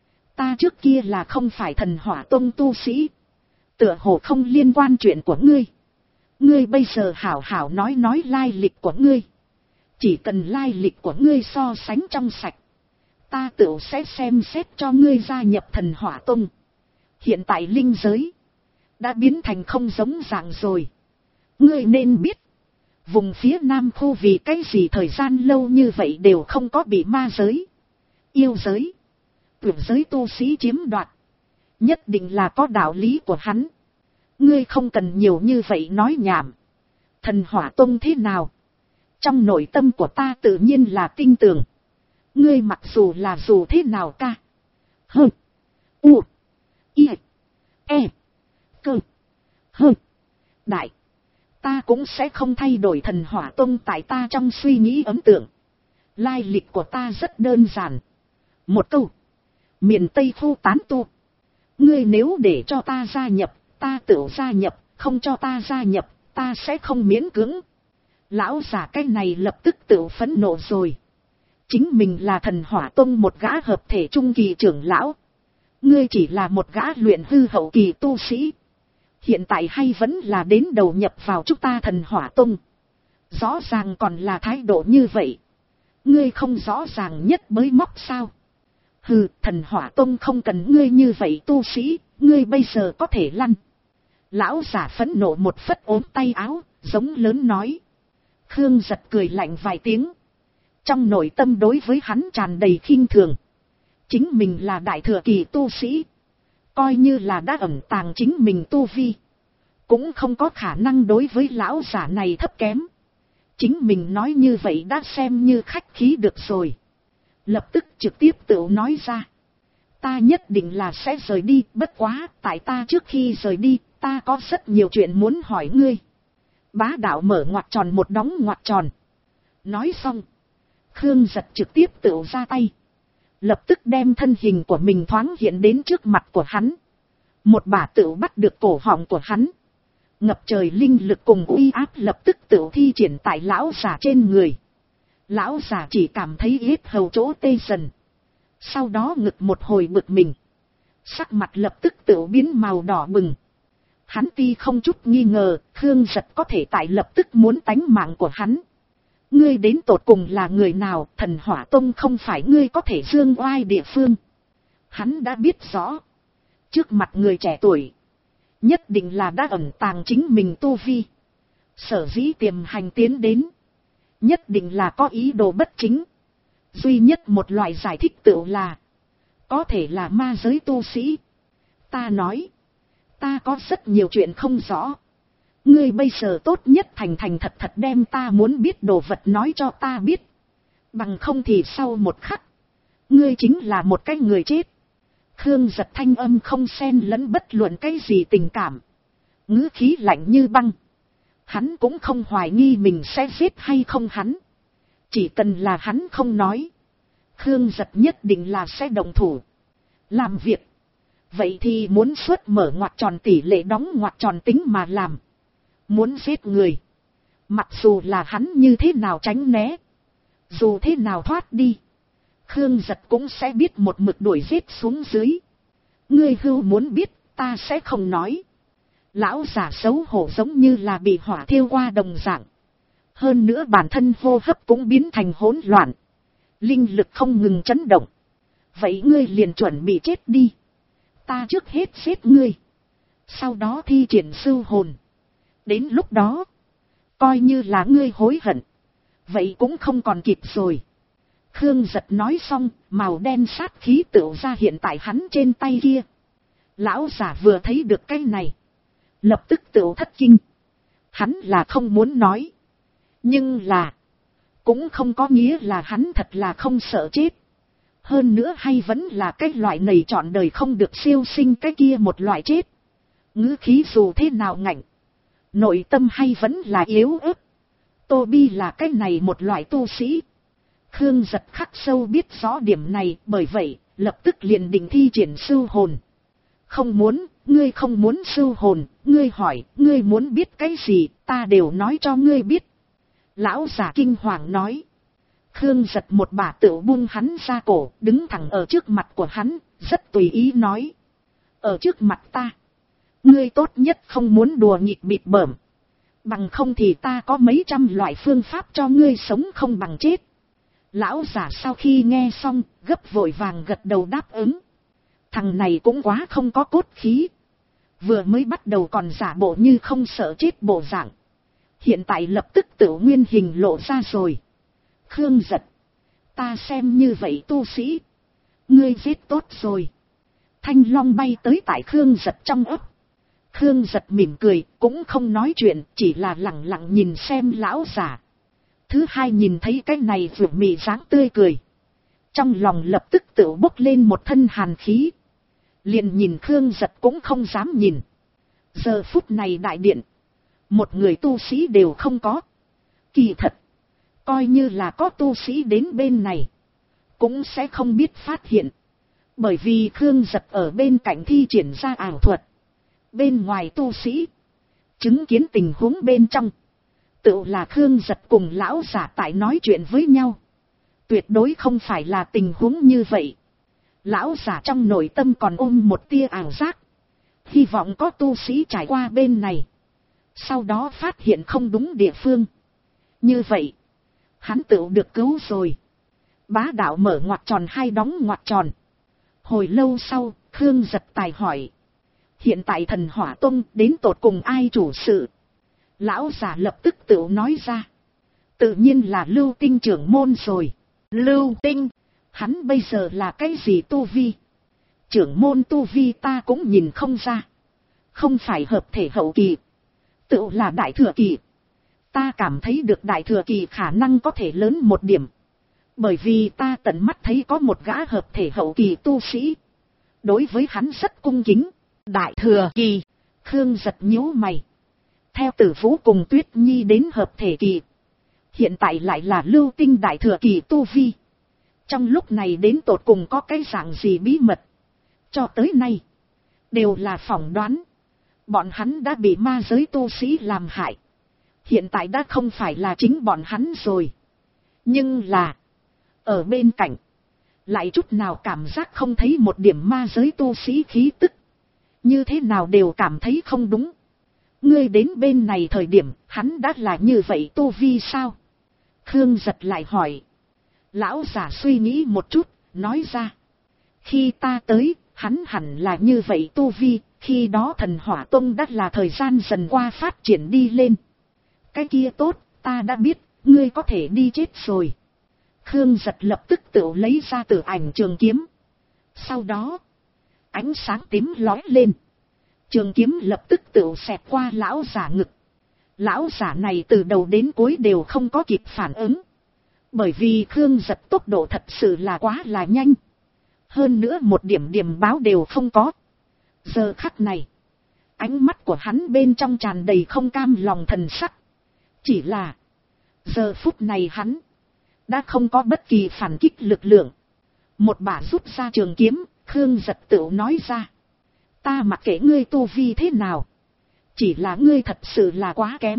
Ta trước kia là không phải Thần Hỏa Tông tu sĩ. Tựa hồ không liên quan chuyện của ngươi. Ngươi bây giờ hảo hảo nói lai lịch của ngươi. Chỉ cần lai lịch của ngươi so sánh trong sạch. Ta tự sẽ xem xét cho ngươi gia nhập Thần Hỏa Tông. Hiện tại linh giới. Đã biến thành không giống dạng rồi. Ngươi nên biết. Vùng phía Nam khu vì cái gì thời gian lâu như vậy đều không có bị ma giới. Yêu giới. Tưởng giới tu sĩ chiếm đoạt. Nhất định là có đạo lý của hắn. Ngươi không cần nhiều như vậy nói nhảm. Thần Hỏa Tông thế nào? Trong nội tâm của ta tự nhiên là tin tưởng. Ngươi mặc dù là dù thế nào ca. Hơ. U. I. E. Cơ. Hơ. Đại. Ta cũng sẽ không thay đổi Thần Hỏa Tông tại ta trong suy nghĩ ấn tượng. Lai lịch của ta rất đơn giản. Một câu. Miền Tây khu tán tu. Ngươi nếu để cho ta gia nhập, ta tự gia nhập, không cho ta gia nhập, ta sẽ không miễn cưỡng. Lão già cái này lập tức tự phẫn nộ rồi. Chính mình là Thần Hỏa Tông một gã hợp thể trung kỳ trưởng lão. Ngươi chỉ là một gã luyện hư hậu kỳ tu sĩ. Hiện tại hay vẫn là đến đầu nhập vào chúng ta Thần Hỏa Tông. Rõ ràng còn là thái độ như vậy. Ngươi không rõ ràng nhất mới móc sao. Hừ, Thần Hỏa Tông không cần ngươi như vậy tu sĩ, ngươi bây giờ có thể lăn. Lão giả phẫn nộ một phất ốm tay áo, giống lớn nói. Khương Giật cười lạnh vài tiếng. Trong nội tâm đối với hắn tràn đầy khinh thường. Chính mình là đại thừa kỳ tu sĩ. Coi như là đã ẩn tàng chính mình tu vi. Cũng không có khả năng đối với lão giả này thấp kém. Chính mình nói như vậy đã xem như khách khí được rồi. Lập tức trực tiếp tự nói ra. Ta nhất định là sẽ rời đi, bất quá, tại ta trước khi rời đi, ta có rất nhiều chuyện muốn hỏi ngươi. Bá đạo mở ngoặc tròn một đóng ngoặc tròn. Nói xong. Khương Giật trực tiếp tự ra tay. Lập tức đem thân hình của mình thoáng hiện đến trước mặt của hắn. Một bả tự bắt được cổ họng của hắn. Ngập trời linh lực cùng uy áp lập tức tự thi triển tại lão già trên người. Lão già chỉ cảm thấy yết hầu chỗ tê dần. Sau đó ngực một hồi bực mình. Sắc mặt lập tức tự biến màu đỏ bừng. Hắn ti không chút nghi ngờ, Khương Giật có thể tại lập tức muốn tánh mạng của hắn. Ngươi đến tột cùng là người nào, Thần Hỏa Tông không phải ngươi có thể dương oai địa phương. Hắn đã biết rõ. Trước mặt người trẻ tuổi. Nhất định là đã ẩn tàng chính mình tu vi. Sở dĩ tiềm hành tiến đến. Nhất định là có ý đồ bất chính. Duy nhất một loại giải thích tựu là. Có thể là ma giới tu sĩ. Ta nói. Ta có rất nhiều chuyện không rõ. Ngươi bây giờ tốt nhất thành thật thật đem ta muốn biết đồ vật nói cho ta biết. Bằng không thì sau một khắc. Ngươi chính là một cái người chết. Khương Giật thanh âm không xen lẫn bất luận cái gì tình cảm. Ngữ khí lạnh như băng. Hắn cũng không hoài nghi mình sẽ giết hay không hắn. Chỉ cần là hắn không nói. Khương Giật nhất định là sẽ động thủ. Làm việc. Vậy thì muốn xuất mở ngoặc tròn tỷ lệ đóng ngoặc tròn tính mà làm. Muốn giết người. Mặc dù là hắn như thế nào tránh né. Dù thế nào thoát đi. Khương Giật cũng sẽ biết một mực đuổi giết xuống dưới. Ngươi hưu muốn biết, ta sẽ không nói. Lão giả xấu hổ giống như là bị hỏa thiêu qua đồng dạng. Hơn nữa bản thân hô hấp cũng biến thành hỗn loạn. Linh lực không ngừng chấn động. Vậy ngươi liền chuẩn bị chết đi. Ta trước hết giết ngươi. Sau đó thi triển sưu hồn. Đến lúc đó, coi như là ngươi hối hận. Vậy cũng không còn kịp rồi. Khương Giật nói xong, màu đen sát khí tựu ra hiện tại hắn trên tay kia. Lão giả vừa thấy được cái này, lập tức tựu thất kinh. Hắn là không muốn nói. Nhưng là, cũng không có nghĩa là hắn thật là không sợ chết. Hơn nữa hay vẫn là cái loại này trọn đời không được siêu sinh cái kia một loại chết. Ngữ khí dù thế nào ngạnh, nội tâm hay vẫn là yếu ớt. Tô Bi là cái này một loại tu sĩ. Khương Giật khắc sâu biết rõ điểm này, bởi vậy, lập tức liền định thi triển sưu hồn. Không muốn, ngươi không muốn sưu hồn, ngươi hỏi, ngươi muốn biết cái gì, ta đều nói cho ngươi biết. Lão giả kinh hoàng nói. Khương Giật một bả tựu buông hắn ra cổ, đứng thẳng ở trước mặt của hắn, rất tùy ý nói. Ở trước mặt ta, ngươi tốt nhất không muốn đùa nghịch bịp bợm. Bằng không thì ta có mấy trăm loại phương pháp cho ngươi sống không bằng chết. Lão giả sau khi nghe xong, gấp vội vàng gật đầu đáp ứng. Thằng này cũng quá không có cốt khí. Vừa mới bắt đầu còn giả bộ như không sợ chết bộ dạng. Hiện tại lập tức tự nguyên hình lộ ra rồi. Khương Giật, ta xem như vậy tu sĩ, ngươi giết tốt rồi. Thanh long bay tới tại Khương Giật trong ấp. Khương Giật mỉm cười, cũng không nói chuyện, chỉ là lẳng lặng nhìn xem lão giả. Thứ hai nhìn thấy cái này vừa mị dáng tươi cười, trong lòng lập tức tự bốc lên một thân hàn khí. Liền nhìn Khương Giật cũng không dám nhìn. Giờ phút này đại điện, một người tu sĩ đều không có. Kỳ thật, coi như là có tu sĩ đến bên này, cũng sẽ không biết phát hiện. Bởi vì Khương Giật ở bên cạnh thi triển ra ảo thuật. Bên ngoài tu sĩ, chứng kiến tình huống bên trong, tự là Khương Giật cùng lão giả tại nói chuyện với nhau. Tuyệt đối không phải là tình huống như vậy. Lão giả trong nội tâm còn ôm một tia ảo giác. Hy vọng có tu sĩ trải qua bên này, sau đó phát hiện không đúng địa phương. Như vậy, hắn tự được cứu rồi. Bá đạo mở ngoặc tròn hai đóng ngoặc tròn. Hồi lâu sau, Khương Giật tài hỏi. Hiện tại Thần Hỏa Tông đến tột cùng ai chủ sự? Lão giả lập tức tự nói ra. Tự nhiên là Lưu Tinh trưởng môn rồi. Lưu Tinh, hắn bây giờ là cái gì tu vi? Trưởng môn tu vi ta cũng nhìn không ra. Không phải hợp thể hậu kỳ, tự là đại thừa kỳ. Ta cảm thấy được đại thừa kỳ khả năng có thể lớn một điểm. Bởi vì ta tận mắt thấy có một gã hợp thể hậu kỳ tu sĩ. Đối với hắn rất cung kính. Đại thừa kỳ, Khương Giật nhíu mày. Theo Tử Vũ cùng Tuyết Nhi đến hợp thể kỳ, hiện tại lại là Lưu Tinh đại thừa kỳ tu vi. Trong lúc này đến tột cùng có cái dạng gì bí mật, cho tới nay đều là phỏng đoán. Bọn hắn đã bị ma giới tu sĩ làm hại, hiện tại đã không phải là chính bọn hắn rồi. Nhưng là, ở bên cạnh, lại chút nào cảm giác không thấy một điểm ma giới tu sĩ khí tức. Như thế nào đều cảm thấy không đúng. Ngươi đến bên này thời điểm, hắn đã là như vậy tu vi sao? Khương Giật lại hỏi. Lão giả suy nghĩ một chút, nói ra. Khi ta tới, hắn hẳn là như vậy tu vi, khi đó Thần Hỏa Tông đã là thời gian dần qua phát triển đi lên. Cái kia tốt, ta đã biết, ngươi có thể đi chết rồi. Khương Giật lập tức tự lấy ra Tử Ảnh trường kiếm. Sau đó, ánh sáng tím lói lên. Trường kiếm lập tức tự xẹt qua lão giả ngực. Lão giả này từ đầu đến cuối đều không có kịp phản ứng. Bởi vì Khương Giật tốc độ thật sự là quá là nhanh. Hơn nữa một điểm điểm báo đều không có. Giờ khắc này, ánh mắt của hắn bên trong tràn đầy không cam lòng thần sắc. Chỉ là, giờ phút này hắn đã không có bất kỳ phản kích lực lượng. Một bả rút ra trường kiếm, Khương Giật tự nói ra. Ta mặc kệ ngươi tu vi thế nào, chỉ là ngươi thật sự là quá kém.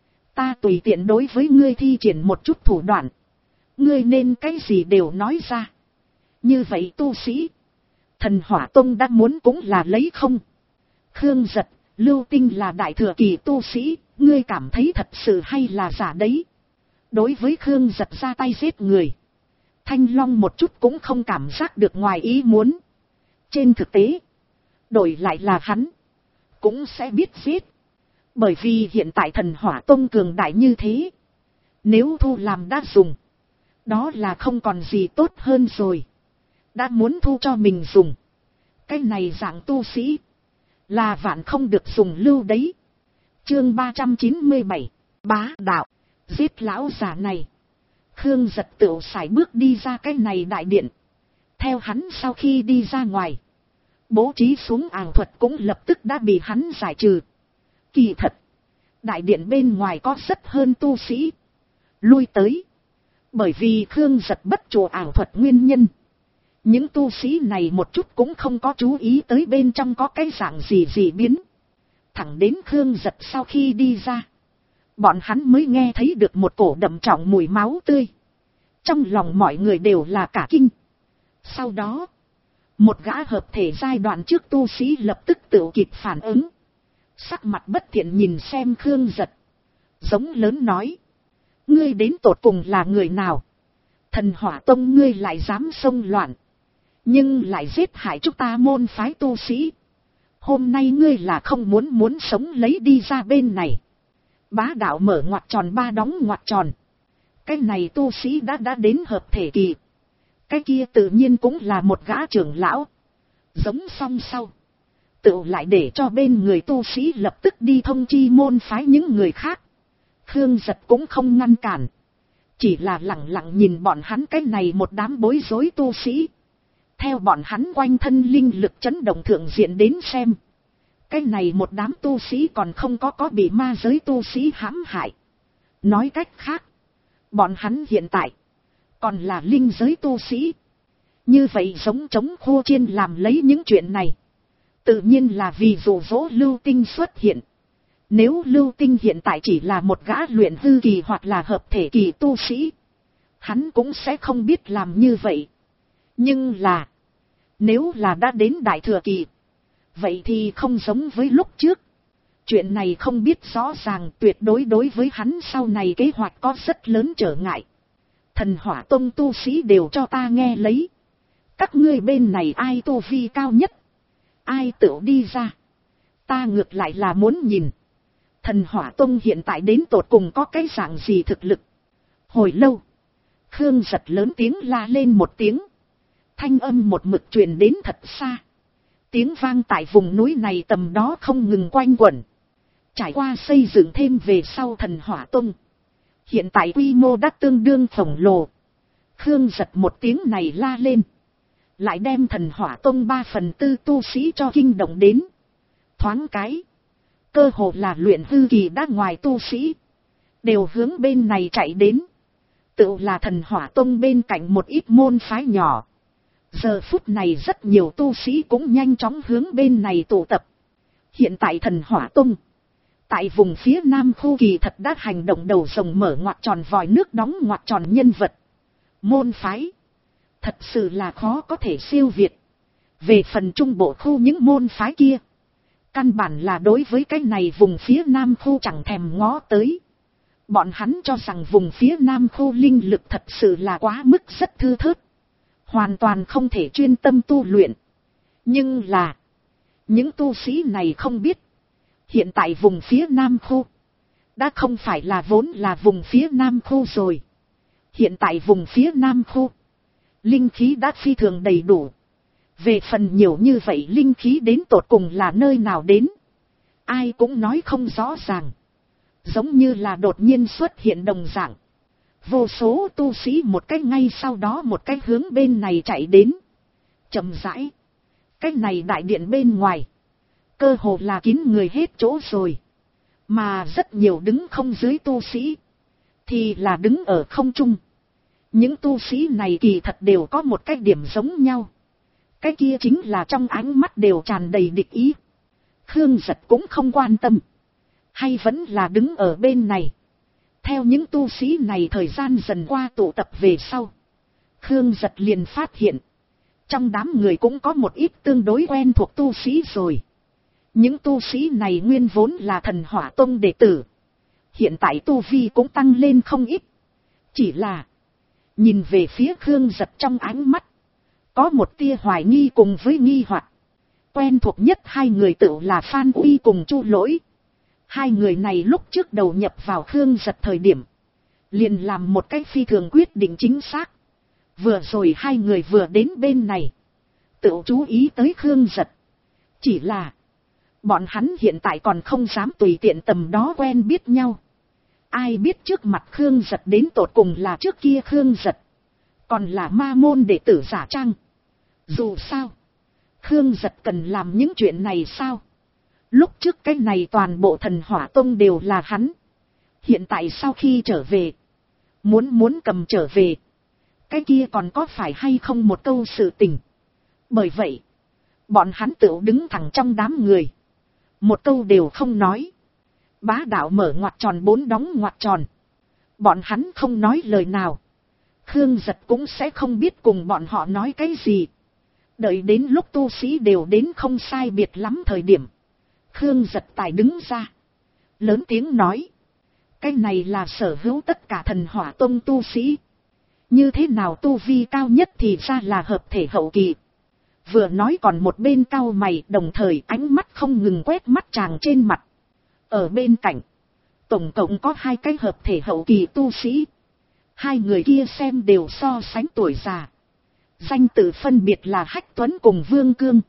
Ta tùy tiện đối với ngươi thi triển một chút thủ đoạn, ngươi nên cái gì đều nói ra. Như vậy tu sĩ, Thần Hỏa Tông đã muốn cũng là lấy không. Khương Giật, Lưu Tinh là đại thừa kỳ tu sĩ, ngươi cảm thấy thật sự hay là giả đấy? Đối với Khương Giật ra tay giết người, Thanh Long một chút cũng không cảm giác được ngoài ý muốn. Trên thực tế, đổi lại là hắn, cũng sẽ biết giết. Bởi vì hiện tại Thần Hỏa Tông cường đại như thế, nếu thu làm đã dùng, đó là không còn gì tốt hơn rồi. Đã muốn thu cho mình dùng, cái này dạng tu sĩ, là vạn không được dùng lưu đấy. Chương 397, bá đạo, giết lão già này. Khương Giật tựu sải bước đi ra cái này đại điện. Theo hắn sau khi đi ra ngoài, bố trí xuống ảo thuật cũng lập tức đã bị hắn giải trừ. Kỳ thật, đại điện bên ngoài có rất hơn tu sĩ lui tới. Bởi vì Khương Giật bất chùa ảo thuật nguyên nhân, những tu sĩ này một chút cũng không có chú ý tới bên trong có cái dạng gì biến. Thẳng đến Khương Giật sau khi đi ra, bọn hắn mới nghe thấy được một cổ đậm trọng mùi máu tươi. Trong lòng mọi người đều là cả kinh. Sau đó, một gã hợp thể giai đoạn trước tu sĩ lập tức tự kịp phản ứng. Sắc mặt bất thiện nhìn xem Khương Giật, giống lớn nói: ngươi đến tột cùng là người nào? Thần Hỏa Tông ngươi lại dám xông loạn, nhưng lại giết hại chúng ta môn phái tu sĩ. Hôm nay ngươi là không muốn sống lấy đi ra bên này. Bá đạo mở ngoặc tròn ba đóng ngoặc tròn. Cái này tu sĩ đã đến hợp thể kỳ. Cái kia tự nhiên cũng là một gã trưởng lão. Giống xong sau, tự lại để cho bên người tu sĩ lập tức đi thông chi môn phái những người khác. Khương Giật cũng không ngăn cản, chỉ là lặng lặng nhìn bọn hắn cái này một đám bối rối tu sĩ. Theo bọn hắn quanh thân linh lực chấn động thượng diện đến xem, cái này một đám tu sĩ còn không có bị ma giới tu sĩ hãm hại. Nói cách khác, bọn hắn hiện tại còn là linh giới tu sĩ. Như vậy giống chống khô chiên làm lấy những chuyện này, tự nhiên là vì dụ dỗ Lưu Tinh xuất hiện. Nếu Lưu Tinh hiện tại chỉ là một gã luyện hư kỳ hoặc là hợp thể kỳ tu sĩ, hắn cũng sẽ không biết làm như vậy. Nhưng là, nếu là đã đến đại thừa kỳ, vậy thì không giống với lúc trước. Chuyện này không biết rõ ràng, tuyệt đối với hắn sau này kế hoạch có rất lớn trở ngại. Thần Hỏa Tông tu sĩ đều cho ta nghe lấy. Các ngươi bên này ai tu vi cao nhất, ai tự đi ra. Ta ngược lại là muốn nhìn, Thần Hỏa Tông hiện tại đến tột cùng có cái dạng gì thực lực. Hồi lâu, Khương Giật lớn tiếng la lên một tiếng. Thanh âm một mực truyền đến thật xa. Tiếng vang tại vùng núi này tầm đó không ngừng quanh quẩn. Trải qua xây dựng thêm về sau Thần Hỏa Tông, hiện tại quy mô đã tương đương khổng lồ. Khương Giật một tiếng này la lên, lại đem Thần Hỏa Tông 3/4 tu sĩ cho kinh động đến. Thoáng cái, cơ hồ là luyện hư kỳ đã ngoài tu sĩ, đều hướng bên này chạy đến. Tự là Thần Hỏa Tông bên cạnh một ít môn phái nhỏ. Giờ phút này rất nhiều tu sĩ cũng nhanh chóng hướng bên này tụ tập. Hiện tại Thần Hỏa Tông tại vùng phía nam khu kỳ thật đã hành động đầu rồng mở ngoặc tròn vòi nước đóng ngoặc tròn nhân vật. Môn phái thật sự là khó có thể siêu việt. Về phần trung bộ khu những môn phái kia, căn bản là đối với cái này vùng phía nam khu chẳng thèm ngó tới. Bọn hắn cho rằng vùng phía nam khu linh lực thật sự là quá mức rất thưa thớt, hoàn toàn không thể chuyên tâm tu luyện. Nhưng là, những tu sĩ này không biết, hiện tại vùng phía nam khu đã không phải là vốn là vùng phía nam khu rồi. Hiện tại vùng phía nam khu, linh khí đã phi thường đầy đủ. Về phần nhiều như vậy linh khí đến tột cùng là nơi nào đến, ai cũng nói không rõ ràng. Giống như là đột nhiên xuất hiện đồng dạng. Vô số tu sĩ một cách ngay sau đó một cách hướng bên này chạy đến. Chậm rãi, cái này đại điện bên ngoài, cơ hồ là kín người hết chỗ rồi. Mà rất nhiều đứng không dưới tu sĩ, thì là đứng ở không trung. Những tu sĩ này kỳ thật đều có một cái điểm giống nhau. Cái kia chính là trong ánh mắt đều tràn đầy địch ý. Khương Giật cũng không quan tâm, hay vẫn là đứng ở bên này. Theo những tu sĩ này thời gian dần qua tụ tập về sau, Khương Giật liền phát hiện, trong đám người cũng có một ít tương đối quen thuộc tu sĩ rồi. Những tu sĩ này nguyên vốn là Thần Hỏa Tông đệ tử, hiện tại tu vi cũng tăng lên không ít. Chỉ là, nhìn về phía Khương Giật trong ánh mắt, có một tia hoài nghi cùng với nghi hoặc. Quen thuộc nhất hai người tự là Phan Uy cùng Chu Lỗi. Hai người này lúc trước đầu nhập vào Khương Giật thời điểm, liền làm một cái phi thường quyết định chính xác. Vừa rồi hai người vừa đến bên này, tự chú ý tới Khương Giật. Chỉ là, bọn hắn hiện tại còn không dám tùy tiện tầm đó quen biết nhau. Ai biết trước mặt Khương Giật đến tột cùng là trước kia Khương Giật, còn là ma môn đệ tử giả trang. Dù sao, Khương Giật cần làm những chuyện này sao? Lúc trước cái này toàn bộ Thần Hỏa Tông đều là hắn. Hiện tại sau khi trở về, muốn cầm trở về, cái kia còn có phải hay không một câu sự tình. Bởi vậy, bọn hắn tự đứng thẳng trong đám người, một câu đều không nói. Bá đạo mở ngoặc tròn 4 đóng ngoặc tròn. Bọn hắn không nói lời nào, Khương Giật cũng sẽ không biết cùng bọn họ nói cái gì. Đợi đến lúc tu sĩ đều đến không sai biệt lắm thời điểm, Khương Giật tài đứng ra, lớn tiếng nói, cái này là sở hữu tất cả Thần Hỏa Tông tu sĩ. Như thế nào tu vi cao nhất thì ra là hợp thể hậu kỳ. Vừa nói còn một bên cau mày, đồng thời ánh mắt không ngừng quét mắt chàng trên mặt. Ở bên cạnh, tổng cộng có 2 cái hợp thể hậu kỳ tu sĩ. 2 người kia xem đều so sánh tuổi già. Danh tự phân biệt là Hách Tuấn cùng Vương Cương.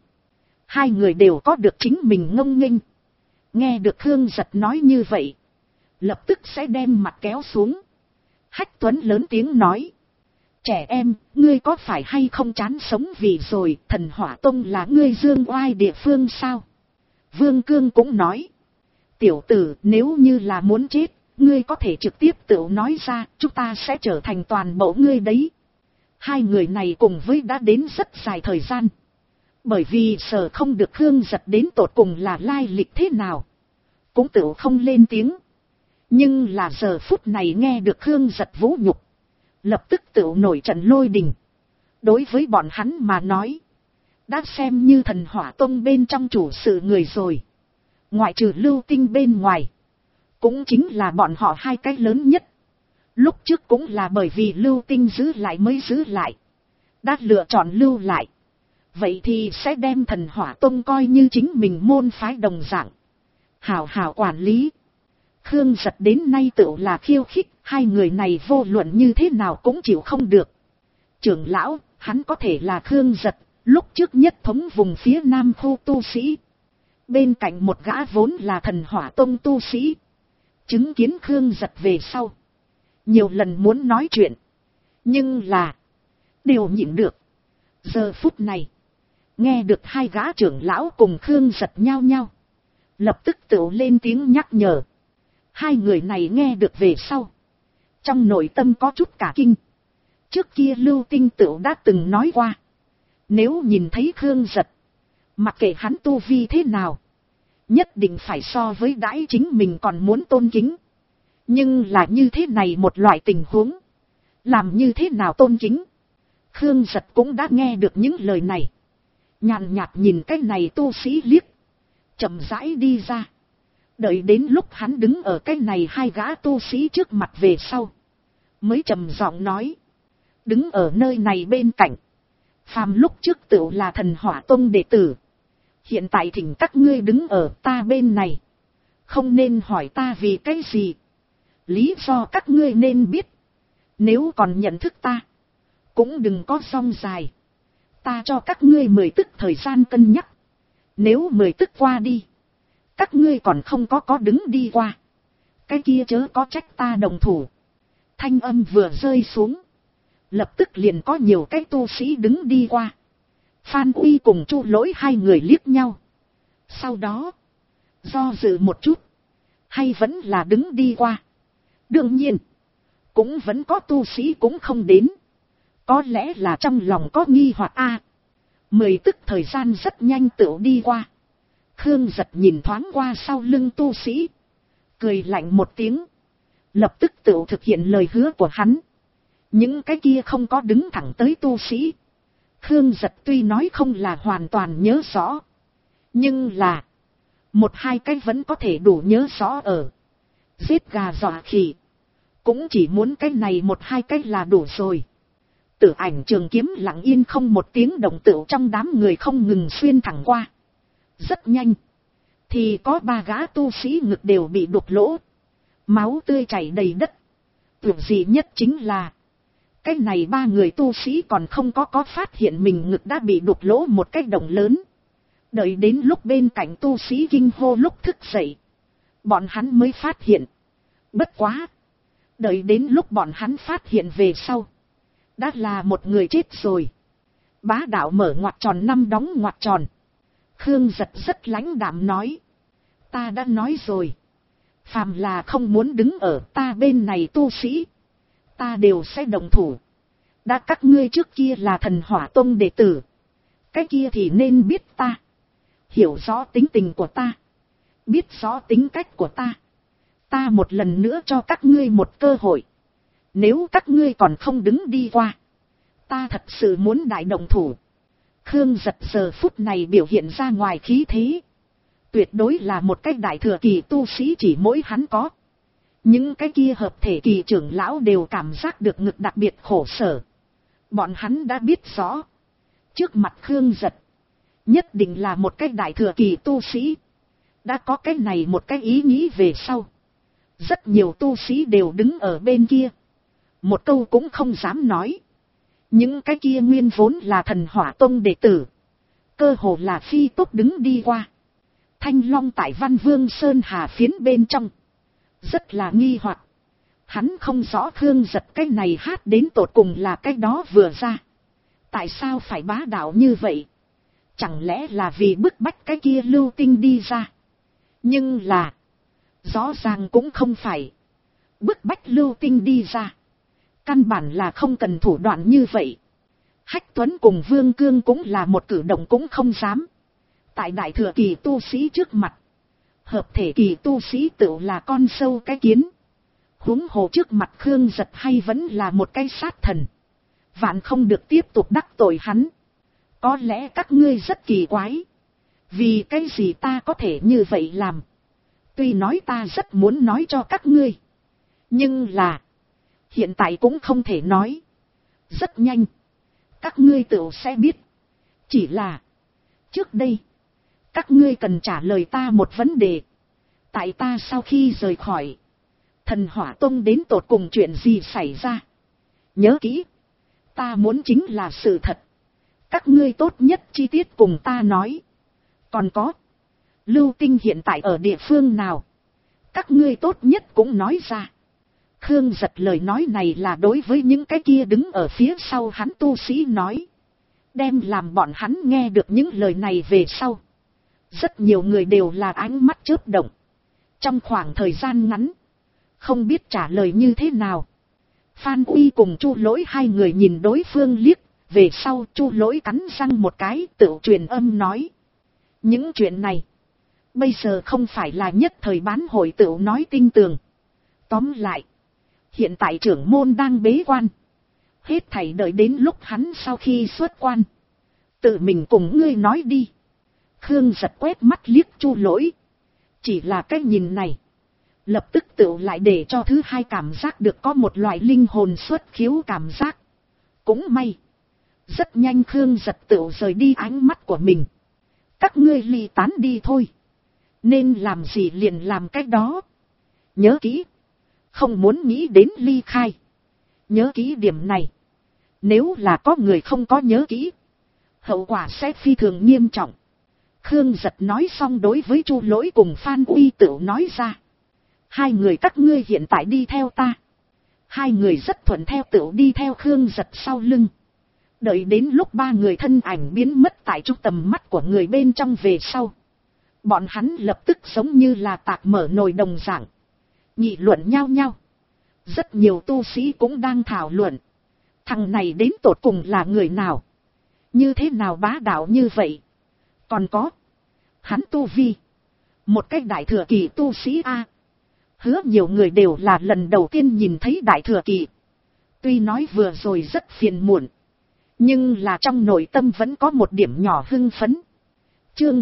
2 người đều có được chính mình ngông nghênh. Nghe được Khương Giật nói như vậy, lập tức sẽ đem mặt kéo xuống. Hách Tuấn lớn tiếng nói, trẻ em, ngươi có phải hay không chán sống vì rồi, Thần Hỏa Tông là ngươi dương oai địa phương sao? Vương Cương cũng nói, tiểu tử, nếu như là muốn chết, ngươi có thể trực tiếp tự nói ra, chúng ta sẽ trở thành toàn bộ ngươi đấy. 2 người này cùng với đã đến rất dài thời gian. Bởi vì sợ không được Khương Giật đến tột cùng là lai lịch thế nào, cũng tự không lên tiếng. Nhưng là giờ phút này nghe được Khương Giật vũ nhục, lập tức tự nổi trận lôi đình. Đối với bọn hắn mà nói, đã xem như Thần Hỏa Tông bên trong chủ sự người rồi. Ngoại trừ Lưu Tinh bên ngoài, cũng chính là bọn họ 2 cái lớn nhất. Lúc trước cũng là bởi vì Lưu Tinh giữ lại mới giữ lại, đã lựa chọn lưu lại, vậy thì sẽ đem Thần Hỏa Tông coi như chính mình môn phái đồng dạng, hào hào quản lý. Khương Giật đến nay tự là khiêu khích, 2 người này vô luận như thế nào cũng chịu không được. Trưởng lão, hắn có thể là Khương Giật, lúc trước nhất thống vùng phía Nam khu tu sĩ. Bên cạnh một gã vốn là Thần Hỏa Tông tu sĩ, chứng kiến Khương Giật về sau, nhiều lần muốn nói chuyện, nhưng là đều nhịn được. Giờ phút này, nghe được 2 gã trưởng lão cùng Khương Giật nhao nhao, lập tức tự lên tiếng nhắc nhở. 2 người này nghe được về sau, trong nội tâm có chút cả kinh. Trước kia Lưu Tinh tự đã từng nói qua, nếu nhìn thấy Khương Giật, mặc kệ hắn tu vi thế nào, nhất định phải so với đãi chính mình còn muốn tôn kính. Nhưng là như thế này một loại tình huống, làm như thế nào tôn kính? Khương Giật cũng đã nghe được những lời này, nhàn nhạt nhìn cái này tu sĩ liếc, chậm rãi đi ra. Đợi đến lúc hắn đứng ở cái này 2 gã tu sĩ trước mặt về sau, mới trầm giọng nói, đứng ở nơi này bên cạnh, phàm lúc trước tự là Thần Hỏa Tông đệ tử, hiện tại thỉnh các ngươi đứng ở ta bên này, không nên hỏi ta vì cái gì, lý do các ngươi nên biết. Nếu còn nhận thức ta, cũng đừng có song dài, ta cho các ngươi 10 tức thời gian cân nhắc. Nếu 10 tức qua đi, các ngươi còn không có đứng đi qua, cái kia chớ có trách ta đồng thủ. Thanh âm vừa rơi xuống, lập tức liền có nhiều cái tu sĩ đứng đi qua. Phan Uy cùng Chu Lỗi 2 người liếc nhau, sau đó do dự một chút, hay vẫn là đứng đi qua. Đương nhiên, cũng vẫn có tu sĩ cũng không đến, có lẽ là trong lòng có nghi hoặc 10 tức thời gian rất nhanh tựu đi qua. Khương Giật nhìn thoáng qua sau lưng tu sĩ, cười lạnh một tiếng, lập tức tựu thực hiện lời hứa của hắn. Những cái kia không có đứng thẳng tới tu sĩ, Khương Giật tuy nói không là hoàn toàn nhớ rõ, nhưng là 1-2 cái vẫn có thể đủ nhớ rõ ở. Giết gà dọa khỉ, cũng chỉ muốn cái này một hai cái là đủ rồi. Tử Ảnh trường kiếm lặng yên không một tiếng động tựu trong đám người không ngừng xuyên thẳng qua. Rất nhanh. Thì có 3 gã tu sĩ ngực đều bị đục lỗ. Máu tươi chảy đầy đất. Tuyệt dị nhất chính là. Cái này 3 người tu sĩ còn không có phát hiện mình ngực đã bị đục lỗ một cái động lớn. Đợi đến lúc bên cạnh tu sĩ kinh hô lúc thức dậy. Bọn hắn mới phát hiện. Bất quá. Đợi đến lúc bọn hắn phát hiện về sau. Đã là một người chết rồi. Bá đạo mở ngoặc tròn 5 đóng ngoặc tròn. Khương Giật rất lãnh đạm nói. Ta đã nói rồi. Phàm là không muốn đứng ở ta bên này tu sĩ. Ta đều sẽ đồng thủ. Đã các ngươi trước kia là Thần Hỏa Tông đệ tử. Cái kia thì nên biết ta. Hiểu rõ tính tình của ta. Biết rõ tính cách của ta. Ta một lần nữa cho các ngươi một cơ hội. Nếu các ngươi còn không đứng đi qua. Ta thật sự muốn đại động thủ. Khương Giật giờ phút này biểu hiện ra ngoài khí thế. Tuyệt đối là một cái đại thừa kỳ tu sĩ chỉ mỗi hắn có. Những cái kia hợp thể kỳ trưởng lão đều cảm giác được ngực đặc biệt khổ sở. Bọn hắn đã biết rõ. Trước mặt Khương Giật. Nhất định là một cái đại thừa kỳ tu sĩ. Đã có cái này một cái ý nghĩ về sau. Rất nhiều tu sĩ đều đứng ở bên kia. Một câu cũng không dám nói. Những cái kia nguyên vốn là Thần Hỏa Tông đệ tử. Cơ hồ là phi tốt đứng đi qua. Thanh Long tại Văn Vương Sơn Hà phiến bên trong. Rất là nghi hoặc. Hắn không rõ Khương Giật cái này hát đến tột cùng là cái đó vừa ra. Tại sao phải bá đạo như vậy? Chẳng lẽ là vì bức bách cái kia Lưu Tinh đi ra? Nhưng là. Rõ ràng cũng không phải. Bức bách Lưu Tinh đi ra. Căn bản là không cần thủ đoạn như vậy. Hách Tuấn cùng Vương Cương cũng là một cử động cũng không dám. Tại đại thừa kỳ tu sĩ trước mặt. Hợp thể kỳ tu sĩ tự là con sâu cái kiến. Huống hồ trước mặt Khương Giật hay vẫn là một cái sát thần. Vạn không được tiếp tục đắc tội hắn. Có lẽ các ngươi rất kỳ quái. Vì cái gì ta có thể như vậy làm? Tuy nói ta rất muốn nói cho các ngươi. Nhưng là. Hiện tại cũng không thể nói. Rất nhanh. Các ngươi tự sẽ biết. Chỉ là. Trước đây. Các ngươi cần trả lời ta một vấn đề. Tại ta sau khi rời khỏi. Thần Hỏa Tông đến tột cùng chuyện gì xảy ra. Nhớ kỹ. Ta muốn chính là sự thật. Các ngươi tốt nhất chi tiết cùng ta nói. Còn có. Lưu Tinh hiện tại ở địa phương nào. Các ngươi tốt nhất cũng nói ra. Khương Giật lời nói này là đối với những cái kia đứng ở phía sau hắn tu sĩ nói. Đem làm bọn hắn nghe được những lời này về sau. Rất nhiều người đều là ánh mắt chớp động. Trong khoảng thời gian ngắn. Không biết trả lời như thế nào. Phan Uy cùng Chu Lỗi hai người nhìn đối phương liếc. Về sau Chu Lỗi cắn răng một cái tự truyền âm nói. Những chuyện này. Bây giờ không phải là nhất thời bán hội tự nói tinh tường. Tóm lại. Hiện tại trưởng môn đang bế quan. Hết thảy đợi đến lúc hắn sau khi xuất quan. Tự mình cùng ngươi nói đi. Khương Giật quét mắt liếc Chu Lỗi. Chỉ là cái nhìn này. Lập tức tự lại để cho thứ hai cảm giác được có một loại linh hồn xuất khiếu cảm giác. Cũng may. Rất nhanh Khương Giật tự rời đi ánh mắt của mình. Các ngươi ly tán đi thôi. Nên làm gì liền làm cách đó. Nhớ kỹ. Không muốn nghĩ đến ly khai. Nhớ kỹ điểm này. Nếu là có người không có nhớ kỹ. Hậu quả sẽ phi thường nghiêm trọng. Khương Giật nói xong đối với Chu Lỗi cùng Phan Uy tự nói ra. Hai người các ngươi hiện tại đi theo ta. Hai người rất thuận theo tự đi theo Khương Giật sau lưng. Đợi đến lúc ba người thân ảnh biến mất tại trung tầm mắt của người bên trong về sau. Bọn hắn lập tức giống như là tạc mở nồi đồng dạng. Nghị luận nhau nhau. Rất nhiều tu sĩ cũng đang thảo luận. Thằng này đến tột cùng là người nào? Như thế nào bá đạo như vậy? Còn có. Hắn tu vi. Một cái đại thừa kỳ tu sĩ A. Hứa nhiều người đều là lần đầu tiên nhìn thấy đại thừa kỳ. Tuy nói vừa rồi rất phiền muộn. Nhưng là trong nội tâm vẫn có một điểm nhỏ hưng phấn. Chương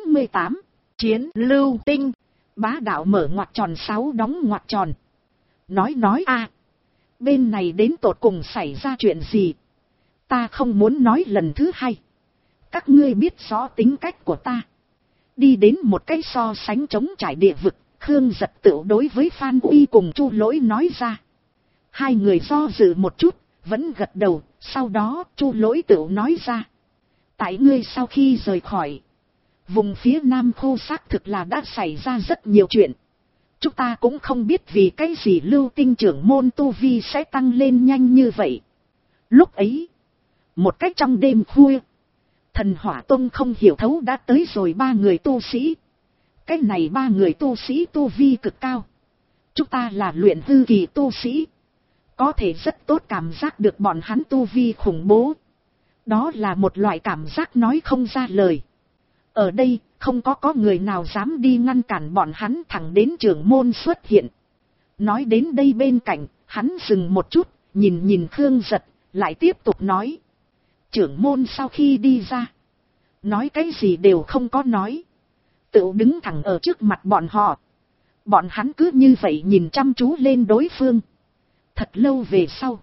398. Chiến Lưu Tinh. Bá đạo mở ngoặc tròn 6 đóng ngoặc tròn. nói a, bên này đến tột cùng xảy ra chuyện gì, ta không muốn nói lần thứ hai, các ngươi biết rõ tính cách của ta. Đi đến một cái so sánh chống trải địa vực, Khương Giật Tựu đối với Phan Uy cùng Chu Lỗi nói ra. Hai người do dự một chút, vẫn gật đầu, sau đó Chu Lỗi Tựu nói ra. Tại ngươi sau khi rời khỏi vùng phía Nam khu xác thực là đã xảy ra rất nhiều chuyện. Chúng ta cũng không biết vì cái gì Lưu Tinh trưởng môn tu vi sẽ tăng lên nhanh như vậy. Lúc ấy, một cách trong đêm khuya, Thần Hỏa Tông không hiểu thấu đã tới rồi 3 người tu sĩ. Cái này 3 người tu sĩ tu vi cực cao. Chúng ta là luyện hư kỳ tu sĩ, có thể rất tốt cảm giác được bọn hắn tu vi khủng bố. Đó là một loại cảm giác nói không ra lời. Ở đây, không có người nào dám đi ngăn cản bọn hắn thẳng đến trưởng môn xuất hiện. Nói đến đây bên cạnh, hắn dừng một chút, nhìn Khương Giật, lại tiếp tục nói. Trưởng môn sau khi đi ra, nói cái gì đều không có nói, tự đứng thẳng ở trước mặt bọn họ. Bọn hắn cứ như vậy nhìn chăm chú lên đối phương. Thật lâu về sau,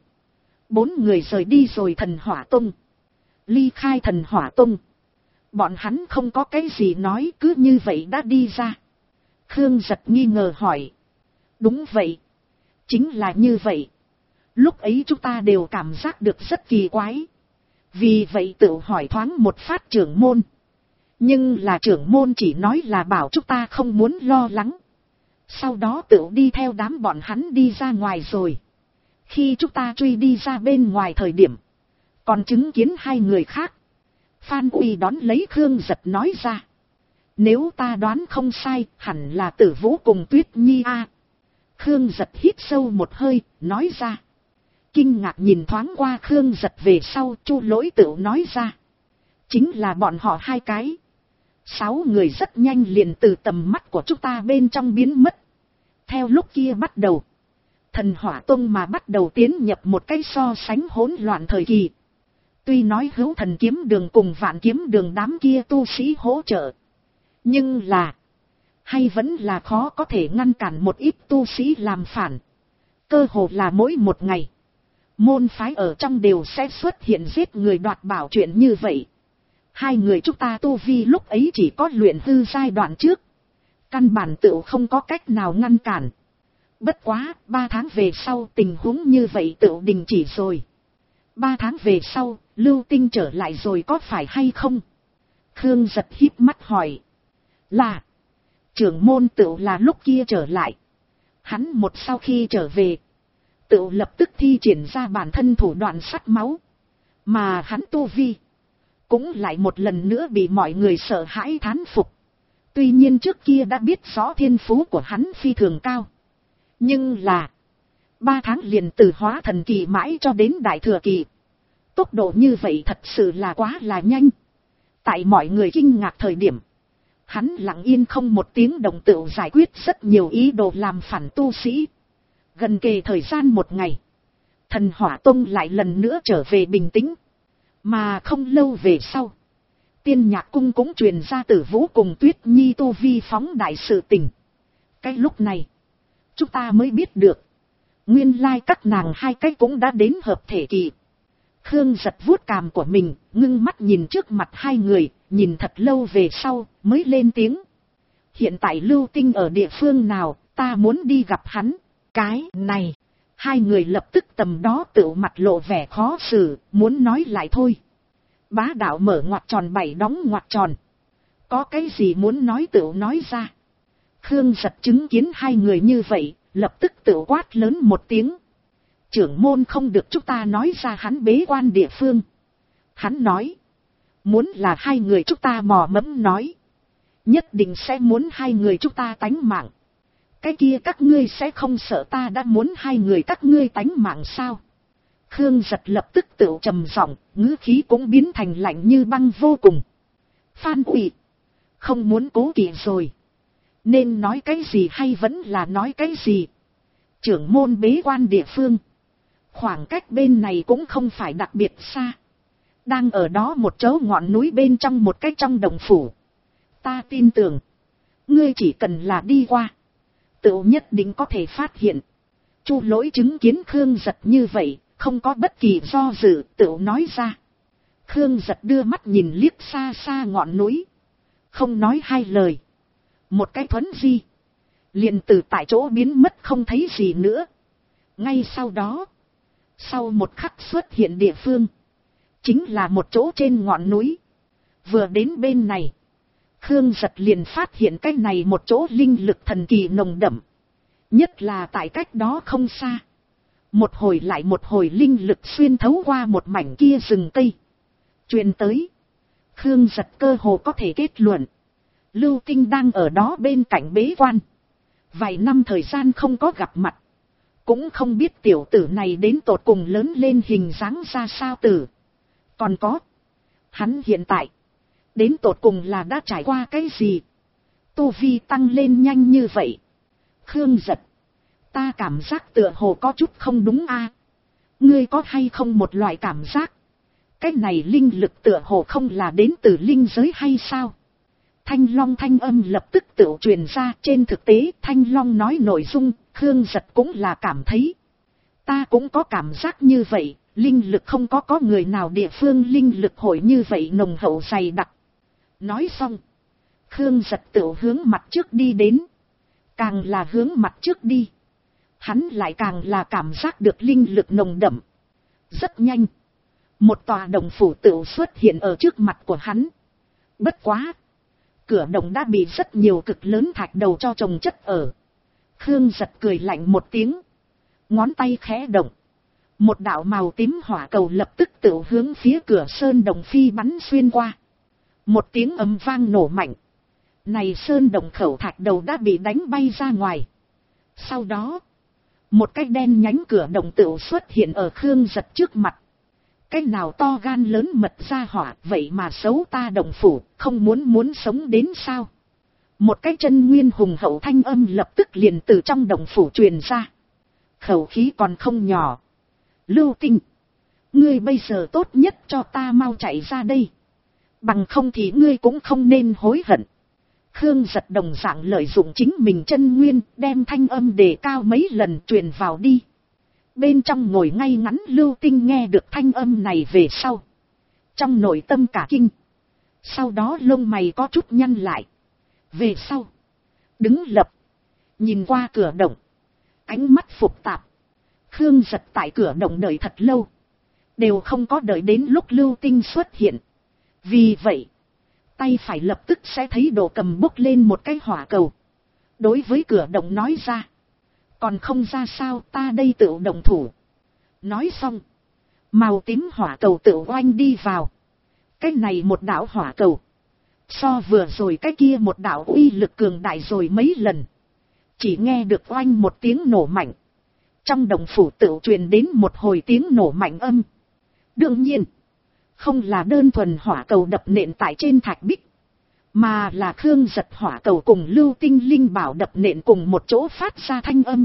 4 người rời đi rồi Thần Hỏa Tông. Ly khai Thần Hỏa Tông, bọn hắn không có cái gì nói, cứ như vậy đã đi ra. Khương Giật nghi ngờ hỏi. Đúng vậy, chính là như vậy. Lúc ấy chúng ta đều cảm giác được rất kỳ quái. Vì vậy tự hỏi thoáng một phát trưởng môn. Nhưng là trưởng môn chỉ nói là bảo chúng ta không muốn lo lắng. Sau đó tự đi theo đám bọn hắn đi ra ngoài rồi. Khi chúng ta truy đi ra bên ngoài thời điểm, còn chứng kiến 2 người khác. Phan Uy đón lấy Khương Giật nói ra. Nếu ta đoán không sai, hẳn là Tử Vũ cùng Tuyết Nhi a. Khương Giật hít sâu một hơi, nói ra. Kinh ngạc nhìn thoáng qua Khương Giật về sau, Chu Lỗi Tựu nói ra. Chính là bọn họ 2 cái. 6 người rất nhanh liền từ tầm mắt của chúng ta bên trong biến mất. Theo lúc kia bắt đầu, Thần Hỏa Tông mà bắt đầu tiến nhập một cái so sánh hỗn loạn thời kỳ. Tuy nói Hữu Thần Kiếm Đường cùng Vạn Kiếm Đường đám kia tu sĩ hỗ trợ, nhưng là hay vẫn là khó có thể ngăn cản một ít tu sĩ làm phản. Cơ hồ là mỗi một ngày, môn phái ở trong đều sẽ xuất hiện giết người đoạt bảo chuyện như vậy. 2 người chúng ta tu vi lúc ấy chỉ có luyện hư giai đoạn trước, căn bản tựu không có cách nào ngăn cản. Bất quá 3 tháng về sau tình huống như vậy tựu đình chỉ rồi. 3 tháng về sau, Lưu Tinh trở lại rồi có phải hay không? Khương Giật híp mắt hỏi. Là, trưởng môn tựu là lúc kia trở lại. Hắn một sau khi trở về, tựu lập tức thi triển ra bản thân thủ đoạn sắt máu. Mà hắn tu vi cũng lại một lần nữa bị mọi người sợ hãi thán phục. Tuy nhiên trước kia đã biết rõ thiên phú của hắn phi thường cao. Nhưng là 3 tháng liền từ hóa thần kỳ mãi cho đến đại thừa kỳ. Tốc độ như vậy thật sự là quá là nhanh. Tại mọi người kinh ngạc thời điểm, hắn lặng yên không một tiếng động tựu giải quyết rất nhiều ý đồ làm phản tu sĩ. Gần kề thời gian 1 ngày, Thần Hỏa Tông lại lần nữa trở về bình tĩnh. Mà không lâu về sau, Tiên Nhạc Cung cũng truyền ra Tử Vũ cùng Tuyết Nhi tu vi phóng đại sự tình. Cái lúc này, chúng ta mới biết được, nguyên lai các nàng 2 cái cũng đã đến hợp thể kỳ. Khương Giật vuốt cằm của mình, ngưng mắt nhìn trước mặt 2 người, nhìn thật lâu về sau, mới lên tiếng. Hiện tại Lưu Tinh ở địa phương nào, ta muốn đi gặp hắn. Cái này, 2 người lập tức tầm đó tự mặt lộ vẻ khó xử, muốn nói lại thôi. Bá đạo mở ngoặc tròn 7 đóng ngoặc tròn. Có cái gì muốn nói tự nói ra. Khương Giật chứng kiến 2 người như vậy, lập tức tự quát lớn một tiếng. Trưởng môn không được chúng ta nói ra hắn bế quan địa phương. Hắn nói, muốn là 2 người chúng ta mò mẫm nói, nhất định sẽ muốn 2 người chúng ta tánh mạng. Cái kia các ngươi sẽ không sợ ta đã muốn 2 người các ngươi tánh mạng sao? Khương Giật lập tức tự trầm giọng, ngữ khí cũng biến thành lạnh như băng vô cùng. Phan Uy, không muốn cố kỵ rồi. Nên nói cái gì hay vẫn là nói cái gì? Trưởng môn bế quan địa phương, khoảng cách bên này cũng không phải đặc biệt xa. Đang ở đó một chỗ ngọn núi bên trong một cái trong đồng phủ. Ta tin tưởng, ngươi chỉ cần là đi qua, tự nhất định có thể phát hiện. Chu Lỗi chứng kiến Khương Giật như vậy, không có bất kỳ do dự, tự nói ra. Khương Giật đưa mắt nhìn liếc xa xa ngọn núi, không nói hai lời. Một cái thuấn di, liền từ tại chỗ biến mất không thấy gì nữa. Ngay sau đó, sau một khắc xuất hiện địa phương, chính là một chỗ trên ngọn núi. Vừa đến bên này, Khương Giật liền phát hiện cái này một chỗ linh lực thần kỳ nồng đậm. Nhất là tại cách đó không xa, một hồi lại một hồi linh lực xuyên thấu qua một mảnh kia rừng cây truyền tới. Khương Giật cơ hồ có thể kết luận, Lưu Tinh đang ở đó bên cạnh bế quan. Vài năm thời gian không có gặp mặt, cũng không biết tiểu tử này đến tột cùng lớn lên hình dáng ra sao tử. Còn có, hắn hiện tại đến tột cùng là đã trải qua cái gì, tu vi tăng lên nhanh như vậy. Khương Giật, ta cảm giác tựa hồ có chút không đúng a. Ngươi có hay không một loại cảm giác, cái này linh lực tựa hồ không là đến từ linh giới hay sao? Thanh Long thanh âm lập tức tự truyền ra. Trên thực tế Thanh Long nói nội dung, Khương Giật cũng là cảm thấy. Ta cũng có cảm giác như vậy, linh lực không có người nào địa phương linh lực hội như vậy nồng hậu dày đặc. Nói xong, Khương Giật tự hướng mặt trước đi đến. Càng là hướng mặt trước đi, hắn lại càng là cảm giác được linh lực nồng đậm. Rất nhanh, một tòa đồng phủ tự xuất hiện ở trước mặt của hắn. Bất quá, cửa đồng đã bị rất nhiều cực lớn thạch đầu cho chồng chất ở. Khương Giật cười lạnh một tiếng, ngón tay khẽ động, một đạo màu tím hỏa cầu lập tức tự hướng phía cửa sơn đồng phi bắn xuyên qua. Một tiếng ầm vang nổ mạnh, này sơn đồng khẩu thạch đầu đã bị đánh bay ra ngoài. Sau đó, một cái đen nhánh cửa đồng tự xuất hiện ở Khương Giật trước mặt. Cái nào to gan lớn mật ra hỏa, vậy mà xấu ta đồng phủ, không muốn sống đến sao? Một cái chân nguyên hùng hậu thanh âm lập tức liền từ trong đồng phủ truyền ra. Khẩu khí còn không nhỏ. Lưu Tinh, ngươi bây giờ tốt nhất cho ta mau chạy ra đây, bằng không thì ngươi cũng không nên hối hận. Khương Giật đồng dạng lợi dụng chính mình chân nguyên, đem thanh âm đề cao mấy lần truyền vào đi. Bên trong ngồi ngay ngắn Lưu Tinh nghe được thanh âm này về sau, trong nội tâm cả kinh. Sau đó lông mày có chút nhăn lại. Về sau, đứng lập, nhìn qua cửa động, ánh mắt phục tạp. Khương Giật tại cửa động đợi thật lâu, đều không có đợi đến lúc Lưu Tinh xuất hiện. Vì vậy, tay phải lập tức sẽ thấy đồ cầm bốc lên một cái hỏa cầu. Đối với cửa động nói ra, còn không ra sao, ta đây tự động thủ. Nói xong, màu tím hỏa cầu tự oanh đi vào. Cái này một đạo hỏa cầu, so vừa rồi cái kia một đạo uy lực cường đại rồi mấy lần. Chỉ nghe được oanh một tiếng nổ mạnh, trong đồng phủ tự truyền đến một hồi tiếng nổ mạnh âm. Đương nhiên, không là đơn thuần hỏa cầu đập nện tại trên thạch bích, mà là Khương Giật hỏa cầu cùng Lưu Tinh linh bảo đập nện cùng một chỗ phát ra thanh âm.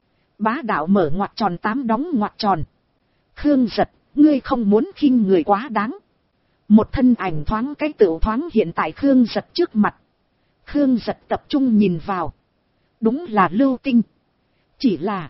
Bá đạo mở ngoặc tròn 8 đóng ngoặc tròn. Khương Giật, ngươi không muốn khinh người quá đáng. Một thân ảnh thoáng cái tựu thoáng hiện tại Khương Giật trước mặt. Khương Giật tập trung nhìn vào, đúng là Lưu Tinh. Chỉ là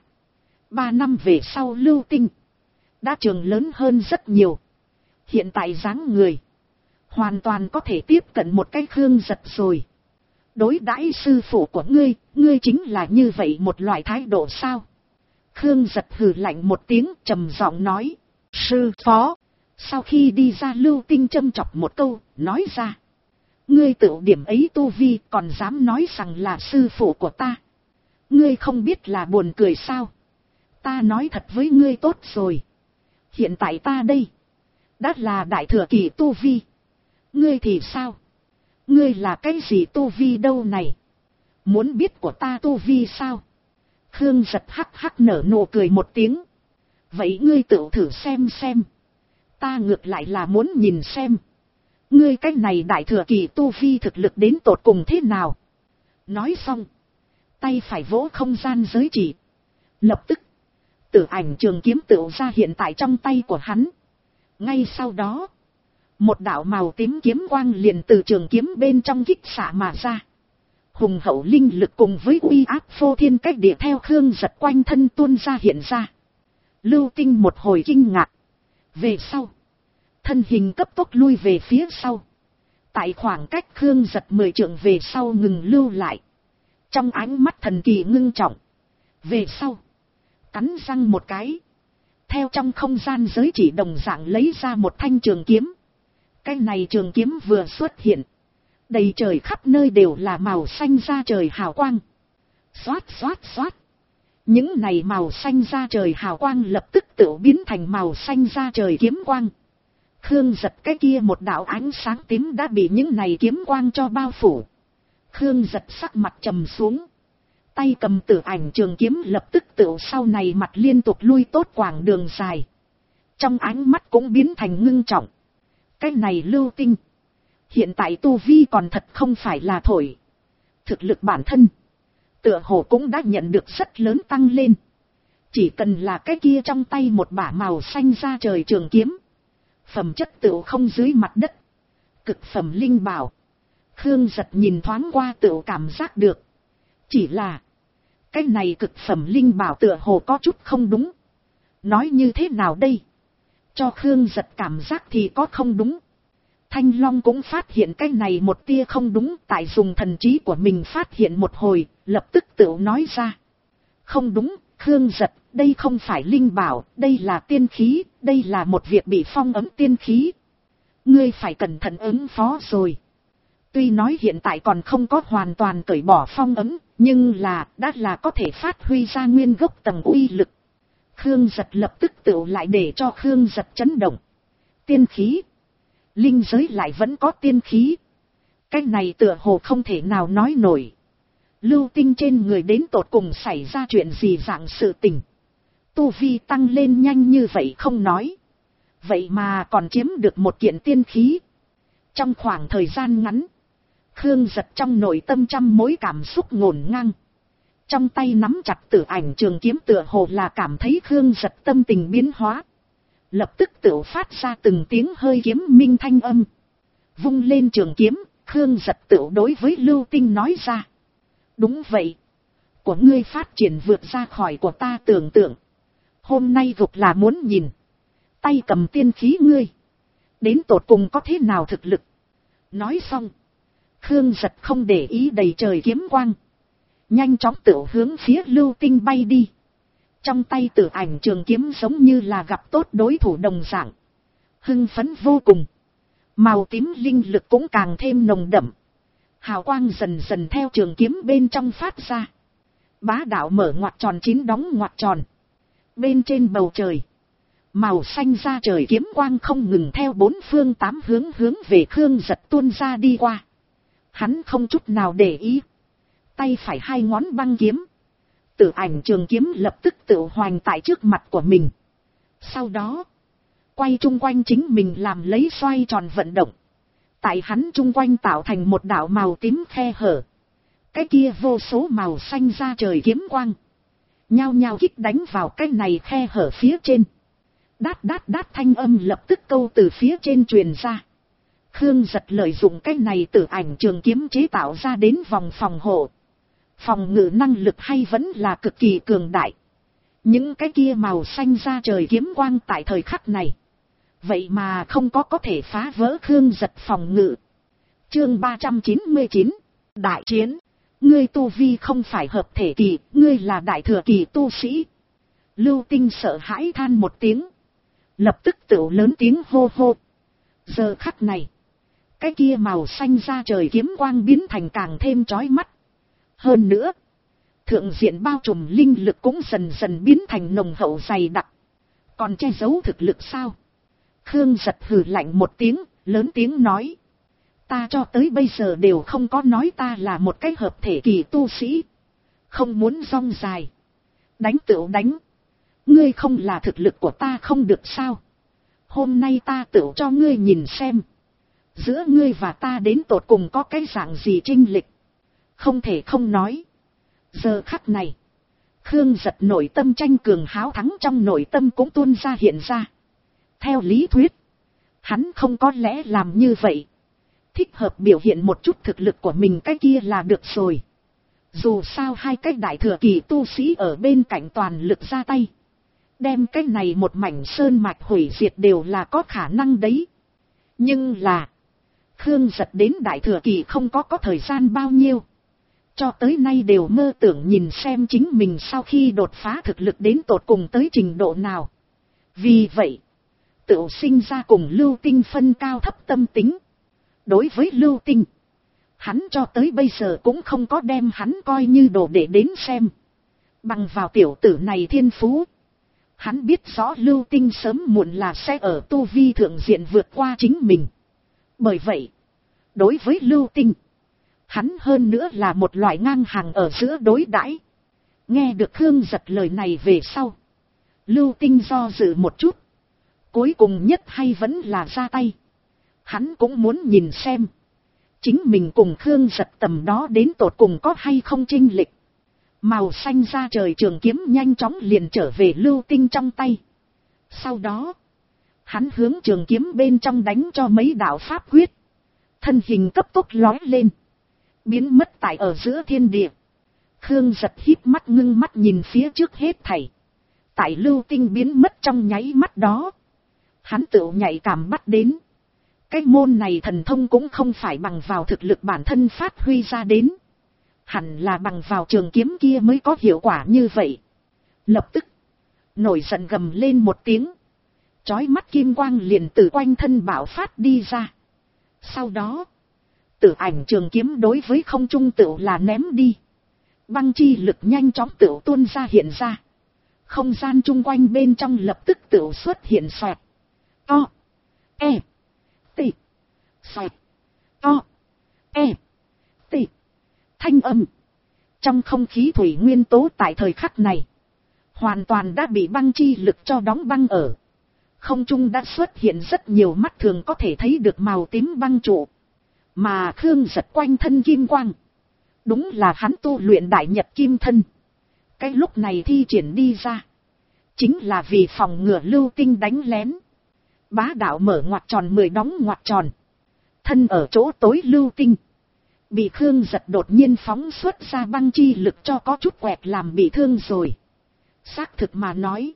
3 năm về sau Lưu Tinh đã trưởng lớn hơn rất nhiều. Hiện tại dáng người hoàn toàn có thể tiếp cận một cái Khương Giật rồi. Đối đãi sư phụ của ngươi chính là như vậy một loại thái độ sao? Khương Giật hừ lạnh một tiếng, trầm giọng nói, sư phó. Sau khi đi ra Lưu Tinh châm chọc một câu, nói ra, ngươi tự điểm ấy tu vi còn dám nói rằng là sư phụ của ta. Ngươi không biết là buồn cười sao? Ta nói thật với ngươi tốt rồi, hiện tại ta đây đã là đại thừa kỳ tu vi. Ngươi thì sao? Ngươi là cái gì tu vi đâu này? Muốn biết của ta tu vi sao? Khương Giật hắc hắc nở nụ cười một tiếng. Vậy ngươi tự thử xem. Ta ngược lại là muốn nhìn xem, ngươi cái này đại thừa kỳ tu vi thực lực đến tột cùng thế nào. Nói xong, tay phải vỗ không gian giới chỉ. Lập tức, tử ảnh trường kiếm tựu ra hiện tại trong tay của hắn. Ngay sau đó, một đạo màu tím kiếm quang liền từ trường kiếm bên trong kích xạ mà ra. Hùng hậu linh lực cùng với uy áp phô thiên cách địa theo Khương Giật quanh thân tuôn ra hiện ra. Lưu Tinh một hồi kinh ngạc. Về sau, thân hình cấp tốc lui về phía sau. Tại khoảng cách Khương Giật 10 trượng về sau ngừng lưu lại. Trong ánh mắt thần kỳ ngưng trọng. Về sau, cắn răng một cái. Theo trong không gian giới chỉ đồng dạng lấy ra một thanh trường kiếm. Cái này trường kiếm vừa xuất hiện. Đầy trời khắp nơi đều là màu xanh da trời hào quang. Xoát xoát xoát. Những này màu xanh da trời hào quang lập tức tự biến thành màu xanh da trời kiếm quang. Khương Giật cái kia một đạo ánh sáng tím đã bị những này kiếm quang cho bao phủ. Khương Giật sắc mặt trầm xuống. Tay cầm Tử Ảnh trường kiếm lập tức tự sau này mặt liên tục lui tốt quãng đường dài. Trong ánh mắt cũng biến thành ngưng trọng. Cái này Lưu Tinh. Hiện tại tu vi còn thật không phải là thổi. Thực lực bản thân. Tựa hồ cũng đã nhận được rất lớn tăng lên. Chỉ cần là cái kia trong tay một bả màu xanh da trời trường kiếm. Phẩm chất tựu không dưới mặt đất. Cực phẩm linh bảo. Khương Giật nhìn thoáng qua tựu cảm giác được. Chỉ là. Cái này cực phẩm linh bảo tựa hồ có chút không đúng. Nói như thế nào đây? Cho Khương Giật cảm giác thì có không đúng. Thanh Long cũng phát hiện cái này một tia không đúng. Tại dùng thần trí của mình phát hiện một hồi. Lập tức tự nói ra. Không đúng, Khương Giật, đây không phải linh bảo, đây là tiên khí, đây là một việc bị phong ấn tiên khí. Ngươi phải cẩn thận ứng phó rồi. Tuy nói hiện tại còn không có hoàn toàn cởi bỏ phong ấn, nhưng là đã là có thể phát huy ra nguyên gốc tầng uy lực. Khương Giật lập tức tự lại để cho Khương Giật chấn động. Tiên khí. Linh giới lại vẫn có tiên khí. Cái này tựa hồ không thể nào nói nổi. Lưu Tinh trên người đến tột cùng xảy ra chuyện gì dạng sự tình. Tu vi tăng lên nhanh như vậy không nói. Vậy mà còn chiếm được một kiện tiên khí. Trong khoảng thời gian ngắn. Khương Giật trong nội tâm trăm mối cảm xúc ngổn ngang. Trong tay nắm chặt Tử Ảnh trường kiếm tựa hồ là cảm thấy Khương Giật tâm tình biến hóa. Lập tức tự phát ra từng tiếng hơi kiếm minh thanh âm. Vung lên trường kiếm, Khương Giật tự đối với Lưu Tinh nói ra. Đúng vậy. Của ngươi phát triển vượt ra khỏi của ta tưởng tượng. Hôm nay gục là muốn nhìn. Tay cầm tiên khí ngươi. Đến tột cùng có thế nào thực lực. Nói xong. Khương Giật không để ý đầy trời kiếm quang. Nhanh chóng tự hướng phía Lưu Tinh bay đi. Trong tay Tử Ảnh trường kiếm giống như là gặp tốt đối thủ đồng dạng. Hưng phấn vô cùng. Màu tím linh lực cũng càng thêm nồng đậm. Hào quang dần dần theo trường kiếm bên trong phát ra. Bá đạo mở ngoặc tròn chín đóng ngoặc tròn. Bên trên bầu trời. Màu xanh da trời kiếm quang không ngừng theo bốn phương tám hướng về Khương Giật tuôn ra đi qua. Hắn không chút nào để ý. Tay phải hai ngón băng kiếm. Tử Ảnh trường kiếm lập tức tự hoành tại trước mặt của mình. Sau đó. Quay chung quanh chính mình làm lấy xoay tròn vận động. Tại hắn chung quanh tạo thành một đạo màu tím khe hở. Cái kia vô số màu xanh da trời kiếm quang. Nhao nhao kích đánh vào cái này khe hở phía trên. Đát đát đát thanh âm lập tức câu từ phía trên truyền ra. Khương Giật lợi dụng cái này Tử Ảnh trường kiếm chế tạo ra đến vòng phòng hộ. Phòng ngự năng lực hay vẫn là cực kỳ cường đại. Những cái kia màu xanh da trời kiếm quang tại thời khắc này. Vậy mà không có thể phá vỡ Khương Giật phòng ngự. Chương 399. Đại chiến. Ngươi tu vi không phải hợp thể kỳ, ngươi là đại thừa kỳ tu sĩ. Lưu Tinh sợ hãi than một tiếng. Lập tức tự lớn tiếng hô hô. Giờ khắc này. Cái kia màu xanh da trời kiếm quang biến thành càng thêm chói mắt. Hơn nữa. Thượng diện bao trùm linh lực cũng dần dần biến thành nồng hậu dày đặc. Còn che giấu thực lực sao? Khương Giật hừ lạnh một tiếng, lớn tiếng nói. Ta cho tới bây giờ đều không có nói ta là một cái hợp thể kỳ tu sĩ. Không muốn rong dài. Đánh tựu đánh. Ngươi không là thực lực của ta không được sao? Hôm nay ta tựu cho ngươi nhìn xem. Giữa ngươi và ta đến tột cùng có cái dạng gì chênh lệch. Không thể không nói. Giờ khắc này. Khương Giật nội tâm tranh cường háo thắng trong nội tâm cũng tuôn ra hiện ra. Theo lý thuyết. Hắn không có lẽ làm như vậy. thích hợp biểu hiện một chút thực lực của mình cái kia là được rồi. Dù sao hai cái đại thừa kỳ tu sĩ ở bên cạnh toàn lực ra tay, đem cái này một mảnh sơn mạch hủy diệt đều là có khả năng đấy. Nhưng là, Khương Giật đến đại thừa kỳ không có thời gian bao nhiêu. Cho tới nay đều mơ tưởng nhìn xem chính mình sau khi đột phá thực lực đến tột cùng tới trình độ nào. Vì vậy, tự sinh ra cùng Lưu Tinh phân cao thấp tâm tính. Đối với Lưu Tinh, hắn cho tới bây giờ cũng không có đem hắn coi như đồ để đến xem. Bằng vào tiểu tử này thiên phú, hắn biết rõ Lưu Tinh sớm muộn là sẽ ở tu vi thượng diện vượt qua chính mình. Bởi vậy, đối với Lưu Tinh, hắn hơn nữa là một loại ngang hàng ở giữa đối đãi. Nghe được Khương Giật lời này về sau, Lưu Tinh do dự một chút, cuối cùng nhất hay vẫn là ra tay. Hắn cũng muốn nhìn xem, chính mình cùng Khương Giật tầm đó đến tột cùng có hay không chênh lệch. Màu xanh ra trời trường kiếm nhanh chóng liền trở về Lưu Tinh trong tay. Sau đó, hắn hướng trường kiếm bên trong đánh cho mấy đạo pháp quyết. Thân hình cấp tốc lói lên, biến mất tại ở giữa thiên địa. Khương Giật híp mắt ngưng mắt nhìn phía trước hết thảy. Tại Lưu Tinh biến mất trong nháy mắt đó, hắn tự nhạy cảm bắt đến. Cái môn này thần thông cũng không phải bằng vào thực lực bản thân phát huy ra đến, hẳn là bằng vào trường kiếm kia mới có hiệu quả như vậy. Lập tức, nổi giận gầm lên một tiếng, chói mắt kim quang liền từ quanh thân bạo phát đi ra. Sau đó, tử ảnh trường kiếm đối với không trung tựu là ném đi. Băng chi lực nhanh chóng tựu tuôn ra hiện ra. Không gian chung quanh bên trong lập tức tựu xuất hiện xoẹt. To. E. T. Xoẹt. To. E. T. Thanh âm. Trong không khí thủy nguyên tố tại thời khắc này, hoàn toàn đã bị băng chi lực cho đóng băng ở. Không trung đã xuất hiện rất nhiều mắt thường có thể thấy được màu tím băng trụ. Mà Khương Giật quanh thân kim quang, đúng là hắn tu luyện đại nhật kim thân. Cái lúc này thi triển đi ra, chính là vì phòng ngừa Lưu Tinh đánh lén. Bá đạo mở ngoặc tròn 10 đóng ngoặc tròn. Thân ở chỗ tối Lưu Tinh, bị Khương Giật đột nhiên phóng xuất ra băng chi lực cho có chút quẹt làm bị thương rồi. Xác thực mà nói,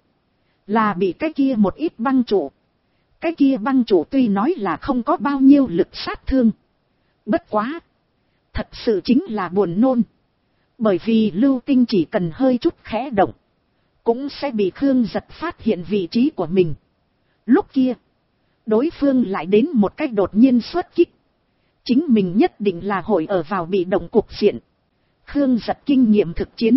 là bị cái kia một ít băng trụ. Cái kia băng trụ tuy nói là không có bao nhiêu lực sát thương, bất quá, thật sự chính là buồn nôn. Bởi vì Lưu Tinh chỉ cần hơi chút khẽ động, cũng sẽ bị Khương Giật phát hiện vị trí của mình. Lúc kia, đối phương lại đến một cách đột nhiên xuất kích, chính mình nhất định là hội ở vào bị động cục diện. Khương Giật kinh nghiệm thực chiến,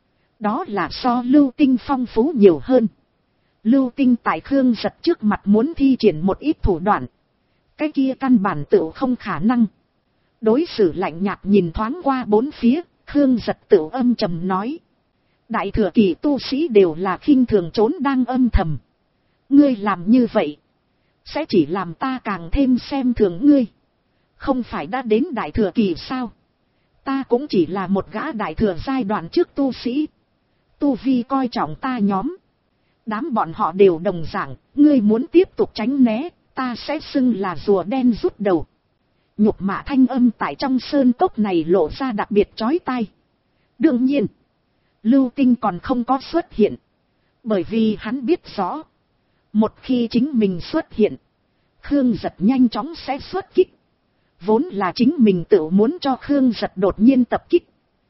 đó là so Lưu Tinh phong phú nhiều hơn. Lưu Tinh tại Khương Giật trước mặt muốn thi triển một ít thủ đoạn, cái kia căn bản tựu không khả năng. Đối xử lạnh nhạt nhìn thoáng qua bốn phía, Khương Giật tựu âm trầm nói: đại thừa kỳ tu sĩ đều là khinh thường trốn đang âm thầm. Ngươi làm như vậy, sẽ chỉ làm ta càng thêm xem thường ngươi. Không phải đã đến đại thừa kỳ sao? Ta cũng chỉ là một gã đại thừa giai đoạn trước tu sĩ. Tu vi coi trọng ta nhóm. Đám bọn họ đều đồng dạng, ngươi muốn tiếp tục tránh né, ta sẽ xưng là rùa đen rút đầu. Nhục mạ thanh âm tại trong sơn cốc này lộ ra đặc biệt chói tai. Đương nhiên, Lưu Tinh còn không có xuất hiện, bởi vì hắn biết rõ, một khi chính mình xuất hiện, Khương Giật nhanh chóng sẽ xuất kích. Vốn là chính mình tự muốn cho Khương Giật đột nhiên tập kích,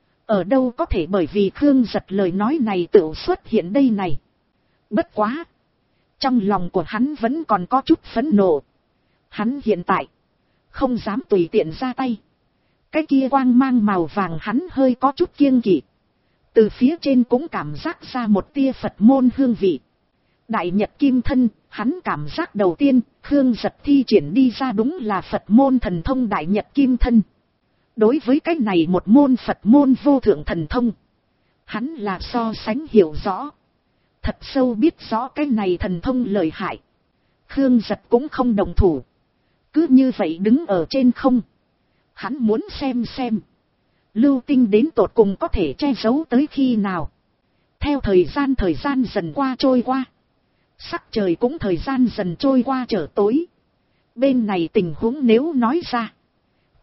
ở đâu có thể bởi vì Khương Giật lời nói này tự xuất hiện đây này. Bất quá, trong lòng của hắn vẫn còn có chút phẫn nộ. Hắn hiện tại không dám tùy tiện ra tay. Cái kia quang mang màu vàng hắn hơi có chút kiêng kỵ. Từ phía trên cũng cảm giác ra một tia Phật môn hương vị. Đại nhật kim thân, hắn cảm giác đầu tiên, Khương Giật thi triển đi ra đúng là Phật môn thần thông đại nhật kim thân. Đối với cái này một môn Phật môn vô thượng thần thông, hắn là so sánh hiểu rõ. Thật sâu biết rõ cái này thần thông lợi hại. Khương Giật cũng không đồng thủ, cứ như vậy đứng ở trên không. Hắn muốn xem Lưu Tinh đến tột cùng có thể che giấu tới khi nào. Theo thời gian dần qua trôi qua, sắc trời cũng thời gian dần trôi qua trở tối. Bên này tình huống nếu nói ra,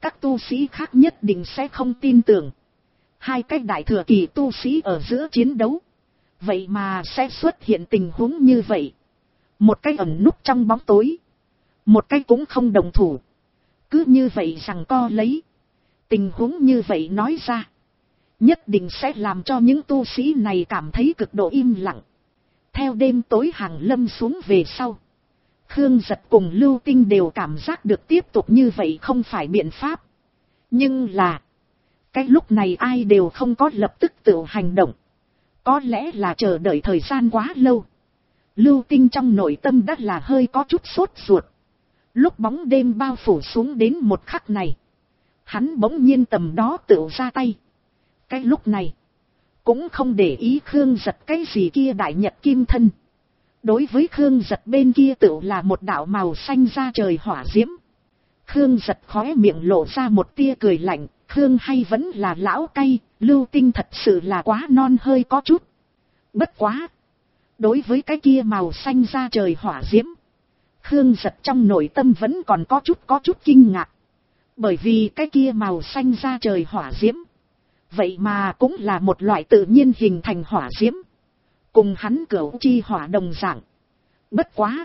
các tu sĩ khác nhất định sẽ không tin tưởng. Hai cái đại thừa kỳ tu sĩ ở giữa chiến đấu. Vậy mà sẽ xuất hiện tình huống như vậy. Một cái ẩn núp trong bóng tối. Một cái cũng không đồng thủ. Cứ như vậy rằng co lấy. Tình huống như vậy nói ra. Nhất định sẽ làm cho những tu sĩ này cảm thấy cực độ im lặng. Theo đêm tối hàng lâm xuống về sau. Khương Giật cùng Lưu Tinh đều cảm giác được tiếp tục như vậy không phải biện pháp. Nhưng là. Cái lúc này ai đều không có lập tức tự hành động. Có lẽ là chờ đợi thời gian quá lâu. Lưu Tinh trong nội tâm đã là hơi có chút sốt ruột. Lúc bóng đêm bao phủ xuống đến một khắc này. Hắn bỗng nhiên tầm đó tự ra tay. Cái lúc này. Cũng không để ý Khương Giật cái gì kia đại nhật kim thân. Đối với Khương Giật bên kia tự là một đạo màu xanh ra trời hỏa diễm. Khương Giật khóe miệng lộ ra một tia cười lạnh. Khương hay vẫn là lão cay, Lưu Tinh thật sự là quá non hơi có chút. Bất quá. Đối với cái kia màu xanh ra trời hỏa diễm. Khương Giật trong nội tâm vẫn còn có chút kinh ngạc. Bởi vì cái kia màu xanh ra trời hỏa diễm. Vậy mà cũng là một loại tự nhiên hình thành hỏa diễm. Cùng hắn cửu chi hỏa đồng dạng. Bất quá.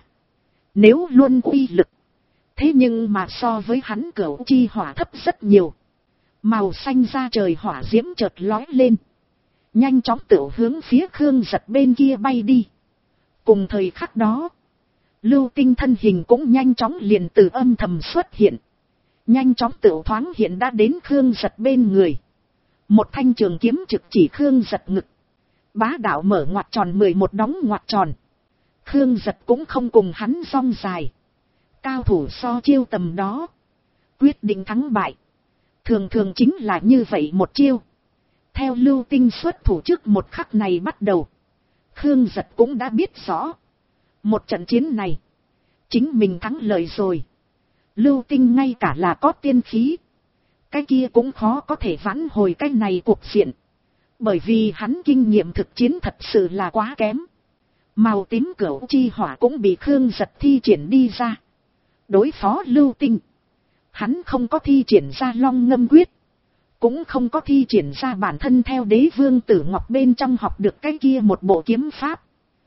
Nếu luôn uy lực. Thế nhưng mà so với hắn cửu chi hỏa thấp rất nhiều. Màu xanh ra trời hỏa diễm chợt lói lên. Nhanh chóng tự hướng phía Khương Giật bên kia bay đi. Cùng thời khắc đó. Lưu Tinh thân hình cũng nhanh chóng liền từ âm thầm xuất hiện. Nhanh chóng tự thoáng hiện đã đến Khương Giật bên người. Một thanh trường kiếm trực chỉ Khương Giật ngực. Bá đạo mở ngoặt tròn 11 đóng ngoặt tròn. Khương Giật cũng không cùng hắn rong dài. Cao thủ so chiêu tầm đó. Quyết định thắng bại. Thường thường chính là như vậy một chiêu. Theo Lưu Tinh xuất thủ trước một khắc này bắt đầu. Khương Giật cũng đã biết rõ. Một trận chiến này. Chính mình thắng lợi rồi. Lưu Tinh ngay cả là có tiên khí. Cái kia cũng khó có thể vãn hồi cái này cuộc diện. Bởi vì hắn kinh nghiệm thực chiến thật sự là quá kém. Màu tím cửu chi hỏa cũng bị Khương Giật thi triển đi ra. Đối phó Lưu Tinh. Hắn không có thi triển ra long ngâm quyết. Cũng không có thi triển ra bản thân theo Đế Vương Tử Ngọc bên trong học được cái kia một bộ kiếm pháp.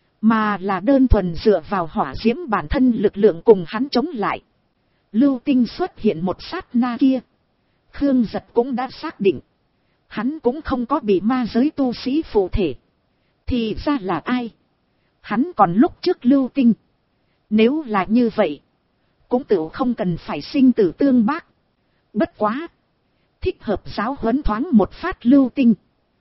Mà là đơn thuần dựa vào hỏa diễm bản thân lực lượng cùng hắn chống lại. Lưu Tinh xuất hiện một sát na kia. Khương Giật cũng đã xác định. Hắn cũng không có bị ma giới tu sĩ phụ thể. Thì ra là ai? Hắn còn lúc trước Lưu Tinh. Nếu là như vậy. Cũng tự không cần phải sinh tử tương bác. Bất quá. Thích hợp giáo huấn thoáng một phát Lưu Tinh.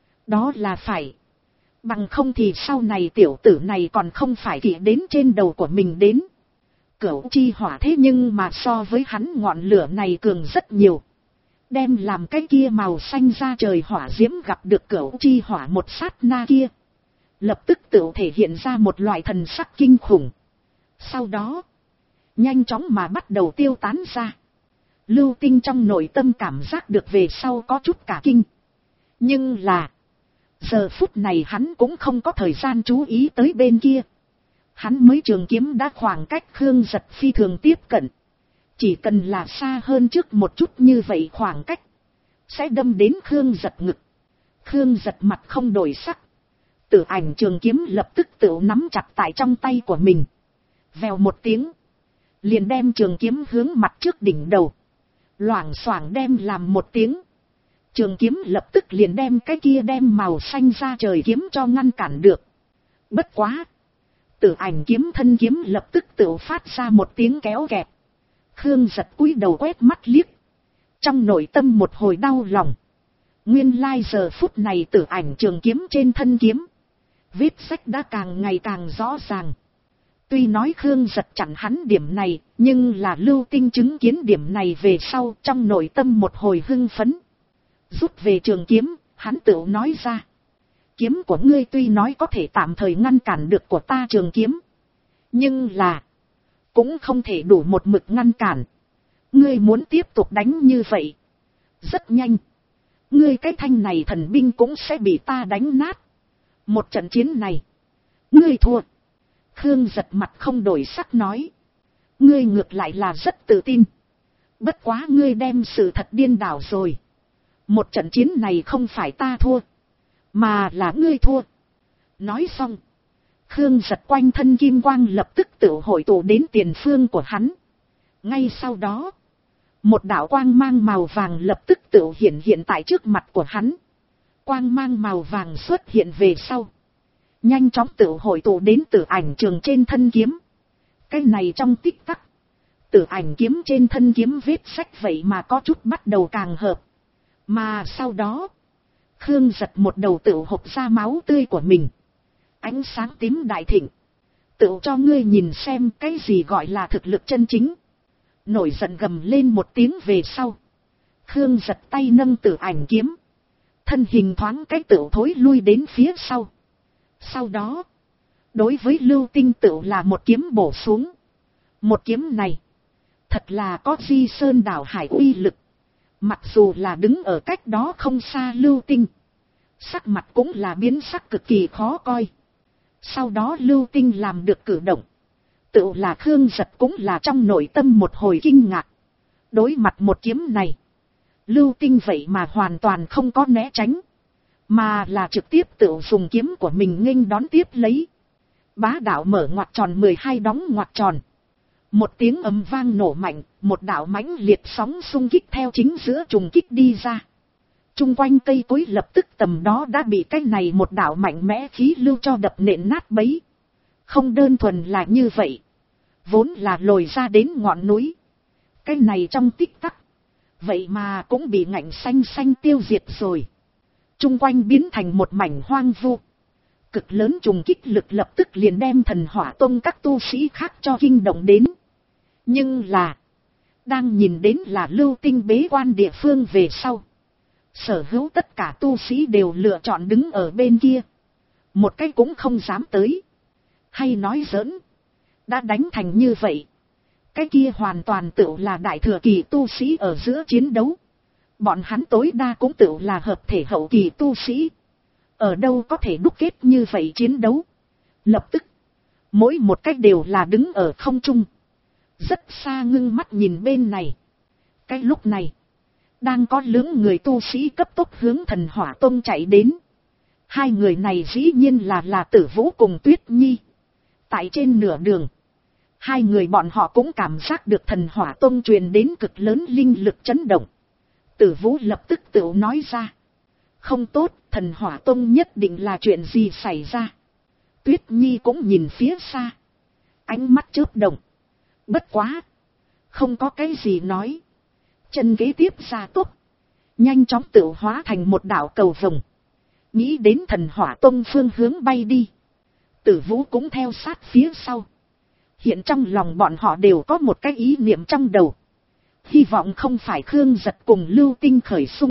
Đó là phải. Bằng không thì sau này tiểu tử này còn không phải kỵ đến trên đầu của mình đến. Cửu chi hỏa thế nhưng mà so với hắn ngọn lửa này cường rất nhiều. Đem làm cái kia màu xanh ra trời hỏa diễm gặp được cửu chi hỏa một sát na kia. Lập tức tự thể hiện ra một loại thần sắc kinh khủng. Sau đó. Nhanh chóng mà bắt đầu tiêu tán ra. Lưu Tinh trong nội tâm cảm giác được về sau có chút cả kinh. Nhưng là. Giờ phút này hắn cũng không có thời gian chú ý tới bên kia. Hắn mới trường kiếm đã khoảng cách Khương Giật phi thường tiếp cận. Chỉ cần là xa hơn trước một chút như vậy khoảng cách. Sẽ đâm đến Khương Giật ngực. Khương Giật mặt không đổi sắc. Tử ảnh trường kiếm lập tức tự nắm chặt tại trong tay của mình. Vèo một tiếng. Liền đem trường kiếm hướng mặt trước đỉnh đầu. Loảng xoảng đem làm một tiếng. Trường kiếm lập tức liền đem cái kia đem màu xanh ra trời kiếm cho ngăn cản được. Bất quá. Tử ảnh kiếm thân kiếm lập tức tự phát ra một tiếng kéo kẹt. Khương Giật cúi đầu quét mắt liếc. Trong nội tâm một hồi đau lòng. Nguyên lai giờ phút này tử ảnh trường kiếm trên thân kiếm. Vết sách đã càng ngày càng rõ ràng. Tuy nói Khương Giật chặn hắn điểm này, nhưng là Lưu Tinh chứng kiến điểm này về sau trong nội tâm một hồi hưng phấn. Rút về trường kiếm, hắn tự nói ra. Kiếm của ngươi tuy nói có thể tạm thời ngăn cản được của ta trường kiếm. Nhưng là, cũng không thể đủ một mực ngăn cản. Ngươi muốn tiếp tục đánh như vậy. Rất nhanh. Ngươi cái thanh này thần binh cũng sẽ bị ta đánh nát. Một trận chiến này. Ngươi thua. Khương Giật mặt không đổi sắc nói. Ngươi ngược lại là rất tự tin. Bất quá ngươi đem sự thật điên đảo rồi. Một trận chiến này không phải ta thua, mà là ngươi thua. Nói xong, Khương Giật quanh thân kim quang lập tức tự hội tụ đến tiền phương của hắn. Ngay sau đó, một đạo quang mang màu vàng lập tức tự hiện tại trước mặt của hắn. Quang mang màu vàng xuất hiện về sau, nhanh chóng tự hội tụ đến Tử Ảnh trường trên thân kiếm. Cái này trong tích tắc, Tử Ảnh kiếm trên thân kiếm vết sách vậy mà có chút bắt đầu càng hợp. Mà sau đó, Khương Giật một đầu tự hộc ra máu tươi của mình. Ánh sáng tím đại thịnh. Tự cho ngươi nhìn xem cái gì gọi là thực lực chân chính. Nổi giận gầm lên một tiếng về sau, Khương Giật tay nâng Tử Ảnh kiếm. Thân hình thoáng cái tự thối lui đến phía sau. Sau đó, đối với Lưu Tinh tự là một kiếm bổ xuống. Một kiếm này, thật là có Di Sơn đảo hải uy lực. Mặc dù là đứng ở cách đó không xa Lưu Tinh, sắc mặt cũng là biến sắc cực kỳ khó coi. Sau đó Lưu Tinh làm được cử động, tự là Khương Giật cũng là trong nội tâm một hồi kinh ngạc. Đối mặt một kiếm này, Lưu Tinh vậy mà hoàn toàn không có né tránh, mà là trực tiếp tự dùng kiếm của mình nghênh đón tiếp lấy. Bá đạo mở ngoặc tròn 12 đóng ngoặc tròn. Một tiếng ầm vang nổ mạnh, một đạo mãnh liệt sóng xung kích theo chính giữa trùng kích đi ra. Trung quanh cây cối lập tức tầm đó đã bị cái này một đạo mạnh mẽ khí lưu cho đập nện nát bấy. Không đơn thuần là như vậy, vốn là lồi ra đến ngọn núi, cái này trong tích tắc, vậy mà cũng bị ngạnh xanh xanh tiêu diệt rồi. Trung quanh biến thành một mảnh hoang vu. Cực lớn trùng kích lực lập tức liền đem Thần Hỏa Tông các tu sĩ khác cho kinh động đến. Nhưng là, đang nhìn đến là Lưu Tinh bế quan địa phương về sau, sở hữu tất cả tu sĩ đều lựa chọn đứng ở bên kia. Một cái cũng không dám tới. Hay nói giỡn, đã đánh thành như vậy, cái kia hoàn toàn tự là đại thừa kỳ tu sĩ ở giữa chiến đấu. Bọn hắn tối đa cũng tự là hợp thể hậu kỳ tu sĩ. Ở đâu có thể đúc kết như vậy chiến đấu. Lập tức, mỗi một cách đều là đứng ở không trung, rất xa ngưng mắt nhìn bên này. Cái lúc này, đang có lưỡng người tu sĩ cấp tốc hướng Thần Hỏa Tông chạy đến. Hai người này dĩ nhiên là Tử Vũ cùng Tuyết Nhi. Tại trên nửa đường, hai người bọn họ cũng cảm giác được Thần Hỏa Tông truyền đến cực lớn linh lực chấn động. Tử Vũ lập tức tự nói ra, không tốt, Thần Hỏa Tông nhất định là chuyện gì xảy ra. Tuyết Nhi cũng nhìn phía xa, ánh mắt chớp động. Bất quá, không có cái gì nói. Chân kế tiếp ra tốc, nhanh chóng tự hóa thành một đạo cầu vồng, nghĩ đến Thần Hỏa Tông phương hướng bay đi. Tử Vũ cũng theo sát phía sau. Hiện trong lòng bọn họ đều có một cái ý niệm trong đầu, hy vọng không phải Khương Giật cùng Lưu Tinh khởi xung